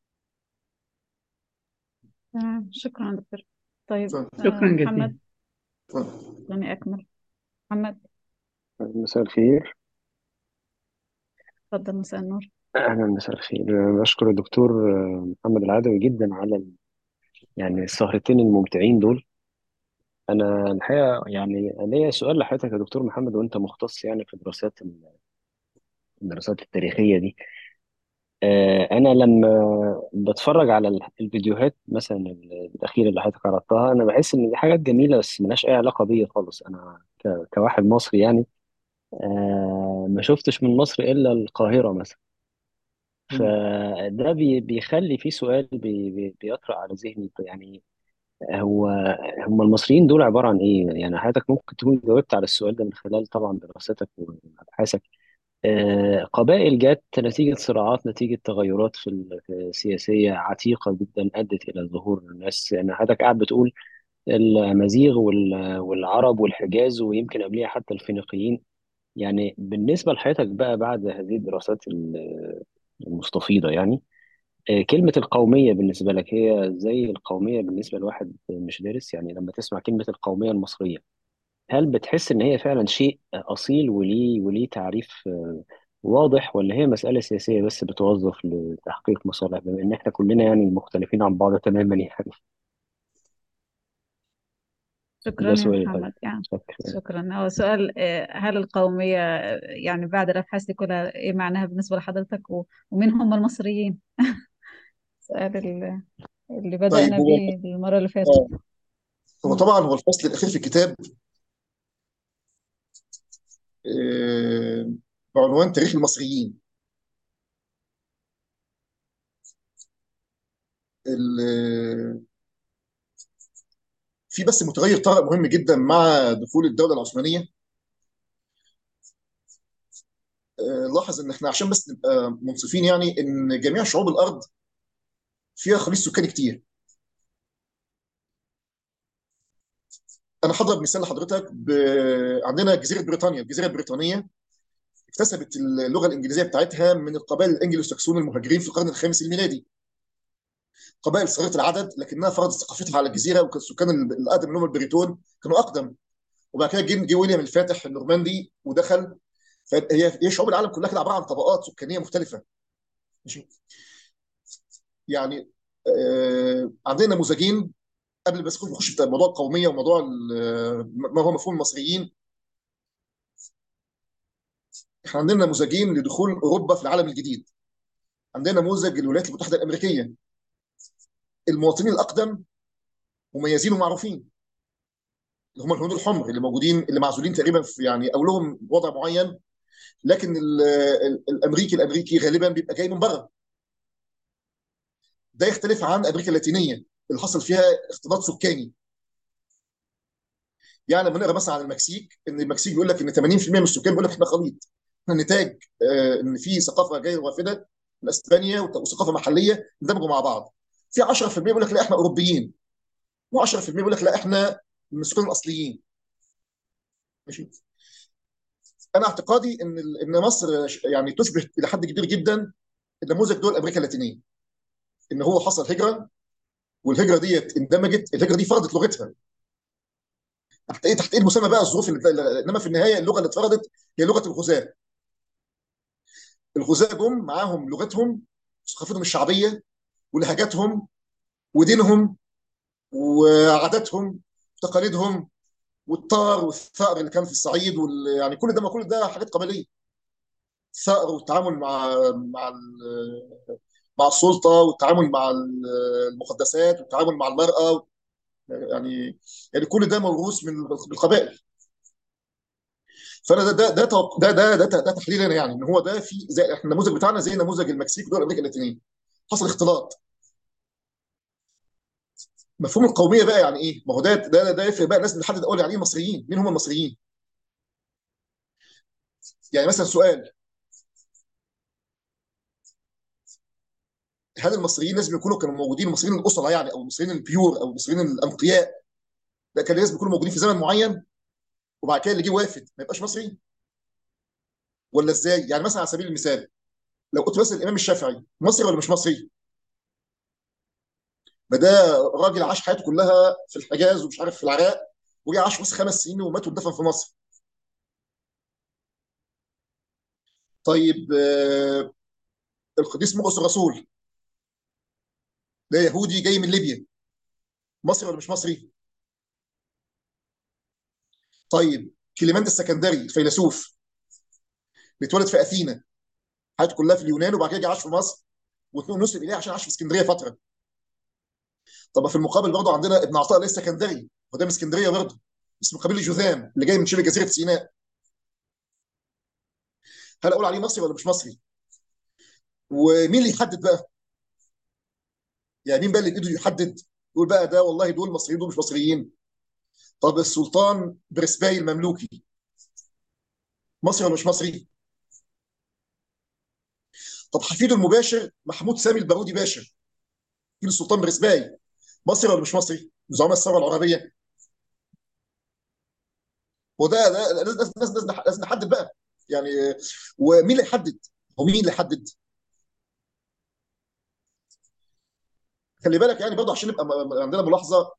شكرا دكتور. طيب شكرا جزيلا. محمد يعني أكمل. محمد مساء الخير. اتفضل. مساء النور. أهلا، مساء الخير. بشكر الدكتور محمد العدوي جدا على يعني السهرتين الممتعين دول. أنا الحقيقة يعني ليا سؤال لحضرتك يا دكتور محمد، وأنت مختص يعني في الدراسات التاريخية دي. أنا لما بتفرج على الفيديوهات مثلا الأخيرة اللي حضرتك عرضتها، أنا بحس إن دي حاجات جميلة بس ملهاش أي علاقة بيا خالص. أنا كواحد مصري يعني ما شفتش من مصر إلا القاهرة مثلا. فده بيخلي في سؤال بيطرأ على ذهني، يعني هو هم المصريين دول عبارة عن إيه؟ يعني حضرتك ممكن تكون جاوبت على السؤال ده من خلال طبعا دراستك وأبحاثك. قبائل جت نتيجة صراعات، نتيجة تغيرات في السياسية عتيقة جدا أدت إلى ظهور الناس. يعني حضرتك قاعد بتقول الأمازيغ والعرب والحجاز، ويمكن قبليها حتى الفينيقيين. يعني بالنسبة لحضرتك بقى بعد هذه الدراسات المستفيضة، يعني كلمة القومية بالنسبة لك هي زي القومية بالنسبة لواحد مش دارس؟ يعني لما تسمع كلمة القومية المصرية، هل بتحس إن هي فعلا شيء أصيل وليه تعريف واضح، ولا هي مسألة سياسية بس بتوظف لتحقيق مصالح، بما إن إحنا كلنا يعني مختلفين عن بعض تماما يعني؟ شكرا ده يا سؤالي. طيب محمد. يعني شكرا. شكرا. هو سؤال هل القومية يعني بعد الأبحاث دي كلها إيه معناها بالنسبة لحضرتك، ومين هم المصريين؟ السؤال اللي طيب بدأنا هو بيه المرة اللي فاتت. هو طبعا هو الفصل الاخير في الكتاب بعنوان تاريخ المصريين. في بس متغير طارئ مهم جدا مع دخول الدوله العثمانيه. لاحظ ان احنا عشان بس نبقى منصفين، يعني ان جميع شعوب الارض فيها خليط سكاني كتير. انا هضرب مثال لحضرتك عندنا جزيره بريطانيا. الجزيره البريطانيه اكتسبت اللغه الانجليزيه بتاعتها من القبائل الانجلو ساكسون المهاجرين في القرن الخامس الميلادي. قبائل صغيره العدد لكنها فرضت ثقافتها على الجزيره، وكان السكان الاقدم منهم البريتون كانوا اقدم. وبعد كده جه ويليام الفاتح النورماندي ودخل. فهي شعوب العالم كلها كده عباره عن طبقات سكانيه مختلفه. ماشي. يعني عندنا نموذجين قبل بس نخش في موضوع القوميه وموضوع ما هو مفهوم المصريين. احنا عندنا نموذجين لدخول اوروبا في العالم الجديد. عندنا نموذج الولايات المتحده الامريكيه. المواطنين الاقدم مميزين ومعروفين، اللي هم الهنود الحمر اللي موجودين، اللي معزولين تقريبا في يعني او لهم وضع معين. لكن الامريكي غالبا بيبقى جاي من بره. ده يختلف عن امريكا اللاتينيه اللي حصل فيها اختلاط سكاني. يعني لما نقرا مثلا عن المكسيك، ان المكسيك بيقول لك ان 80% من السكان بيقول لك احنا خليط، احنا نتاج ان في ثقافه جايه وافده من اسبانيا وثقافه محليه اندمجوا مع بعض. في 10% بيقول لك لا احنا اوروبيين، و10% بيقول لك لا احنا من السكان الاصليين. ماشي. انا اعتقادي ان مصر يعني تشبه الى حد كبير جدا نموذج دول امريكا اللاتينيه. ان هو حصل هجره، والهجره ديت اندمجت، الهجره دي فرضت لغتها. تحت ايه المسمى بقى الظروف انما في النهايه اللغه اللي اتفرضت هي لغه الغزاة. الغزاة جم معاهم لغتهم وثقافتهم الشعبيه ولهجاتهم ودينهم وعاداتهم وتقاليدهم، والطار والثأر اللي كان في الصعيد يعني كل ده، ما كل ده حاجات قبليه. الثأر والتعامل مع السلطه، والتعامل مع المقدسات، والتعامل مع المراه. يعني كل ده موروث من القبائل. فانا ده تحليل انا، يعني ان هو ده في زي احنا النموذج بتاعنا زي نموذج المكسيك ودول امريكا اللاتينيه، حصل اختلاط. مفهوم القوميه بقى يعني ايه؟ ما هو ده يفرق بقى. الناس بنحدد اول يعني ايه مصريين، مين هم المصريين؟ يعني مثلا سؤال: هل المصريين لازم كانوا موجودين، المصريين الاصلة يعني، او المصريين البيور او المصريين الانقياء، ده كان لازم يكونوا موجودين في زمن معين وبعد كده اللي جه وافد ما يبقاش مصري؟ ولا ازاي؟ يعني مثلا على سبيل المثال، لو قلت مثلا الامام الشافعي مصري ولا مش مصري؟ ما ده راجل عاش حياته كلها في الحجاز ومش عارف في العراق، وجه عاش في مصر 5 سنين ومات ودفن في مصر. طيب القديس مرقس الرسول ده يهودي جاي من ليبيا، مصري ولا مش مصري؟ طيب كليماند السكندري الفيلسوف اللي اتولد في اثينا، حياته كلها في اليونان وبعد كده جه عاش في مصر ونسب اليه عشان عاش في اسكندريه فتره. طب في المقابل برضه عندنا ابن عطاء الله السكندري، وده من اسكندريه برضه، اسمه قبيل جذام اللي جاي من شبه جزيره سيناء. هل اقول عليه مصري ولا مش مصري؟ ومين اللي يحدد بقى؟ يعني مين بقى اللي بايده يحدد يقول بقى ده والله دول مصريين دول مش مصريين؟ طب السلطان برسباي المملوكي مصري ولا مش مصري؟ طب حفيده المباشر محمود سامي البارودي باشا، جيل السلطان برسباي، مصري ولا مش مصري؟ زعماء الثوره العربيه. وده لازم نحدد بقى يعني. ومين اللي يحدد؟ هو مين اللي يحدد؟ خلي بالك يعني برضه عشان يبقى عندنا ملاحظه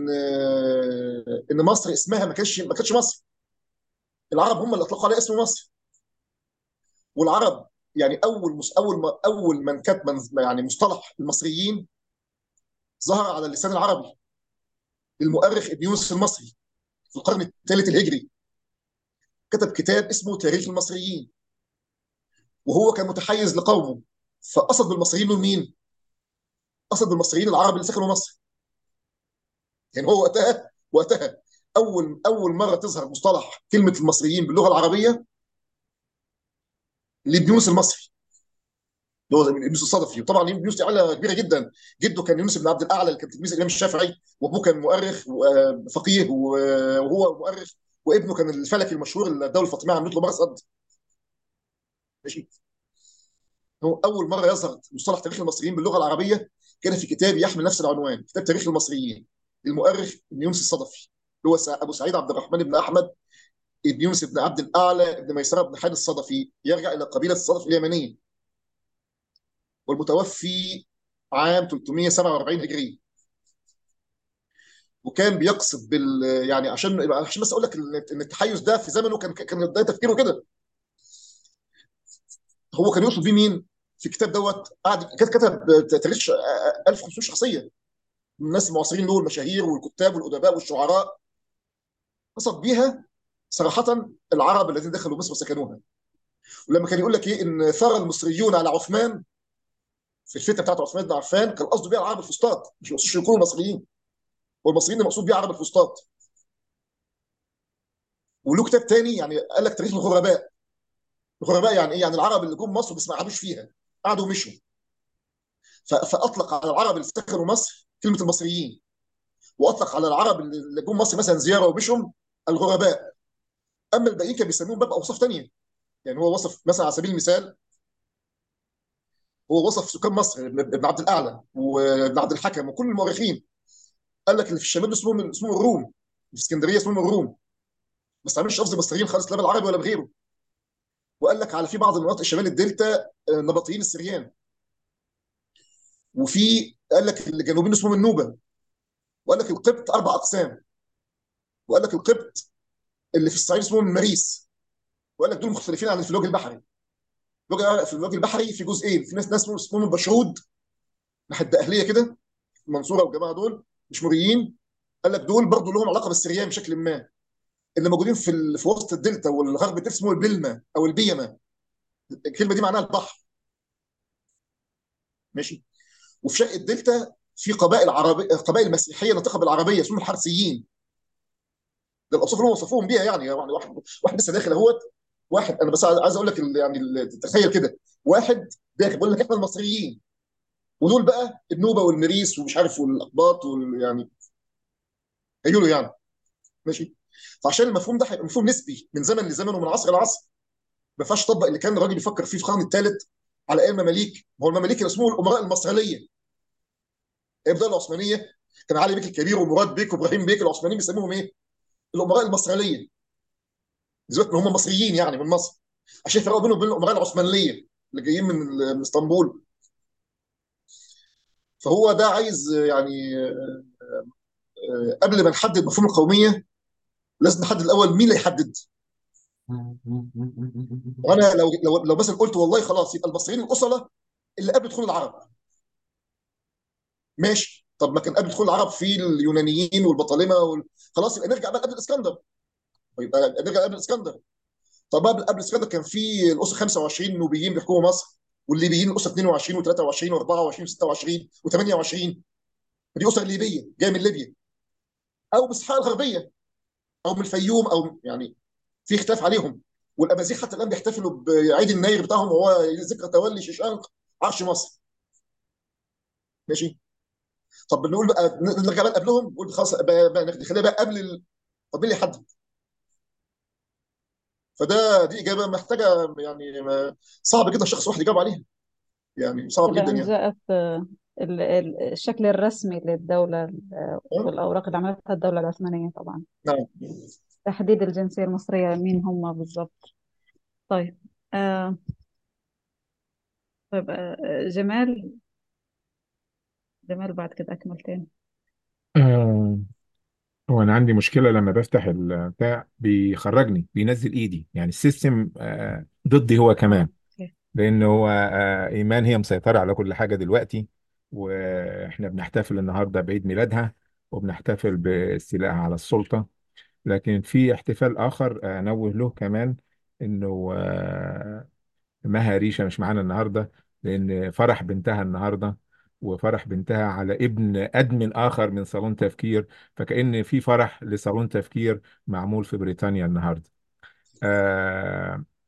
ان مصر اسمها ما كانتش مصر. العرب هم اللي اطلقوا عليها اسم مصر. والعرب يعني اول من كتب يعني مصطلح المصريين ظهر على اللسان العربي للمؤرخ ابن يونس المصري في القرن الثالث الهجري. كتب كتاب اسمه تاريخ المصريين، وهو كان متحيز لقومه، فقصد بالمصريين دول مين؟ قصد بالمصريين العرب اللي سكنوا مصر. يعني هو وقتها اول مره تظهر مصطلح كلمه المصريين باللغه العربيه لابن يونس المصري، اللي هو يونس الصدفي. وطبعا يونس دي عائله كبيره جدا. جده كان يونس بن عبد الاعلى اللي كان تلميذ الامام الشافعي، وابوه كان مؤرخ وفقيه وهو مؤرخ، وابنه كان الفلكي المشهور اللي الدوله الفاطميه عملت له مرصد. ماشي. هو اول مره يظهر مصطلح تاريخ المصريين باللغه العربيه كان في كتاب يحمل نفس العنوان، كتاب تاريخ المصريين للمؤرخ ابن يونس الصدفي، اللي هو ابو سعيد عبد الرحمن بن احمد ابن يونس بن عبد الاعلى ابن ميسره بن حال الصدفي، يرجع الى قبيله الصدف اليمنيه، والمتوفي عام 347 هجري. وكان بيقصد يعني عشان بس اقول لك ان التحيز ده في زمنه كان ده تفكيره كده. هو كان يقصد بيه مين؟ في الكتاب دوت قعد كتب تاريخ 1500 شخصيه من الناس المعاصرين دول، المشاهير والكتاب والادباء والشعراء، قصد بيها صراحه العرب الذين دخلوا مصر وسكنوها. ولما كان يقول لك ايه ان ثار المصريون على عثمان في الفتنه بتاعت عثمان بن عفان، كان قصده بيها العرب الفسطاط، مش يقصدش يكونوا مصريين، والمصريين المقصود بيها عرب الفسطاط. وله كتاب تاني يعني قال لك تاريخ الغرباء. الغرباء يعني ايه؟ يعني العرب اللي جم مصر بس ما قعدوش فيها، قعدوا ومشوا. فاطلق على العرب اللي سكنوا مصر كلمه المصريين، واطلق على العرب اللي جم مصر مثلا زياره ومشوا الغرباء. اما الباقيين كان بيسميهم بقى اوصاف تانيه. يعني هو وصف مثلا على سبيل المثال، هو وصف سكان مصر ابن عبد الاعلى وابن عبد الحكم وكل المؤرخين، قال لك اللي في الشمال اسمهم الروم، في اسكندريه اسمهم الروم، ما استعملش لفظ المصريين خالص لا بالعربي ولا بغيره. وقال لك على في بعض المناطق شمال الدلتا نبطيين السريان، وفي قال لك اللي جنوبين اسمهم النوبه. وقال لك القبط اربع اقسام. وقال لك القبط اللي في الصعيد اسمهم المريس. وقال لك دول مختلفين عن الفلوج البحري. في الوجه البحري في جزئين، في ناس اسمهم البشرود ناحيه الدقهليه كده، المنصوره والجماعه دول مش مريين. قال لك دول برضه لهم علاقه بالسريان بشكل ما. اللي موجودين في وسط الدلتا والغرب الدلتا اسمه البلمه او البيمه، الكلمه دي معناها البحر. ماشي. وفي شرق الدلتا في قبائل عربيه، قبائل مسيحيه ناطقه بالعربيه اسمهم الحرسيين. ده الاوصاف اللي هم وصفوهم بيها. يعني واحد لسه داخل اهوت، واحد انا بس عايز اقول لك تخيل كده، واحد داخل بيقول لك احنا المصريين، ودول بقى النوبه والمريس ومش عارف والاقباط يعني هيقولوا يعني. ماشي. فعشان المفهوم ده هيبقى مفهوم نسبي من زمن لزمن ومن عصر لعصر، ما ينفعش تطبق اللي كان الراجل يفكر فيه في القرن الثالث على ايام المماليك. هو المماليك اللي اسمهم الامراء المصريين، ايام الدوله العثمانيه كان علي بيك الكبير ومراد بيك وابراهيم بيك، العثمانيين بيسموهم ايه؟ الامراء المصريين، بالذات ان هم مصريين يعني من مصر، عشان يفرقوا بينهم وبين الامراء العثمانيه اللي جايين من اسطنبول. فهو ده عايز يعني قبل ما نحدد مفهوم القوميه لازم نحدد الاول مين اللي يحدد. وانا لو مثلا قلت والله خلاص يبقى المصريين الاصله اللي قبل دخول العرب، ماشي. طب ما كان قبل دخول العرب في اليونانيين والبطالمه خلاص يبقى نرجع بقى قبل الاسكندر، يبقى نرجع قبل الاسكندر. طب قبل الاسكندر كان في الاسره 25 نوبيين بيحكموا مصر، والليبيين الاسره 22 و23 و24 و26 و28. دي اسر ليبيه جايه من ليبيا او من الصحراء الغربيه او من الفيوم، او يعني في اختلاف عليهم. والامازيغ حتى الان بيحتفلوا بعيد النير بتاعهم وهو ذكرى تولي شيشانق عرش مصر. ماشي. طب بنقول بقى نرجع بقى قبلهم، نقول خلاص بقى نخليها بقى قبل طب مين اللي يحدد؟ دي اجابه محتاجه يعني صعب جدا شخص واحد يجاوب عليها، يعني صعب إلى جدا أن يعني. جاءت الشكل الرسمي للدولة والأوراق اللي عملتها الدولة العثمانية طبعا، نعم. تحديد الجنسية المصرية مين هم بالضبط. طيب آه طيب جمال بعد كده أكمل تاني. آه، هو انا عندي مشكله لما بفتح البتاع بيخرجني بينزل ايدي، يعني السيستم ضدي هو كمان، لان هو ايمان هي مسيطره على كل حاجه دلوقتي. واحنا بنحتفل النهارده بعيد ميلادها وبنحتفل باستيلائها على السلطه. لكن في احتفال اخر انوه له كمان، انه مها ريشه مش معانا النهارده، لان فرح بنتها النهارده، وفرح بنتها على ابن ادمن اخر من صالون تفكير، فكأن في فرح لصالون تفكير معمول في بريطانيا النهارده. آه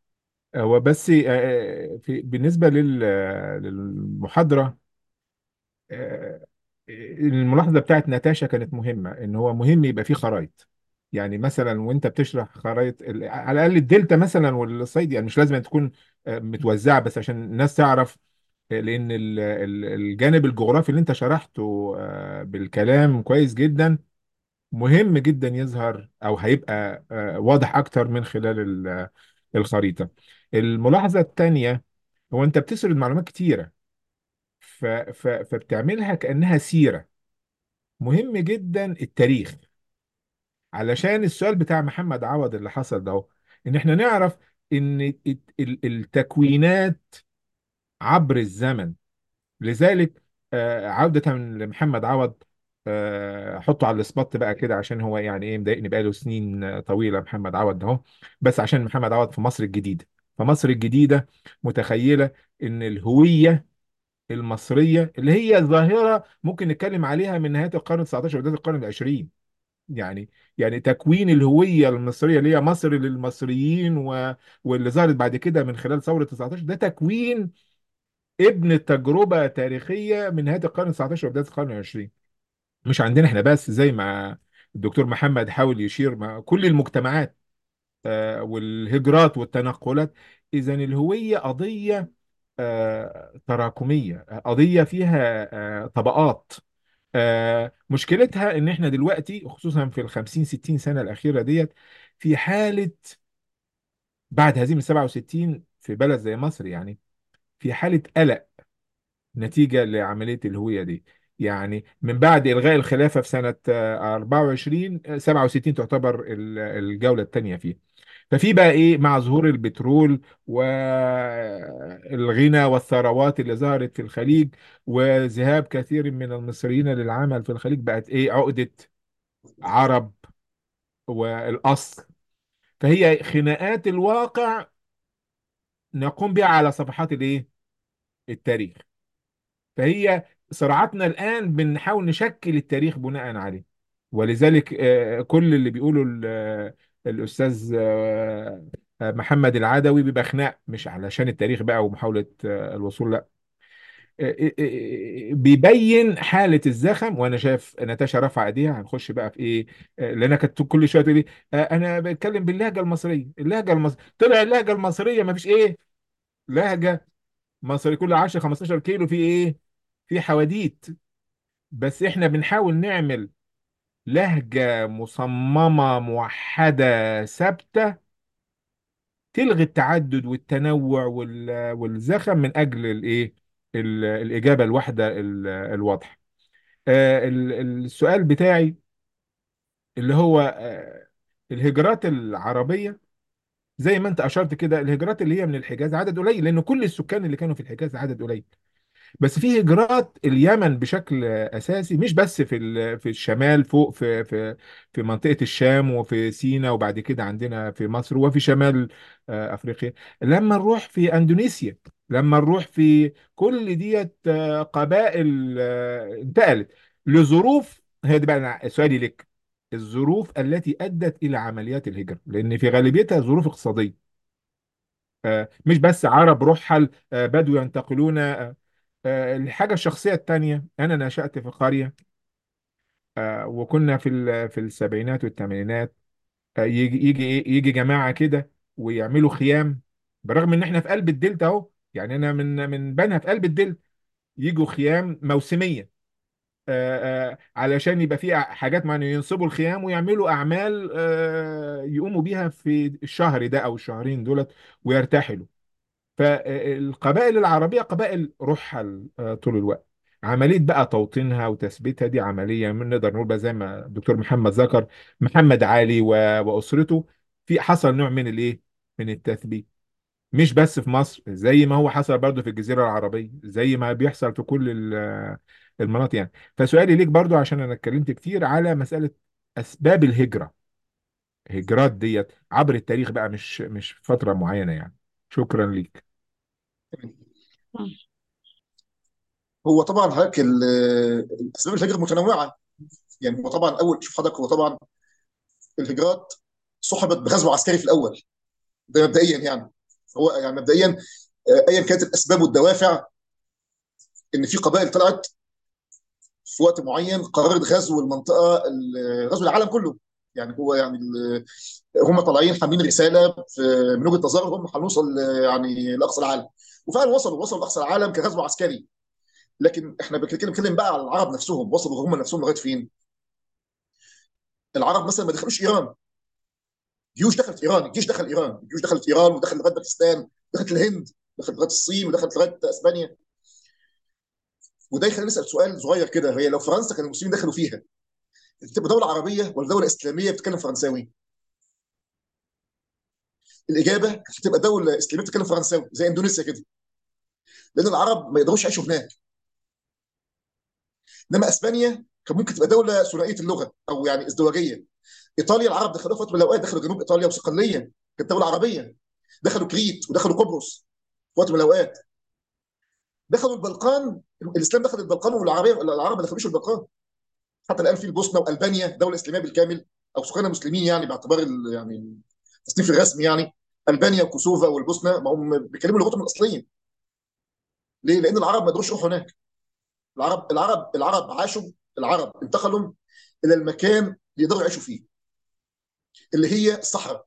هو بس بالنسبة للمحاضرة، آه، الملاحظة بتاعت ناتاشا كانت مهمة، ان هو مهم يبقى فيه خرائط. يعني مثلا وانت بتشرح خرائط على الاقل الدلتا مثلا والصعيد، يعني مش لازم أن تكون متوزعة، بس عشان الناس تعرف. لان الجانب الجغرافي اللي انت شرحته بالكلام كويس جدا، مهم جدا يظهر او هيبقى واضح اكتر من خلال الخريطة. الملاحظة التانية، هو انت بتسرد معلومات كتيرة، فبتعملها كأنها سيرة. مهم جدا التاريخ، علشان السؤال بتاع محمد عوض اللي حصل ده، ان احنا نعرف ان التكوينات عبر الزمن. لذلك عودة لمحمد عوض، حطه على السبوت بقى كده، عشان هو يعني ايه مضايقني بقاله سنين طويلة محمد عوض ده اهو. بس عشان محمد عوض في مصر الجديدة، فمصر الجديدة متخيلة ان الهوية المصرية اللي هي ظاهرة ممكن نتكلم عليها من نهاية القرن 19 وبداية القرن العشرين. يعني تكوين الهوية المصرية اللي هي مصر للمصريين واللي ظهرت بعد كده من خلال ثورة 19، ده تكوين ابن تجربة تاريخية من نهاية القرن 19 وبداية القرن العشرين. مش عندنا احنا بس، زي ما الدكتور محمد حاول يشير، مع كل المجتمعات والهجرات والتنقلات. إذا الهوية قضية تراكمية، قضية فيها طبقات. مشكلتها ان احنا دلوقتي، خصوصا في الخمسين ستين سنة الأخيرة ديت، في حالة بعد هزيمة 67 في بلد زي مصر، يعني في حالة قلق نتيجة لعملية الهوية دي. يعني من بعد إلغاء الخلافة في سنة 24، 67 تعتبر الجولة الثانية فيه. ففي بقى ايه مع ظهور البترول والغنى والثروات اللي ظهرت في الخليج، وذهاب كثير من المصريين للعمل في الخليج، بقت ايه عقدة عرب والأصل. فهي خناقات الواقع نقوم بها على صفحات الايه التاريخ. فهي صراعاتنا الآن بنحاول نشكل التاريخ بناء عليه. ولذلك كل اللي بيقوله الأستاذ محمد العدوي بيبقى خناق، مش علشان التاريخ بقى ومحاولة الوصول، لا. بيبين حالة الزخم. وانا شايف ناتاشا رافعه ايديها، هنخش بقى في ايه؟ لانها كانت كل شويه تقول لي انا بتكلم باللهجه المصريه، اللهجه المصريه. طلع اللهجه المصريه ما فيش ايه لهجه مصري كل 10 15 كيلو في ايه؟ في حواديت. بس احنا بنحاول نعمل لهجة مصممة موحدة ثابتة، تلغي التعدد والتنوع والزخم من اجل الايه الاجابة الواحدة الواضحة. السؤال بتاعي اللي هو الهجرات العربية، زي ما انت اشرت كده، الهجرات اللي هي من الحجاز عدد قليل، لان كل السكان اللي كانوا في الحجاز عدد قليل. بس في هجرات اليمن بشكل اساسي، مش بس في الشمال فوق في منطقه الشام وفي سيناء، وبعد كده عندنا في مصر وفي شمال افريقيا. لما نروح في اندونيسيا، لما نروح في كل ديت قبائل انتقلت لظروف. هي دي بقى سؤالي لك، الظروف التي ادت الى عمليات الهجره، لان في غالبيتها ظروف اقتصاديه. مش بس عرب رحل بدو ينتقلون. الحاجة الشخصية التانية، أنا نشأت في قرية وكنا في السبعينات والثمانينات. يجي جماعة كده ويعملوا خيام، برغم إن إحنا في قلب الدلتا أهو. يعني أنا من بنها في قلب الدلتا. يجوا خيام موسمية علشان يبقى في حاجات معينة، ينصبوا الخيام ويعملوا أعمال يقوموا بيها في الشهر ده أو الشهرين دولت ويرتحلوا. فالقبائل العربية قبائل رحل طول الوقت. عملية بقى توطينها وتثبيتها دي عملية من نقدر نقول بقى زي ما الدكتور محمد ذكر، محمد علي وأسرته، في حصل نوع من الايه من التثبيت. مش بس في مصر، زي ما هو حصل برضو في الجزيرة العربية، زي ما بيحصل في كل المناطق يعني. فسؤالي ليك برضو، عشان انا اتكلمت كتير على مسألة أسباب الهجرة، هجرات ديت عبر التاريخ بقى، مش فترة معينة يعني. شكرا ليك. هو طبعا حضرتك اسباب الهجره متنوعه. يعني هو طبعا اول شوف حضرتك، هو طبعا الهجرات صحبت بغزو عسكري في الاول، ده مبدئيا يعني. هو يعني مبدئيا ايا كانت الاسباب والدوافع، ان في قبائل طلعت في وقت معين قررت غزو المنطقه، غزو العالم كله. يعني هو يعني هم طالعين حاملين رساله من وجهه نظرهم هم هنوصل يعني لاقصى العالم، وفعلا وصلوا لاقصى العالم كغزو عسكري. لكن احنا بنتكلم بقى على العرب نفسهم، وصلوا هم نفسهم لغايه فين؟ العرب مثلا ما دخلوش ايران، جيوش دخلت ايران، الجيش دخل ايران، الجيوش دخلت ايران ودخل لغايه باكستان، دخلت الهند، دخلت لغايه الصين، ودخلت لغايه اسبانيا. وده يخلينا نسال سؤال صغير كده، هي لو فرنسا كان المسلمين دخلوا فيها تبقى دوله عربيه ولا دوله اسلاميه بتتكلم فرنساوي؟ الاجابه هتبقى دوله اسلاميه بتتكلم فرنساوي زي اندونيسيا كده، لان العرب ما يقدروش يعيشوا هناك. انما اسبانيا كان ممكن تبقى دوله ثنائيه اللغه او يعني ازدواجيه. ايطاليا العرب دخلوها في وقت من الاوقات، دخلوا جنوب ايطاليا وصقليه، كانت دوله عربيه. دخلوا كريت ودخلوا قبرص في وقت من الاوقات. دخلوا البلقان، الاسلام دخل البلقان، والعربيه العرب ما دخلوش البلقان. حتى الان في البوسنه والبانيا دوله اسلاميه بالكامل، او سكانها مسلمين يعني باعتبار يعني التصنيف الرسمي يعني. البانيا وكوسوفا والبوسنه ما هم بيتكلموا لغتهم الاصليه. ليه؟ لان العرب ما قدروش يروحوا هناك. العرب عاشوا، العرب انتقلوا الى المكان اللي يقدروا يعيشوا فيه، اللي هي الصحراء.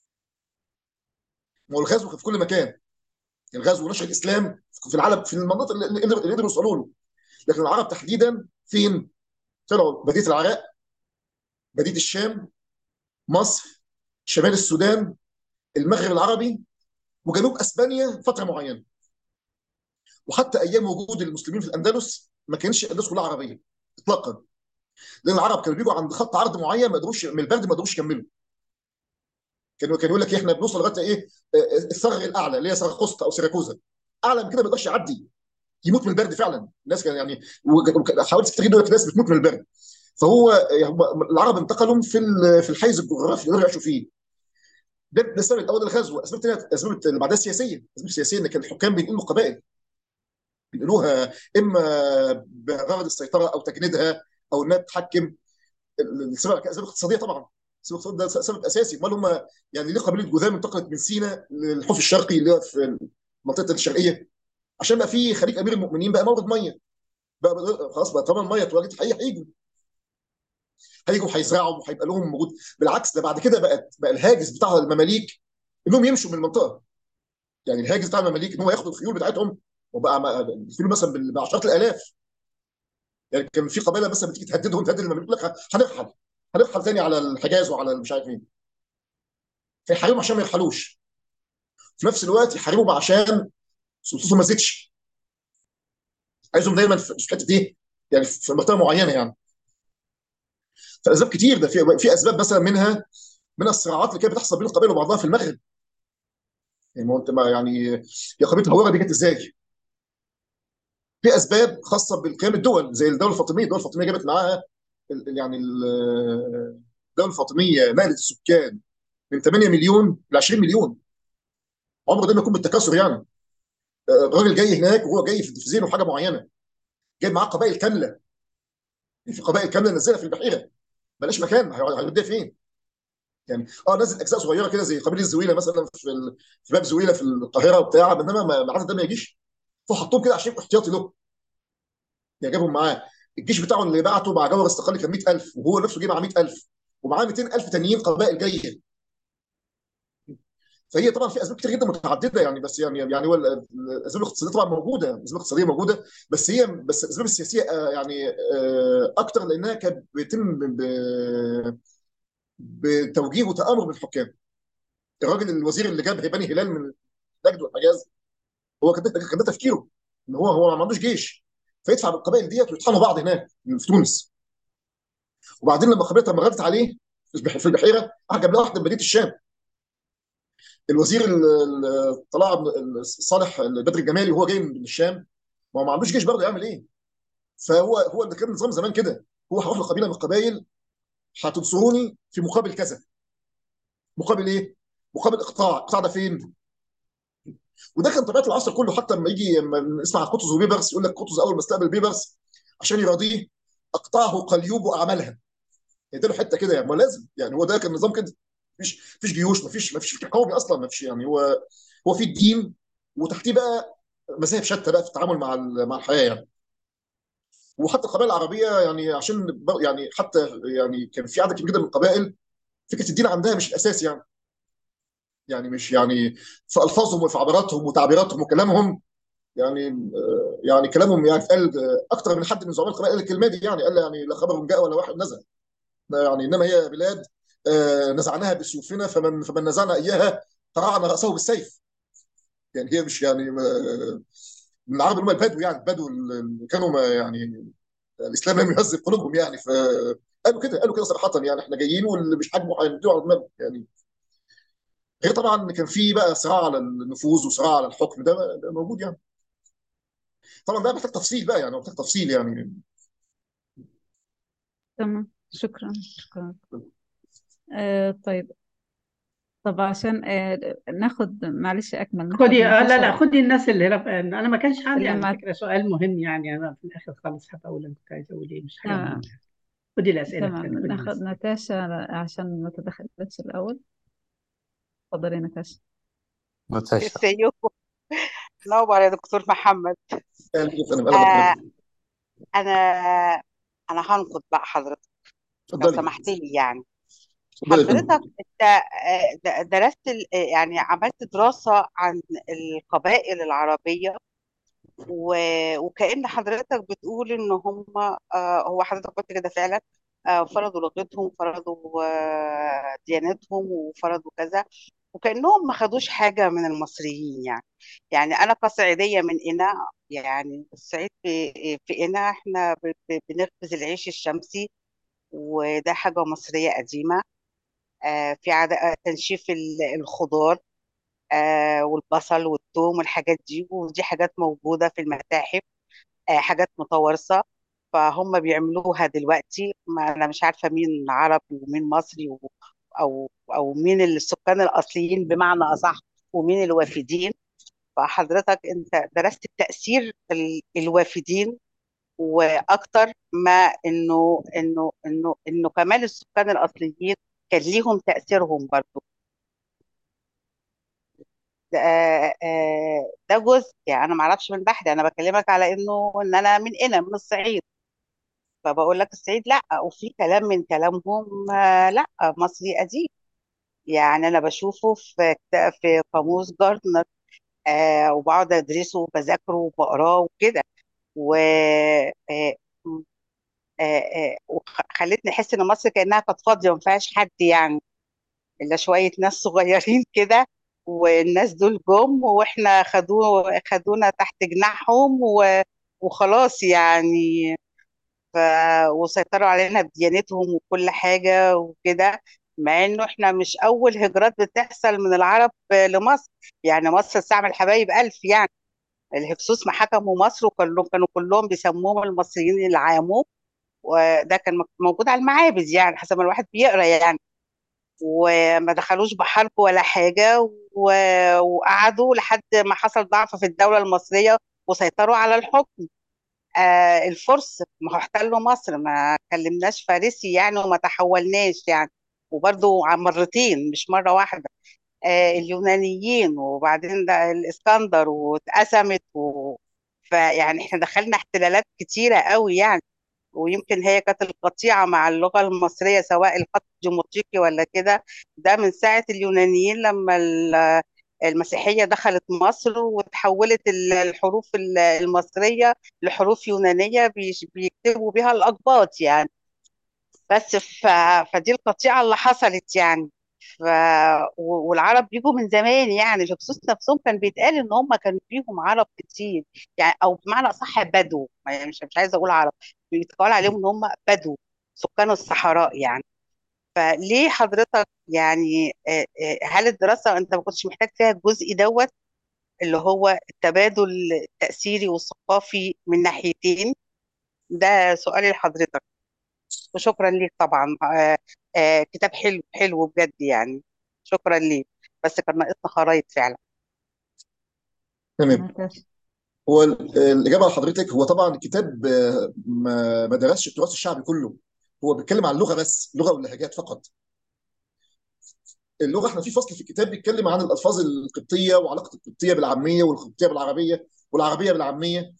ما هو الغزو في كل مكان، الغزو ونشر الاسلام في العالم في المناطق اللي قدروا يوصلوا له. لكن العرب تحديدا فين؟ طلعوا بديه العراق، بديه الشام، مصر، شمال السودان، المغرب العربي، وجنوب اسبانيا فتره معينه. وحتى ايام وجود المسلمين في الاندلس ما كانش الاندلس كلها عربيه اطلاقا، لان العرب كانوا بيجوا عند خط عرض معين ما قدروش من البرد، ما قدروش يكملوا. كانوا يقول لك احنا بنوصل لغايه ايه؟ الثغر الاعلى اللي هي سراقسطا او سيراكوزا. اعلى من كده ما يقدرش يعدي، يموت من البرد فعلا. الناس كان يعني حوالي 6 دول ناس بتموت من البرد. فهو العرب انتقلوا في الحيز الجغرافي اللي يعيشوا فيه. ده السبب الاول للغزو. اسباب ثانيه، اسباب اللي بعدها سياسيه. اسباب سياسيه ان كان الحكام بينقلوا قبائل، بينقلوها اما بغرض السيطره او تجنيدها او انها تتحكم. السبب اسباب اقتصاديه طبعا، السبب الاقتصادي ده سبب اساسي. امال هم يعني ليه قبيله جذام انتقلت من سيناء للحوف الشرقي اللي هو في المنطقه الشرقيه؟ عشان بقى في خليج امير المؤمنين بقى مورد ميه، بقى خلاص بقى طبعا الميه اتواجدت هيجوا هيزرعوا وهيبقى لهم موجود. بالعكس ده بعد كده بقى الهاجس بتاع المماليك انهم يمشوا من المنطقه. يعني الهاجس بتاع المماليك ان هو ياخدوا الخيول بتاعتهم، وبقى الخيول مثلا بعشرات الالاف. يعني كان في قبائل مثلا بتيجي تهددهم، تهدد المماليك، يقول لك هنرحل تاني على الحجاز وعلى مش عارف مين. فيحاربهم عشان ما يرحلوش، في نفس الوقت يحاربهم عشان سلطتهم ما تزيدش. عايزهم دايما في الحته دي، يعني في منطقه معينه يعني. فاسباب كتير، ده في اسباب مثلا من الصراعات اللي كانت بتحصل بين القبائل وبعضها في المغرب. يعني ما هو انت ما يعني يا قبيله الهواره دي جت ازاي؟ في اسباب خاصه بالقيام الدول زي الدوله الفاطميه. الدوله الفاطميه جابت معاها الدوله الفاطميه نقلت السكان من 8 مليون ل 20 مليون. عمره ده ما يكون بالتكاثر يعني. الراجل جاي هناك وهو جاي في ذهنه حاجه معينه، جايب معاه قبائل كامله. في قبائل كامله نزلها في البحيره، بلاش مكان هيوديها فين؟ يعني نزل اجزاء صغيره كده زي قبيله الزويله مثلا في باب زويله في القاهره وبتاع، انما العدد ده ما يجيش. فحطهم كده عشان احتياطي له. يعني جابهم معاه. الجيش بتاعه اللي بعته مع جوهر استقلالي كان 100,000، وهو نفسه جه مع 100,000، ومعاه 200,000 تانيين قبائل جايه. فهي طبعا في اسباب كتير جدا متعدده يعني. بس يعني هو الاسباب الاقتصاديه طبعا موجوده، الاسباب الاقتصاديه موجوده، بس الاسباب السياسيه يعني اكتر، لانها كانت بيتم بتوجيه وتامر من الحكام. الراجل الوزير اللي جاب بني هلال من نجد والحجاز، هو كان ده تفكيره، ان هو ما عندوش جيش، فيدفع بالقبائل ديت ويطحنوا بعض هناك في تونس. وبعدين لما خبرتها لما غدت عليه في البحيره، راح جاب له واحده من مدينه الشام. الوزير طلع صالح البدر الجمالي وهو جاي من الشام، ما عندوش جيش برضه، يعمل ايه؟ فهو اللي كان نظام زمان كده، هو هروح لقبيله من القبائل هتنصروني في مقابل كذا. مقابل ايه؟ مقابل اقطاع ده فين؟ وده كان طبيعه العصر كله. حتى لما لما نسمع قطز وبيبرس، يقول لك قطز اول ما استقبل بيبرس عشان يراضيه اقطعه قليوب واعملها. يديله حته كده يعني، ما لازم يعني، هو ده كان النظام كده. مفيش جيوش، مفيش فكر قومي اصلا، مفيش يعني. هو هو في الدين، وتحتيه بقى مذاهب شتى بقى في التعامل مع الحياه يعني. وحتى القبائل العربيه يعني عشان يعني حتى يعني كان في عدد كبير جدا من القبائل فكره الدين عندها مش الاساس يعني. يعني مش يعني في الفاظهم وفي عباراتهم وتعبيراتهم وكلامهم يعني يعني كلامهم يعني اتقال اكتر من حد من زعماء القبائل قال الكلمه دي يعني. قال يعني لا خبر جاء ولا واحد نزل يعني، انما هي بلاد نزعناها بسيوفنا فمن نزعنا اياها قرعنا راسه بالسيف. يعني هي مش يعني من العرب اللي هم البدو يعني، البدو اللي كانوا يعني الاسلام لم يهذب قلوبهم يعني. فقالوا كده، قالوا كده صراحه يعني احنا جايين واللي مش عاجبه هنديه على دماغه يعني. غير طبعا ان كان في بقى صراع على النفوذ وصراع على الحكم، ده موجود يعني. طبعا ده محتاج تفصيل بقى يعني، محتاج تفصيل يعني. تمام، شكرا شكرا. طيب، طب عشان ناخد، معلش أكمل، ناخد خدي لا لا، نتاشا خدي الناس اللي انا ما كانش عندي اللي على مع. فكره سؤال مهم يعني، انا في الاخر خالص هبقول انا كنت عايزه اقول ايه، مش حاجه تمام مهمه. خدي الاسئله تمام، الثانيه، خدي ناخد الناس. نتاشا عشان ما تدخلتش الأول. اتفضلي نتاشا. نتاشا. ازيكم؟ نور يا دكتور محمد. اهلا اهلا آه بحضرتك. انا انا هنقد بقى حضرتك لو اتفضلي. سمحت لي يعني. اتفضلي يا حضرتك فندم. انت درست يعني عملت دراسة عن القبائل العربية، وكأن حضرتك بتقول ان هم هو حضرتك قلت كده فعلا، فرضوا لغتهم، فرضوا ديانتهم، وفرضوا كذا، وكأنهم ما خدوش حاجة من المصريين يعني. يعني أنا كصعيدية من قنا، يعني الصعيد في قنا احنا بنخبز العيش الشمسي، وده حاجة مصرية قديمة. في عادة تنشيف الخضار، والبصل والثوم والحاجات دي، ودي حاجات موجودة في المتاحف، حاجات متوارثة. فهم بيعملوها دلوقتي، ما أنا مش عارفة مين عربي ومين مصري أو مين السكان الأصليين بمعنى أصح، ومين الوافدين. فحضرتك أنت درست تأثير الوافدين، وأكتر ما إنه كمان السكان الأصليين كان ليهم تأثيرهم برضو. ده جزء يعني انا ما اعرفش من بحري، انا بكلمك على ان انا من هنا من الصعيد، فبقول لك الصعيد لا، وفي كلام من كلامهم لا مصري قديم. يعني انا بشوفه في قاموس جاردنر، وبقعد ادرسه وبذاكره وبقراه وكده، و وخلتني احس ان مصر كانها كانت فاضيه وما فيهاش حد يعني، الا شويه ناس صغيرين كده. والناس دول جم واحنا خدونا تحت جناحهم وخلاص يعني. ف... وسيطروا علينا بديانتهم وكل حاجه وكده، مع انه احنا مش اول هجرات بتحصل من العرب لمصر. يعني مصر استعمل حبايب الف يعني. الهكسوس ما حكموا مصر كانوا كلهم بيسموهم المصريين العامون، وده كان موجود على المعابد يعني حسب ما الواحد بيقرا يعني. وما دخلوش بحرب ولا حاجة، وقعدوا لحد ما حصل ضعف في الدولة المصرية وسيطروا على الحكم. الفرس ما هو احتلوا مصر، ما كلمناش فارسي يعني وما تحولناش يعني، وبرضو مرتين مش مرة واحدة. اليونانيين، وبعدين ده الإسكندر واتقسمت فيعني احنا دخلنا احتلالات كتيرة قوي يعني. ويمكن هي كانت القطيعة مع اللغة المصرية سواء الخط الجيومتريكي ولا كده، ده من ساعة اليونانيين لما المسيحية دخلت مصر وتحولت الحروف المصرية لحروف يونانية بيكتبوا بها الأقباط يعني. بس فدي القطيعة اللي حصلت يعني. ف... والعرب بيجوا من زمان يعني، الهكسوس نفسهم كان بيتقال ان هم كانوا فيهم عرب كتير يعني، او بمعنى اصح بدو، يعني مش عايزه اقول عرب، بيتقال عليهم ان هم بدو، سكان الصحراء يعني. فليه حضرتك يعني هل الدراسه انت ما كنتش محتاج فيها الجزء دوت اللي هو التبادل التأثيري والثقافي من ناحيتين؟ ده سؤالي لحضرتك، وشكرا ليك طبعا. كتاب حلو حلو بجد يعني، شكرا ليك. بس كان ناقصنا خرايط فعلا. تمام. هو الاجابه على حضرتك، هو طبعا الكتاب ما درسش التراث الشعبي كله. هو بيتكلم عن اللغه بس، اللغه واللهجات فقط. اللغه احنا في فصل في الكتاب بيتكلم عن الالفاظ القبطيه وعلاقه القبطيه بالعاميه والقبطيه بالعربيه والعربيه بالعاميه.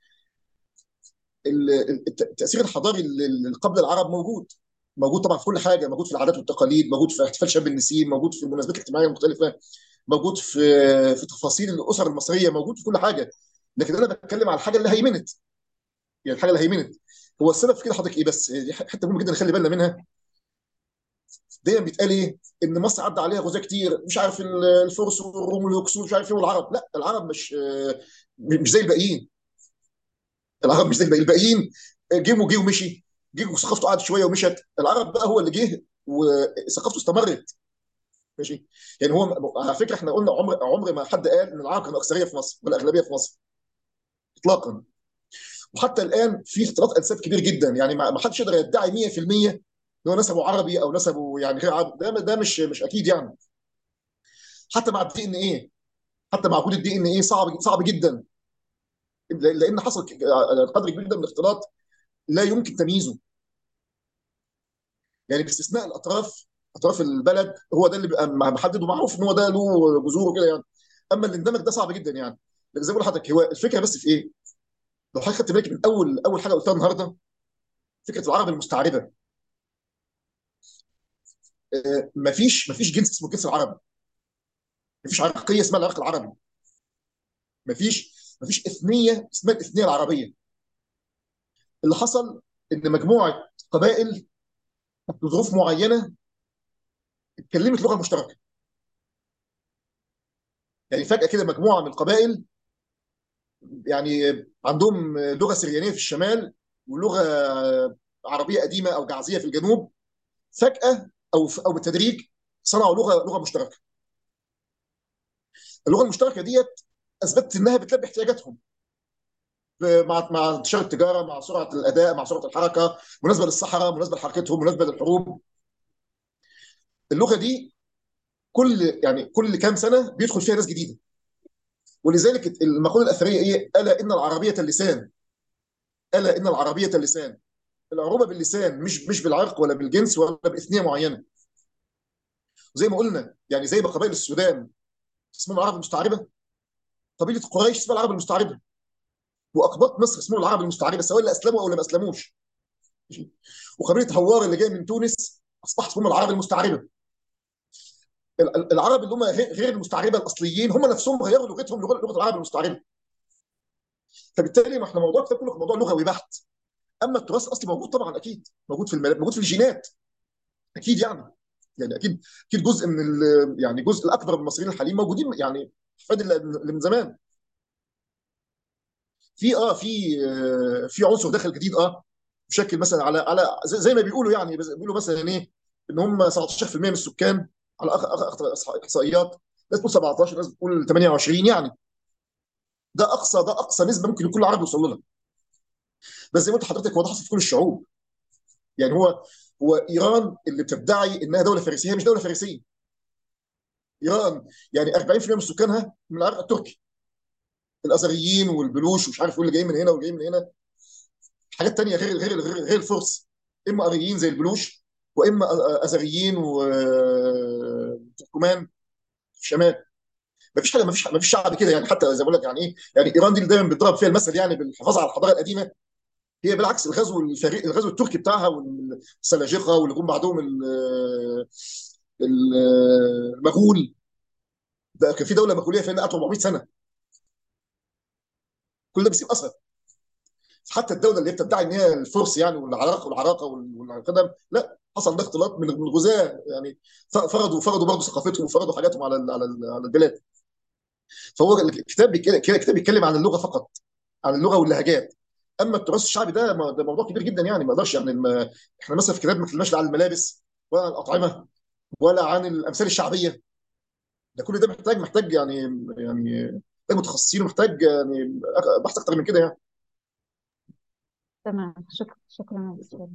التاثير الحضاري اللي قبل العرب موجود، موجود طبعا في كل حاجه، موجود في العادات والتقاليد، موجود في احتفال شم النسيم، موجود في المناسبات الاجتماعيه المختلفه، موجود في تفاصيل الاسر المصريه، موجود في كل حاجه. لكن انا بتكلم على الحاجه اللي هيمنت، يعني الحاجه اللي هيمنت. هو السبب في كده حضرتك ايه؟ بس دي حته مهمه جدا نخلي بالنا منها. دايما بيتقال ايه؟ ان مصر عدى عليها غزاة كتير، مش عارف الفرس والروم والهكسوس مش عارف ايه والعرب. لا، العرب مش زي الباقيين. العرب مش زي الباقيين. جه ومشي، جه وثقافته قعدت شويه ومشت. العرب بقى هو اللي جه وثقافته استمرت. ماشي. يعني هو على فكره احنا قلنا عمر ما حد قال ان العرب كانوا اكثريه في مصر ولا اغلبيه في مصر اطلاقا. وحتى الان في اختلاط انساب كبير جدا، يعني ما حدش يقدر يدعي 100% ان هو نسبه عربي او نسبه يعني غير عربي. ده مش اكيد يعني. حتى مع الدي ان ايه، حتى مع وجود الدي ان ايه صعب جدا، لان حصل قدر كبير جدا من الاختلاط لا يمكن تمييزه. يعني باستثناء اطراف البلد، هو ده اللي بيبقى محدد ومعروف ان هو ده له جذور وكده يعني. اما اللي اندمج ده صعب جدا يعني. لكن زي ما بقول لحضرتك، هو الفكره بس في ايه؟ لو حضرتك خدت بالك من اول حاجه قلتها النهارده، فكره العرب المستعربه. مفيش جنس اسمه الجنس العربي، مفيش عرقيه اسمها العرق العربي، مفيش اثنيه اسمها الاثنيه العربيه. اللي حصل ان مجموعه قبائل في ظروف معينه اتكلمت لغه مشتركه. يعني فجاه كده مجموعه من القبائل يعني عندهم لغه سريانيه في الشمال ولغه عربيه قديمه او جعزيه في الجنوب، فجاه او بالتدريج صنعوا لغه مشتركه. اللغه المشتركه ديت اثبتت انها بتلبي احتياجاتهم مع انتشار التجاره، مع سرعه الاداء، مع سرعه الحركه، مناسبه للصحراء، مناسبه لحركتهم، مناسبه للحروب. اللغه دي كل كام سنه بيدخل فيها ناس جديده. ولذلك المقوله الاثريه ايه؟ الا ان العربيه اللسان. الا ان العربيه اللسان. العروبه باللسان، مش بالعرق ولا بالجنس ولا باثنيه معينه. وزي ما قلنا يعني زي ما قبائل السودان اسمهم العرب المستعربه، قبيله قريش اسمها العرب المستعربه، واقباط مصر اسمهم العرب المستعربه سواء اللي اسلموا او اللي ما اسلموش. وقبيله هوار اللي جايه من تونس اصبحت اسمهم العرب المستعربه. العرب اللي هم غير المستعربه الاصليين هم نفسهم غيروا لغتهم لغه العرب المستعربه. فبالتالي ما احنا موضوع الكتاب كله موضوع لغوي بحت. اما التراث الاصلي موجود طبعا، اكيد موجود في موجود في الجينات، اكيد يعني اكيد جزء من يعني جزء الاكبر من المصريين الحاليين موجودين يعني احفاد اللي من زمان. في عنصر داخل جديد بشكل مثلا على زي ما بيقولوا يعني بيقولوا مثلا ايه؟ ان هم 17% من السكان على اخطر احصائيات. ناس بتقول 17، ناس بتقول 28 يعني. ده اقصى نسبه ممكن يكون العرب يوصل لها. بس زي ما قلت لحضرتك هو ده حصل في كل الشعوب. يعني هو ايران اللي بتدعي انها دوله فارسيه، هي مش دوله فارسيه. ايران يعني 40% من سكانها من العرق التركي، الازريين والبلوش ومش عارف ايه اللي جايين من هنا وجايين من هنا. حاجات تانية غير الفرس، اما اريين زي البلوش، واما ازريين وتركمان في الشمال. ما فيش شعب كده يعني. حتى زي ما بقول لك يعني ايه، يعني ايران دي اللي دايما بيضرب فيها المثل يعني بالحفاظ على الحضاره القديمه. هي بالعكس الغزو التركي بتاعها والسلاجقه واللي جم بعدهم المغول. ده كان في دوله مغوليه فيها 400 سنه. كل ده بيسيب اثر. حتى الدوله اللي هي بتدعي ان هي الفرس يعني والعراقه والقدم، لا، حصل ده اختلاط من الغزاه يعني. فرضوا برضه ثقافتهم وفرضوا حاجاتهم على البلاد. فهو الكتاب بيتكلم عن اللغه فقط، عن اللغه واللهجات. اما التراث الشعبي ده موضوع كبير جدا يعني. ما اقدرش يعني احنا مثلا في الكتاب ما اتكلمناش لا عن الملابس ولا عن الاطعمه ولا عن الامثال الشعبيه. ده كل ده محتاج يعني محتاج متخصصين ومحتاج يعني بحث اكتر من كده يعني. تمام، شكرا يا دكتور.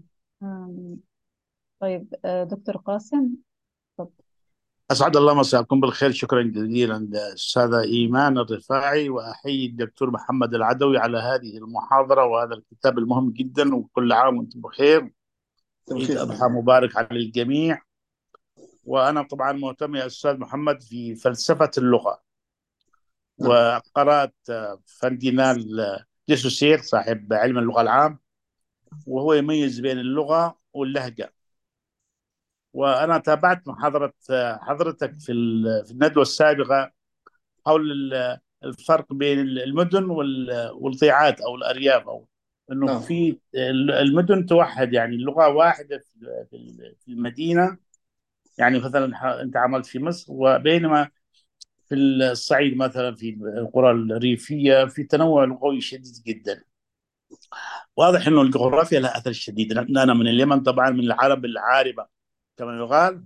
طيب دكتور قاسم، اتفضل. أسعد الله مساءكم بالخير. شكرا جزيلا للأستاذة إيمان الرفاعي، وأحيي الدكتور محمد العدوي على هذه المحاضرة وهذا الكتاب المهم جدا، وكل عام وأنتم بخير. عيد أضحى مبارك على الجميع. وأنا طبعا مهتم يا أستاذ محمد في فلسفة اللغة، نعم. وقرأت فردينال ديسوسير صاحب علم اللغة العام، وهو يميز بين اللغة واللهجة. وأنا تابعت محاضرة حضرتك في الندوة السابقة حول الفرق بين المدن والضيعات أو الأرياف، أو إنه نعم. في المدن توحد، يعني اللغة واحدة في المدينة. يعني مثلا أنت عملت في مصر، وبينما في الصعيد مثلا في القرى الريفية في تنوع لغوي شديد جدا. واضح إنه الجغرافيا لها أثر شديد، لأن أنا من اليمن طبعا، من العرب العاربة كما يقال،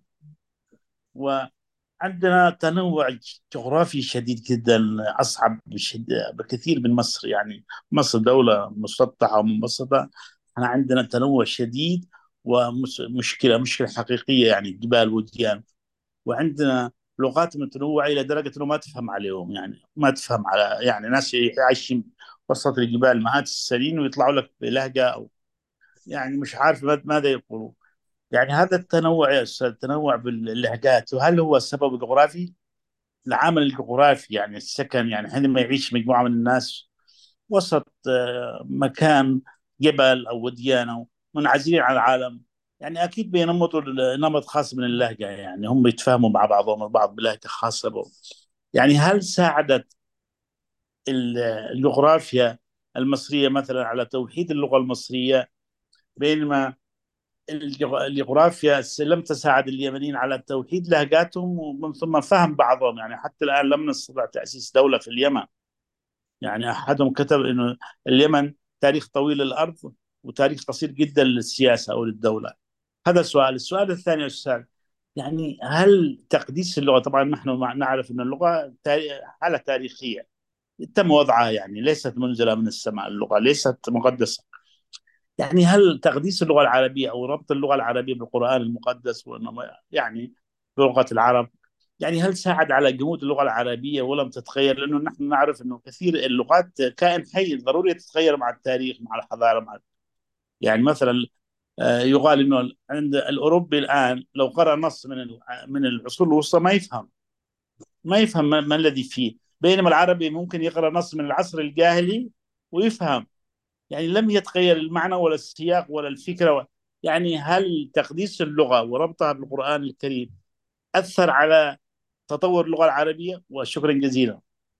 وعندنا تنوع جغرافي شديد جدا، أصعب بكثير من مصر. يعني مصر دولة مسطحة ومنبسطة، احنا عندنا تنوع شديد مشكلة حقيقية، يعني جبال وديان، وعندنا لغات متنوعة إلى درجة أنه ما تفهم عليهم، يعني ما تفهم على يعني ناس عايشين وسط الجبال مئات السنين ويطلعوا لك بلهجة، أو يعني مش عارف ماذا يقولون. يعني هذا التنوع يا أستاذ، التنوع باللهجات، وهل هو السبب جغرافي؟ العامل الجغرافي يعني السكن، يعني حينما يعيش مجموعة من الناس وسط مكان جبل أو وديان أو منعزلين عن العالم، يعني أكيد بينمطوا نمط خاص من اللهجة، يعني هم يتفاهموا مع بعضهم البعض بلهجة خاصة بهم. يعني هل ساعدت الجغرافيا المصرية مثلا على توحيد اللغة المصرية، بينما الجغرافيا لم تساعد اليمنيين على توحيد لهجاتهم ومن ثم فهم بعضهم؟ يعني حتى الآن لم نستطع تأسيس دولة في اليمن. يعني أحدهم كتب أنه اليمن تاريخ طويل للأرض وتاريخ قصير جدا للسياسة أو للدولة. هذا السؤال. السؤال الثاني يا أستاذ، يعني هل تقديس اللغة، طبعا نحن نعرف أن اللغة حالة تاريخية تم وضعها، يعني ليست منزلة من السماء، اللغة ليست مقدسة. يعني هل تقديس اللغة العربية أو ربط اللغة العربية بالقرآن المقدس يعني بلغة العرب، يعني هل ساعد على جمود اللغة العربية ولم تتغير؟ لأنه نحن نعرف أنه كثير اللغات كائن حي ضروري تتغير مع التاريخ مع الحضارة يعني مثلا يقال أنه عند الأوروبي الآن لو قرأ نص من العصور الوسطى ما يفهم ما الذي فيه، بينما العربي ممكن يقرأ نص من العصر الجاهلي ويفهم. يعني لم يتغير المعنى ولا السياق ولا الفكرة. يعني هل تقديس اللغة وربطها بالقرآن الكريم أثر على تطور اللغة العربية؟ وشكرا جزيلا.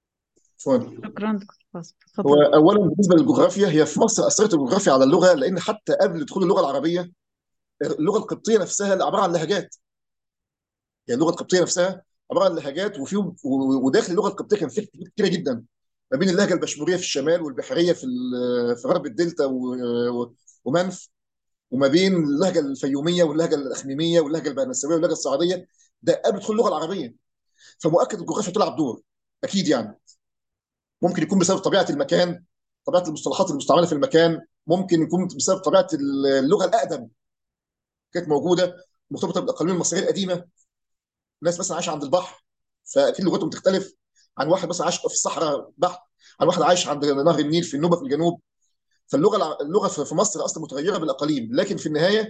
شكرا هو تفضل. اولا بالنسبه للجغرافيا، هي في مصر اثرت الجغرافيا على اللغه، لان حتى قبل دخول اللغه العربيه اللغه القبطيه نفسها عباره عن لهجات. يعني اللغه القبطيه نفسها عباره عن لهجات، وداخل اللغه القبطيه كان في اختلافات كتيره جدا ما بين اللهجه البشموريه في الشمال والبحريه في غرب الدلتا ومنف، وما بين اللهجه الفيوميه واللهجه الاخميميه واللهجه البنساويه واللهجه الصعيديه، ده قبل دخول اللغه العربيه. فمؤكد الجغرافيا تلعب دور اكيد يعني. ممكن يكون بسبب طبيعه المكان، طبيعه المصطلحات المستعمله في المكان، ممكن يكون بسبب طبيعه اللغه الاقدم كانت موجوده مرتبطه بالاقاليم المصريه القديمه. ناس مثلا عايشه عند البحر، فاكيد لغتهم تختلف عن واحد مثلا عايش في الصحراء بحر، عن واحد عايش عند نهر النيل في النوبه في الجنوب. فاللغه في مصر اصلا متغيره بالاقاليم، لكن في النهايه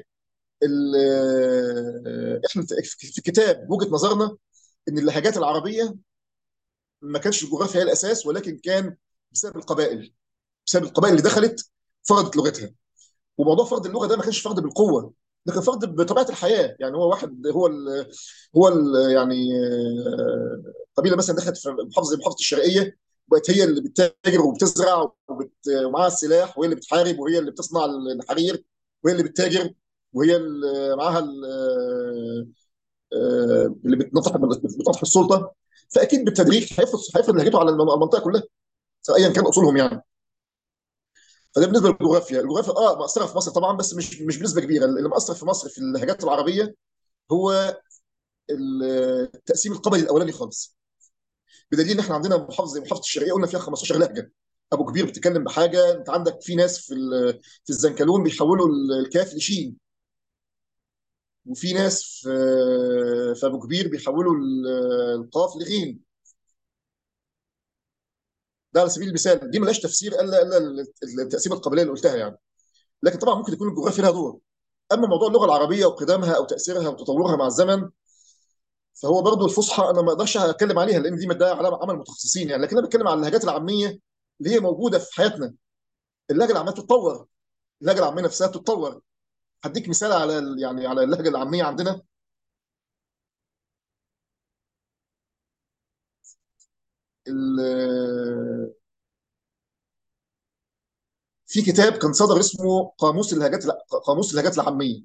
احنا في الكتاب وجهه نظرنا ان اللهجات العربيه ما كانش الجغرافيا هي الاساس، ولكن كان بسبب القبائل، بسبب القبائل اللي دخلت فرضت لغتها. وموضوع فرض اللغه ده ما كانش فرض بالقوه، ده كان فرض بطبيعه الحياه. يعني هو واحد هو ال يعني قبيله مثلا دخلت في محافظه زي محافظه الشرقيه، بقت هي اللي بتتاجر وبتزرع ومعاها السلاح، وهي اللي بتحارب، وهي اللي بتصنع الحرير، وهي اللي بتتاجر، وهي اللي معاها اللي بتنطح السلطه. فاكيد بالتدريج هيفرض لهجته على المنطقه كلها ايا كان اصولهم يعني. فده بالنسبه للجغرافيا. الجغرافيا مأثره في مصر طبعا، بس مش بنسبه كبيره. اللي مأثر في مصر في اللهجات العربيه هو التقسيم القبلي الاولاني خالص، بدليل ان احنا عندنا محافظه زي محافظه الشرقيه قلنا فيها 15 لهجه. ابو كبير بتتكلم بحاجه، انت عندك في ناس في الزنكلون بيحولوا الكاف لشين، وفي ناس في ابو كبير بيحولوا القاف لغين. ده على سبيل المثال، دي ملهاش تفسير الا التقسيمه القبليه اللي قلتها يعني. لكن طبعا ممكن يكون الجغرافيا لها دور. اما موضوع اللغه العربيه وقدامها او تاثيرها وتطورها مع الزمن، فهو برضو الفصحى انا ما اقدرش اتكلم عليها لان دي ده عمل متخصصين يعني، لكن انا بتكلم عن اللهجات العاميه اللي هي موجوده في حياتنا. اللهجه العاميه بتتطور، اللهجه العاميه نفسها بتتطور. هديك مثال على يعني على اللهجه العاميه عندنا. في كتاب كان صدر اسمه قاموس اللهجات العاميه.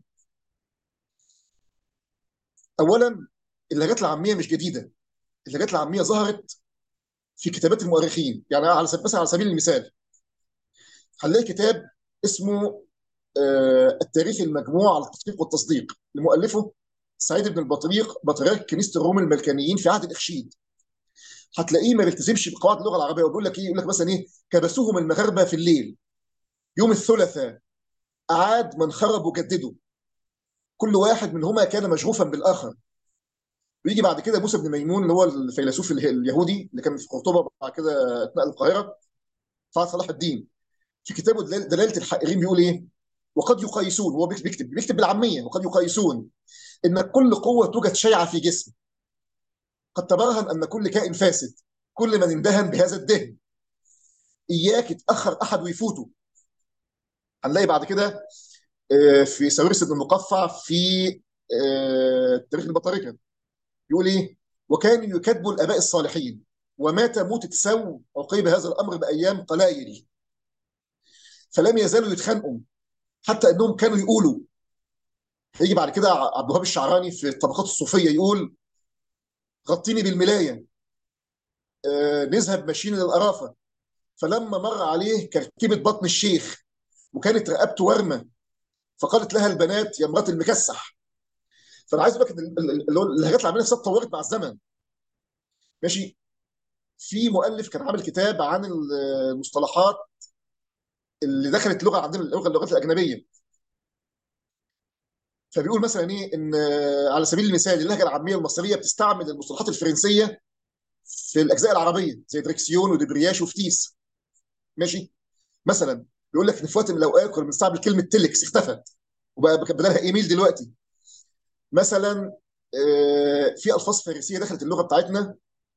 اولا اللهجات العاميه مش جديده، اللهجات العاميه ظهرت في كتابات المؤرخين. يعني مثلا على سبيل المثال هنلاقي كتاب اسمه التاريخ المجموع على التدقيق والتصديق لمؤلفه سعيد بن البطريق بطريرك كنيسه الروم الملكانيين في عهد الاخشيد. هتلاقيه ما بيلتزمش بقواعد اللغه العربيه، وبيقول لك ايه، يقول لك مثلا ايه، كبسوهم المغاربه في الليل يوم الثلاثاء، اعاد من خرب وجددوا، كل واحد منهما كان مشغوفا بالاخر. ويجي بعد كده موسى بن ميمون اللي هو الفيلسوف اليهودي اللي كان في قرطبه بعد كده اتنقل القاهره، سعد صلاح الدين، في كتابه دلاله الحائرين بيقول ايه، وقد يقايسون، هو بيكتب بالعاميه، وقد يقايسون ان كل قوه توجد شيعه في جسم، قد تبرهن ان كل كائن فاسد، كل من اندهن بهذا الدهن، اياك تاخر احد ويفوته. هنلاقي بعد كده في ساويرس بن المقفع في تاريخ البطاركه يقول ايه، وكانوا يكاتبوا الاباء الصالحين ومات موتة سو عقيب هذا الامر بايام قلائل، فلم يزالوا يتخانقوا حتى انهم كانوا يقولوا. يجي بعد كده عبد الوهاب الشعراني في الطبقات الصوفيه يقول، غطيني بالملايه نذهب ماشيين للقرافه، فلما مر عليه كركبه بطن الشيخ وكانت رقبته ورمه، فقالت لها البنات يا مرات المكسح. فانا عايز اقول لك ان اللهجات العاميه نفسها اتطورت مع الزمن. ماشي. في مؤلف كان عامل كتاب عن المصطلحات اللي دخلت اللغه عندنا، اللغات الاجنبيه. فبيقول مثلا ايه، ان على سبيل المثال اللهجه العاميه المصريه بتستعمل المصطلحات الفرنسيه في الاجزاء العربيه زي دريكسيون ودبرياش وفتيس. ماشي. مثلا بيقول لك ان في وقت من الاوقات كنا بنستعمل كلمه تيلكس، اختفت وبقى بدلها ايميل دلوقتي. مثلا في الفاظ فارسيه دخلت اللغه بتاعتنا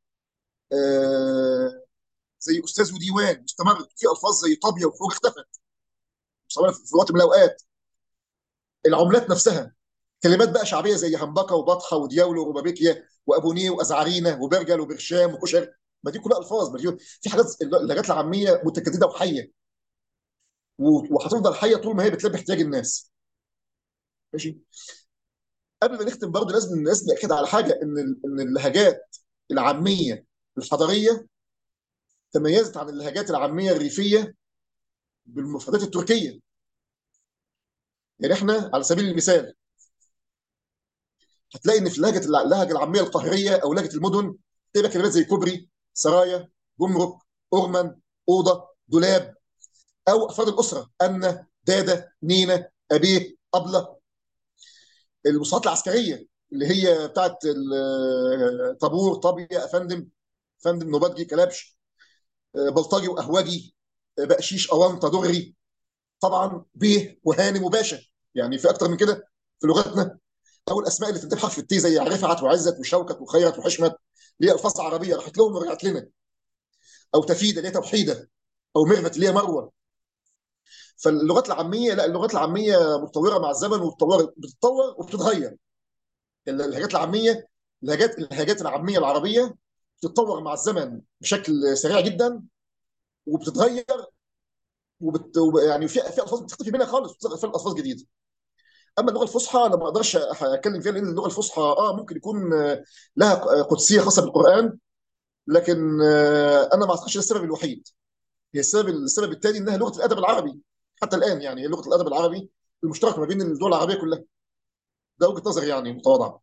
زي استاذ وديوان استمرت، في الفاظ زي طابيه وخروج اختفت في وقت من الاوقات. العملات نفسها، كلمات بقى شعبيه زي همبكه وبطحه ودياولو وربابيكيا وابونيه وازعرينه وبرجل وبرشام وكشر، ما دي كلها الفاظ، ما دي في حاجات اللهجات العاميه متجدده وحيه، وهتفضل حيه طول ما هي بتلبي احتياج الناس. ماشي. قبل ما نختم برضه لازم ناكد على حاجه، ان اللهجات العاميه الحضريه تميزت عن اللهجات العاميه الريفيه بالمفردات التركيه. يعني احنا على سبيل المثال هتلاقي ان في اللهجه العاميه القاهريه او لهجه المدن تبقى كلمات زي كوبري، سرايا، جمرك، اورمن، اوضه، دولاب، او افراد الاسره ان، داده، نينا، ابيه، ابله. المصطلحات العسكريه اللي هي بتاعت طابور، طابيه، افندم، فندم، نوبادجي، كلبش، بلطجي واهوجي، بقشيش، اونطه، دغري، طبعا بيه وهانم وباشا. يعني في اكتر من كده في لغتنا. او الاسماء اللي بتنتهي بحرف التي زي رفعت وعزت وشوكت وخيرت وحشمت، اللي هي الفاظ عربيه راحت لهم ورجعت لنا. او تفيده اللي هي توحيده، او مغنت اللي هي مروه. فاللغات العاميه، لا، اللغات العاميه متطوره مع الزمن، بتتطور وبتتغير. اللهجات العاميه، اللهجات العاميه العربيه بتتطور مع الزمن بشكل سريع جدا وبتتغير، يعني في الفاظ بتختفي منها خالص وبتظهر فيها الفاظ جديده. اما اللغه الفصحى انا ما اقدرش اتكلم فيها لان اللغه الفصحى ممكن يكون لها قدسيه خاصه بالقران، لكن انا ما اعتقدش ده السبب الوحيد. هي السبب الثاني انها لغه الادب العربي حتى الان، يعني هي لغه الادب العربي المشترك ما بين الدول العربيه كلها. ده وجهه نظري يعني متواضعه.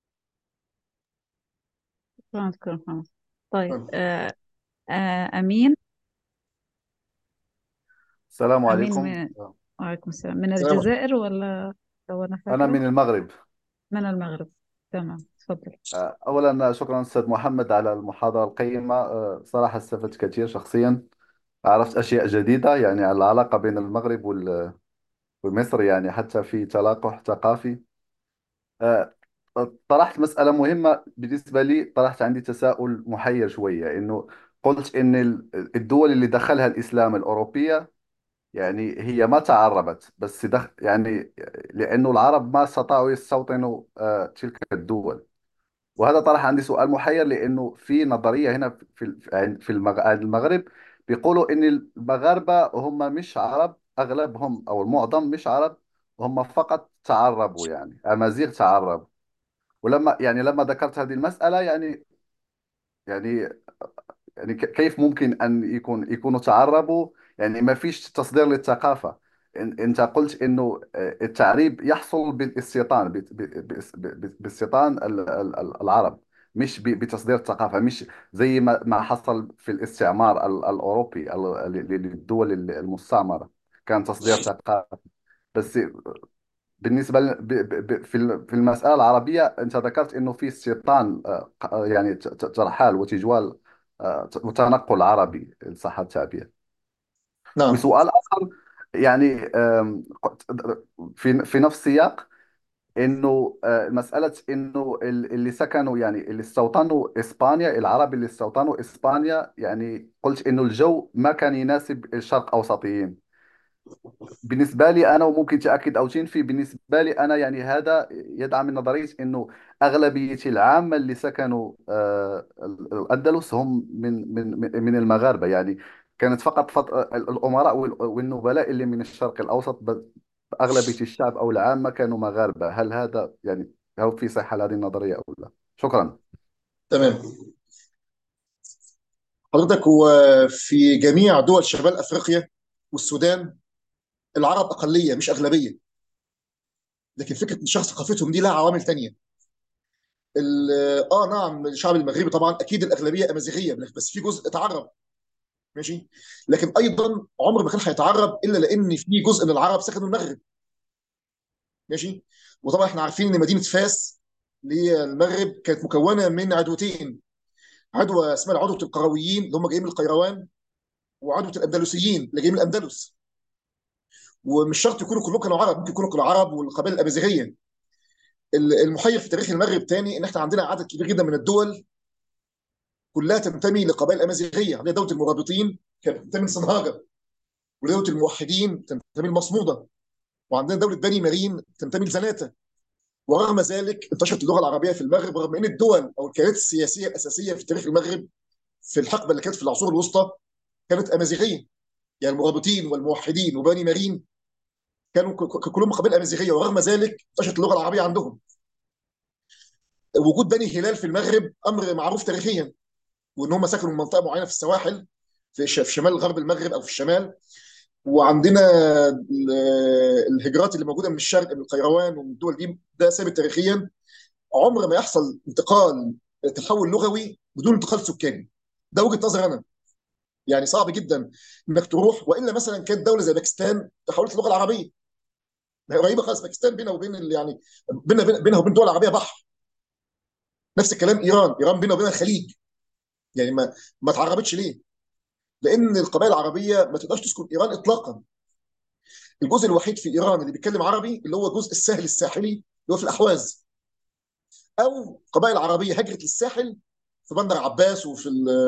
شكرا دكتور محمد. طيب أمين. السلام أمين عليكم. وعليكم السلام. من السلام عليكم. الجزائر ولا لو أنا أنا فاكرة؟ من المغرب. من المغرب. تمام، تفضل. أولا شكرا أستاذ محمد على المحاضرة القيمة. صراحة استفدت كثير شخصيا، عرفت أشياء جديدة يعني على العلاقة بين المغرب ومصر، يعني حتى في تلاقح ثقافي. طرحت مسألة مهمة بالنسبة لي، طرحت عندي تساؤل محير شوية، إنه قلت إن الدول اللي دخلها الإسلام الأوروبية يعني هي ما تعربت، بس يعني لأنه العرب ما استطاعوا يستوطنوا تلك الدول. وهذا طرح عندي سؤال محير، لأنه في نظرية هنا في المغرب بيقولوا إن المغاربة هم مش عرب، أغلبهم أو المعظم مش عرب، هم فقط تعربوا، يعني أمازيغ تعربوا. ولما يعني لما ذكرت هذه المسألة، يعني كيف ممكن أن يكونوا تعربوا؟ يعني ما فيش تصدير للثقافة. أنت قلت إنه التعريب يحصل بالاستيطان، باستيطان العرب، مش بتصدير الثقافة، مش زي ما حصل في الاستعمار الأوروبي للدول المستعمرة، كان تصدير ثقافة بس. بالنسبة في المسألة العربية، أنت ذكرت أنه في استيطان، يعني ترحال وتجوال، وتنقل عربي إن صح التعبير. نعم. وسؤال آخر، يعني في نفس السياق، انه مساله انه اللي سكنوا، يعني اللي استوطنوا اسبانيا، العرب اللي استوطنوا اسبانيا، يعني قلت انه الجو ما كان يناسب الشرق اوسطيين. بالنسبة لي أنا، وممكن تأكد أو تنفي، بالنسبة لي أنا يعني هذا يدعم من نظرية أنه أغلبية العامة اللي سكنوا الأندلس هم من المغاربة. يعني كانت فقط الأمراء والنبلاء اللي من الشرق الأوسط، أغلبية الشعب أو العامة كانوا مغاربة. هل هذا يعني، هل في صحة لهذه النظرية أو لا؟ شكرا. تمام. حضرتك هو في جميع دول شمال افريقيا والسودان العرب اقليه مش اغلبيه، لكن فكره انتشار ثقافتهم دي لها عوامل تانية. نعم، الشعب المغربي طبعا اكيد الاغلبيه امازيغيه، بس في جزء اتعرب، ماشي، لكن ايضا عمر ما كان هيتعرب الا لان في جزء من العرب سكنوا المغرب، ماشي. وطبعا احنا عارفين ان مدينه فاس اللي هي المغرب كانت مكونه من عدوتين، عدوى اسمها عدوه القرويين اللي هم جايين من القيروان، وعدوه الاندلسيين اللي جايين من الاندلس. ومش شرط يكونوا كلهم كانوا عرب، ممكن يكونوا كانوا عرب والقبائل الامازيغيه. المحير في تاريخ المغرب تاني ان احنا عندنا عدد كبير جدا من الدول كلها تنتمي لقبائل امازيغيه. عندنا دوله المرابطين كانت تنتمي لسنهاجه، ودوله الموحدين تنتمي لمصموده، وعندنا دوله بني مرين تنتمي لزناتة. ورغم ذلك انتشرت اللغه العربيه في المغرب، رغم ان الدول او الكيانات السياسيه الاساسيه في تاريخ المغرب في الحقبه اللي كانت في العصور الوسطى كانت امازيغيه. يعني المرابطين والموحدين وبني مرين كانوا كلهم قبائل امازيغيه، ورغم ذلك انتشرت اللغه العربيه عندهم. وجود بني هلال في المغرب امر معروف تاريخيا، وان هم سكنوا منطقه معينه في السواحل، في شمال غرب المغرب او في الشمال. وعندنا الهجرات اللي موجوده من الشرق من القيروان ومن الدول دي، ده ثابت تاريخيا. عمر ما يحصل انتقال تحول لغوي بدون انتقال سكاني. ده وجهه نظري انا. يعني صعب جدا انك تروح، والا مثلا كانت دوله زي باكستان تحولت اللغه العربيه، ما هي قريبه خالص. باكستان بينها وبين يعني بينها وبين الدول العربيه بحر. نفس الكلام ايران بينها وبين الخليج. يعني ما اتعربتش ليه؟ لان القبائل العربيه ما تقدرش تسكن ايران اطلاقا. الجزء الوحيد في ايران اللي بيتكلم عربي اللي هو الجزء الساحل الساحلي اللي هو في الاحواز، او قبائل عربيه هجرت للساحل في بندر عباس وفي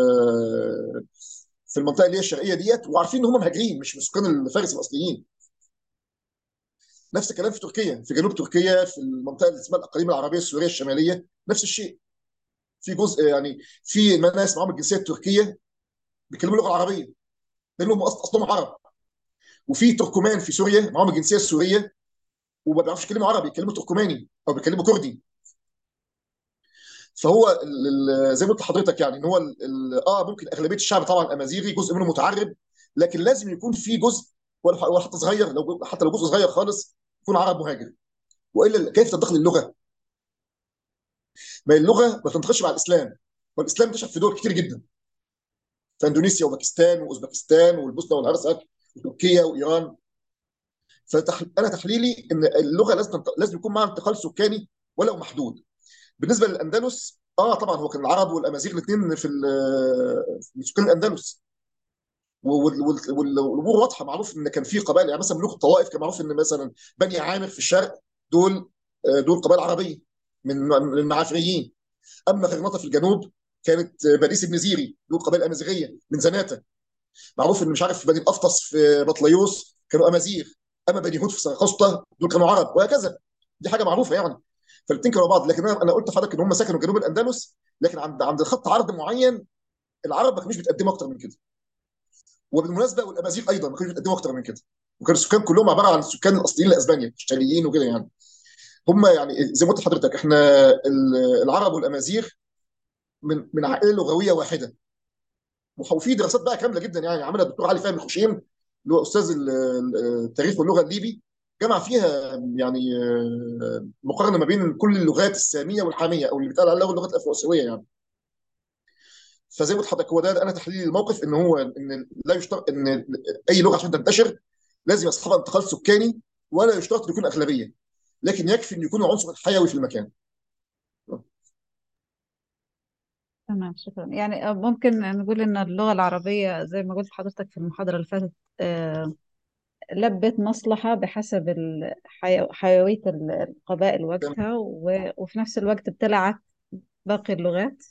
في المنطقه اللي هي الشرقيه ديت، وعارفين ان هم مهاجرين مش من سكان فارس الاصليين. نفس الكلام في تركيا، في جنوب تركيا في المنطقه اللي اسمها الاقاليم العربيه السوريه الشماليه نفس الشيء. في جزء يعني في ناس معاهم الجنسيه التركيه بيتكلموا اللغه العربيه لانهم اصلهم عرب. وفي تركمان في سوريا معاهم الجنسيه السوريه وما بيعرفوش يتكلموا عربي، بيتكلموا تركماني او بيتكلموا كردي. فهو زي ما قلت لحضرتك يعني ان هو ممكن اغلبيه الشعب طبعا امازيغي، جزء منه متعرب، لكن لازم يكون في جزء ولا حتى صغير، حتى لو جزء صغير خالص يكون عرب مهاجر. والا كيف تنتقل اللغه؟ ما اللغه ما تنتقلش مع الاسلام، والاسلام انتشر في دول كتير جدا، في اندونيسيا وباكستان واوزبكستان والبوسنه والهرسك وتركيا وايران. فانا تحليلي ان اللغه لازم يكون معها انتقال سكاني ولو محدود. بالنسبه للاندلس، طبعا هو كان العرب والامازيغ الاثنين في سكان الاندلس. والامور واضحه، معروف ان كان في قبائل، يعني مثلا ملوك الطوائف كان معروف ان مثلا بني عامر في الشرق دول قبائل عربيه. من المعافريين. اما غرناطه في الجنوب كانت باريس النزيري، دول قبائل امازيغيه من زناتة. معروف ان مش عارف بني الافطس في بطليوس كانوا امازيغ، اما بني هود في سرقسطة دول كانوا عرب، وهكذا. دي حاجه معروفه يعني. فالاثنين كانوا بعض، لكن انا قلت لحضرتك ان هم سكنوا جنوب الاندلس، لكن عند خط عرض معين العرب ما كانوش بيتقدموا اكتر من كده. وبالمناسبه والامازيغ ايضا ما كانوش بيتقدموا اكتر من كده. وكان السكان كلهم عباره عن السكان الاصليين لاسبانيا، اشتريين وكده يعني. هم يعني زي ما قلت لحضرتك احنا العرب والامازيغ من عائله لغويه واحده. وفي دراسات بقى كامله جدا يعني عملها الدكتور علي فهمي الحشيم، اللي هو استاذ التاريخ واللغه الليبي. جمع فيها يعني مقارنه ما بين كل اللغات الساميه والحاميه، او اللي بيتقال عليها اللغات الافراسيويه يعني. فزي ما قلت لحضرتك هو ده انا تحليل الموقف، ان هو ان لا يشترط ان اي لغه عشان تنتشر لازم يصحبها انتقال سكاني، ولا يشترط ان يكون اغلبيه، لكن يكفي ان يكون العنصر الحيوي في المكان. تمام، شكرا. يعني ممكن نقول إن اللغة العربية زي ما قلت لحضرتك في المحاضرة اللي فاتت لبت مصلحة بحسب حيوية القبائل وقتها، وفي نفس الوقت ابتلعت باقي اللغات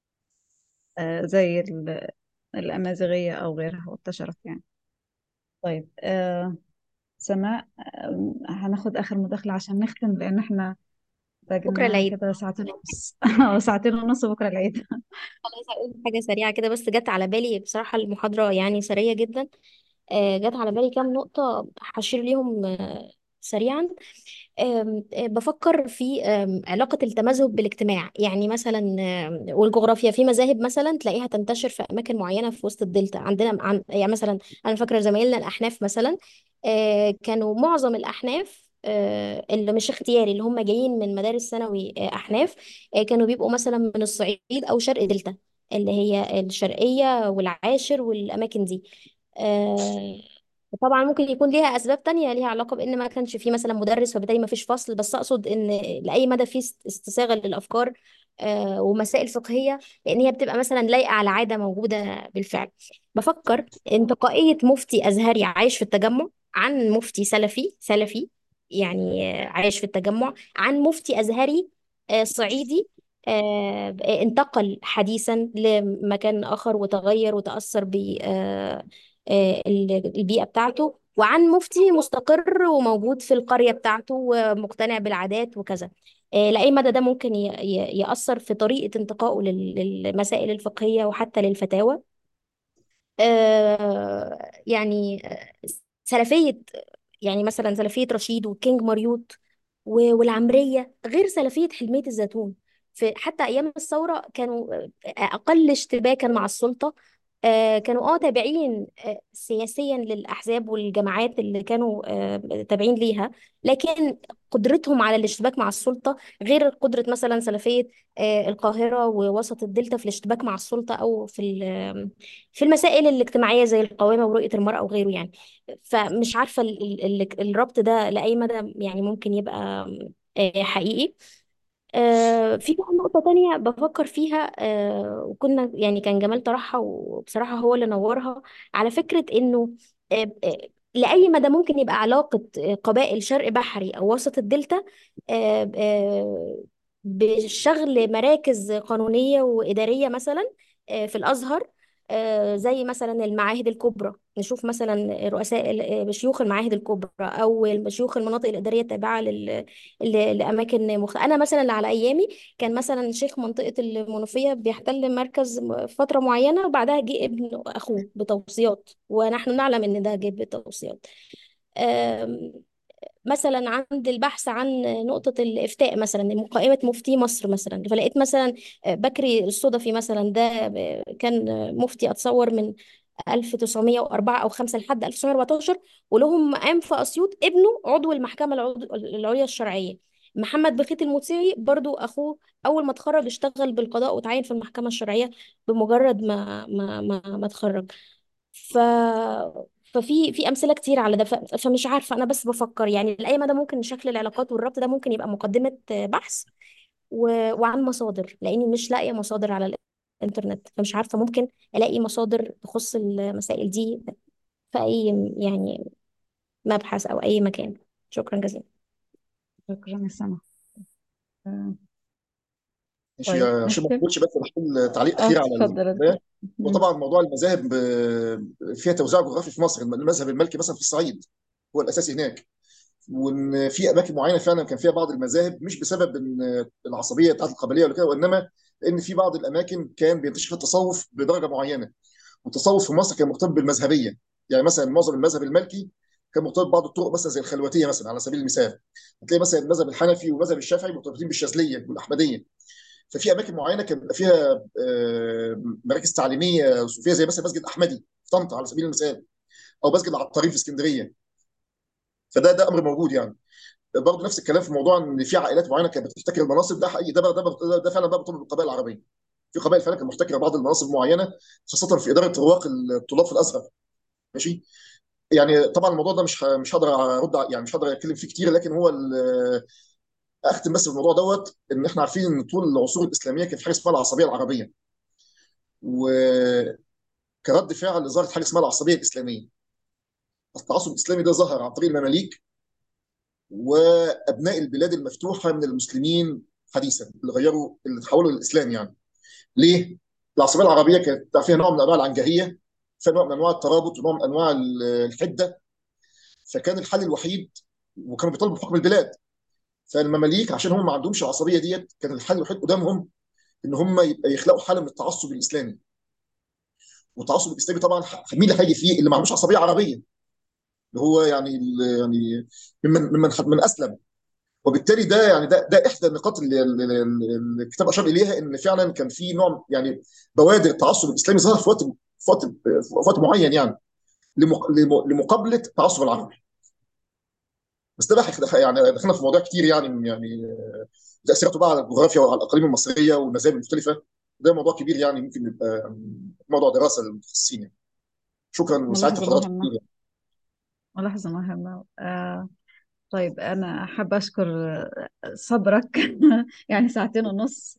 زي الأمازيغية أو غيرها وانتشرت يعني. طيب سماء، هناخد آخر مداخلة عشان نختم، لأن احنا باقي بكرة لنا العيد. كده ساعتين ونص أو ساعتين ونص بكرة العيد. خلاص هقول حاجة سريعة كده، بس جت على بالي بصراحة المحاضرة يعني سرية جدا. جت على بالي كام نقطة هشير ليهم سريعا. بفكر في علاقة التمذهب بالاجتماع، يعني مثلا والجغرافيا. في مذاهب مثلا تلاقيها تنتشر في أماكن معينة في وسط الدلتا عندنا، يعني مثلا أنا فاكرة زمايلنا الأحناف مثلا كانوا معظم الأحناف اللي مش اختياري، اللي هم جايين من مدارس ثانوي أحناف، كانوا بيبقوا مثلا من الصعيد أو شرق دلتا، اللي هي الشرقية والعاشر والأماكن دي. آه، طبعا ممكن يكون ليها اسباب تانية ليها علاقه بان ما كانش في مثلا مدرس، فبالتالي ما فيش فصل. بس اقصد ان لاي مدى في استساغه للافكار ومسائل فقهيه، لان هي بتبقى مثلا لايقه على عاده موجوده بالفعل. بفكر انتقائيه مفتي ازهري عايش في التجمع عن مفتي سلفي يعني عايش في التجمع، عن مفتي ازهري صعيدي انتقل حديثا لمكان آخر وتغير وتأثر البيئة بتاعته، وعن مفتي مستقر وموجود في القرية بتاعته ومقتنع بالعادات وكذا. لأي مدى ده ممكن يأثر في طريقة انتقائه للمسائل الفقهية وحتى للفتاوى. يعني سلفية، يعني مثلا سلفية رشيد وكينج مريوط والعمرية غير سلفية حلمية الزيتون. في حتى أيام الثورة كانوا أقل اشتباكا مع السلطة. كانوا تابعين سياسيا للأحزاب والجماعات اللي كانوا تابعين ليها، لكن قدرتهم على الاشتباك مع السلطة غير قدرة مثلا سلفية القاهرة ووسط الدلتا في الاشتباك مع السلطة، أو في المسائل الاجتماعية زي القوامة ورؤية المرأة وغيره يعني. فمش عارفة الربط ده لأي مدى يعني ممكن يبقى حقيقي. في بقى نقطة تانية بفكر فيها، وكنا يعني كان جمال طرحها وبصراحة هو اللي نورها، على فكرة إنه لأي مدى ممكن يبقى علاقة قبائل شرق بحري أو وسط الدلتا بشغل مراكز قانونية وإدارية مثلا في الأزهر، زي مثلا المعاهد الكبرى. نشوف مثلا رؤساء شيوخ المعاهد الكبرى أو شيوخ المناطق الإدارية التابعة لأماكن مختلفة. أنا مثلا اللي على أيامي كان مثلا شيخ منطقة المنوفية بيحتل مركز فترة معينة، وبعدها جه ابن أخوه بتوصيات، ونحن نعلم إن ده جه بتوصيات. آم، مثلا عند البحث عن نقطة الإفتاء مثلا مقائمة مفتي مصر مثلا، فلقيت مثلا بكري الصدفي مثلا ده كان مفتي أتصور من 1904 أو 5 لحد 1914، ولهم مقام في أسيوط ابنه عضو المحكمة العليا الشرعية. محمد بخيت المطيعي برضو أخوه أول ما اتخرج اشتغل بالقضاء وتعين في المحكمة الشرعية بمجرد ما اتخرج. ف ففي امثله كتير على ده. فمش عارفه، انا بس بفكر يعني لاي مدى ممكن شكل العلاقات والربط ده ممكن يبقى مقدمه بحث وعن مصادر، لاني مش لاقيه مصادر على الانترنت. فمش عارفه ممكن الاقي مصادر تخص المسائل دي في اي يعني مبحث او اي مكان. شكرا جزيلا. شكرا يا سما. ماشي طيب عشان ما نختم. تقولش، بس بحل تعليق اخير على اتفضل القضيه. اتفضل. مم. وطبعا موضوع المذاهب فيها توزيع جغرافي في مصر. المذهب المالكي مثلا في الصعيد هو الاساسي هناك، وان في اماكن معينه فعلا كان فيها بعض المذاهب، مش بسبب ان العصبيه بتاعت القبليه ولا كده، وانما لان في بعض الاماكن كان بينتشر فيها التصوف بدرجه معينه. والتصوف في مصر كان مرتبط بالمذهبيه. يعني مثلا معظم المذهب المالكي كان مرتبط ببعض الطرق، مثلا زي الخلوتيه مثلا على سبيل المثال. هتلاقي مثلا المذهب الحنفي والمذهب الشافعي مرتبطين بالشاذليه والاحمديه. ففي اماكن معينه كان بيبقى فيها مراكز تعليميه صوفيه، زي مثلا مسجد احمدي في طنطا على سبيل المثال، او مسجد العطارين في اسكندريه. فده امر موجود يعني. برضه نفس الكلام في موضوع ان في عائلات معينه كانت بتحتكر المناصب. ده حقيقي، ده فعلا بقى مرتبط بالقبائل العربيه. في قبائل فعلا كانت محتكره بعض المناصب معينه، خاصه في اداره رواق الطلاب في الازهر. ماشي. يعني طبعا الموضوع ده مش هقدر يعني مش هقدر اتكلم فيه كتير، لكن هو اختم بس بالموضوع دوت، ان احنا عارفين ان طول العصور الاسلاميه كان في حاجه اسمها العصبيه العربيه، وكرد فعل لظاهره حاجه اسمها العصبيه الاسلاميه. التعصب الاسلامي ده ظهر عن طريق المماليك وابناء البلاد المفتوحه من المسلمين حديثا، اللي تحولوا للاسلام يعني. ليه؟ العصبيه العربيه كانت فيها نوع من انواع العنجهيه، فيها نوع من انواع الترابط ونوع من انواع الحده. فكان الحل الوحيد، وكانوا بيطالبوا بحكم البلاد. فالمماليك عشان هم ما عندهمش العصبيه ديت، كان الحل الوحيد قدامهم ان هم يبقى يخلقوا حاله من التعصب الاسلامي. والتعصب الاسلامي طبعا مين اللي هيجي فيه؟ اللي ما عندوش عصبيه عربيه، اللي هو يعني يعني من اسلم. وبالتالي ده يعني ده احدى النقاط اللي الكتاب اشار اليها، ان فعلا كان في نوع يعني بوادر التعصب الاسلامي ظهر في وقت معين يعني، لمقابله التعصب العربي. بس ده بقى يعني دخلنا في مواضيع كتير يعني تاثيراته بقى على الجغرافيا وعلى الاقاليم المصريه والمذاهب المختلفه. ده موضوع كبير يعني، ممكن يبقى موضوع دراسه للمتخصصين يعني. شكرا، وسعدت ملاحظة بحضراتكم مهمة. كتير يعني. ملاحظة مهمة. طيب أنا حابة أشكر صبرك يعني ساعتين ونص.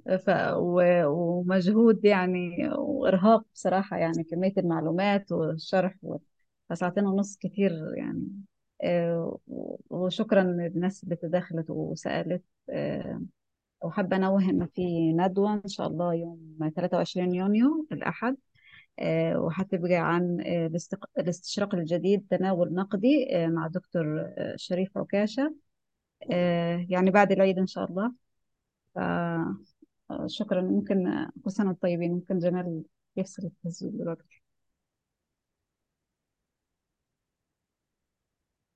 ومجهود يعني وإرهاق بصراحة، يعني كمية المعلومات والشرح فساعتين ونص كتير يعني. وشكرا للناس اللي تدخلت وسألت. وحابة أنوه إن في ندوة إن شاء الله يوم 23 يونيو الأحد، وهتبقى عن الاستشراق الجديد تناول نقدي، مع دكتور شريف عكاشة، يعني بعد العيد إن شاء الله. شكرا. ممكن كل سنة وانتم طيبين. ممكن جمال يفصل التسجيل دلوقتي.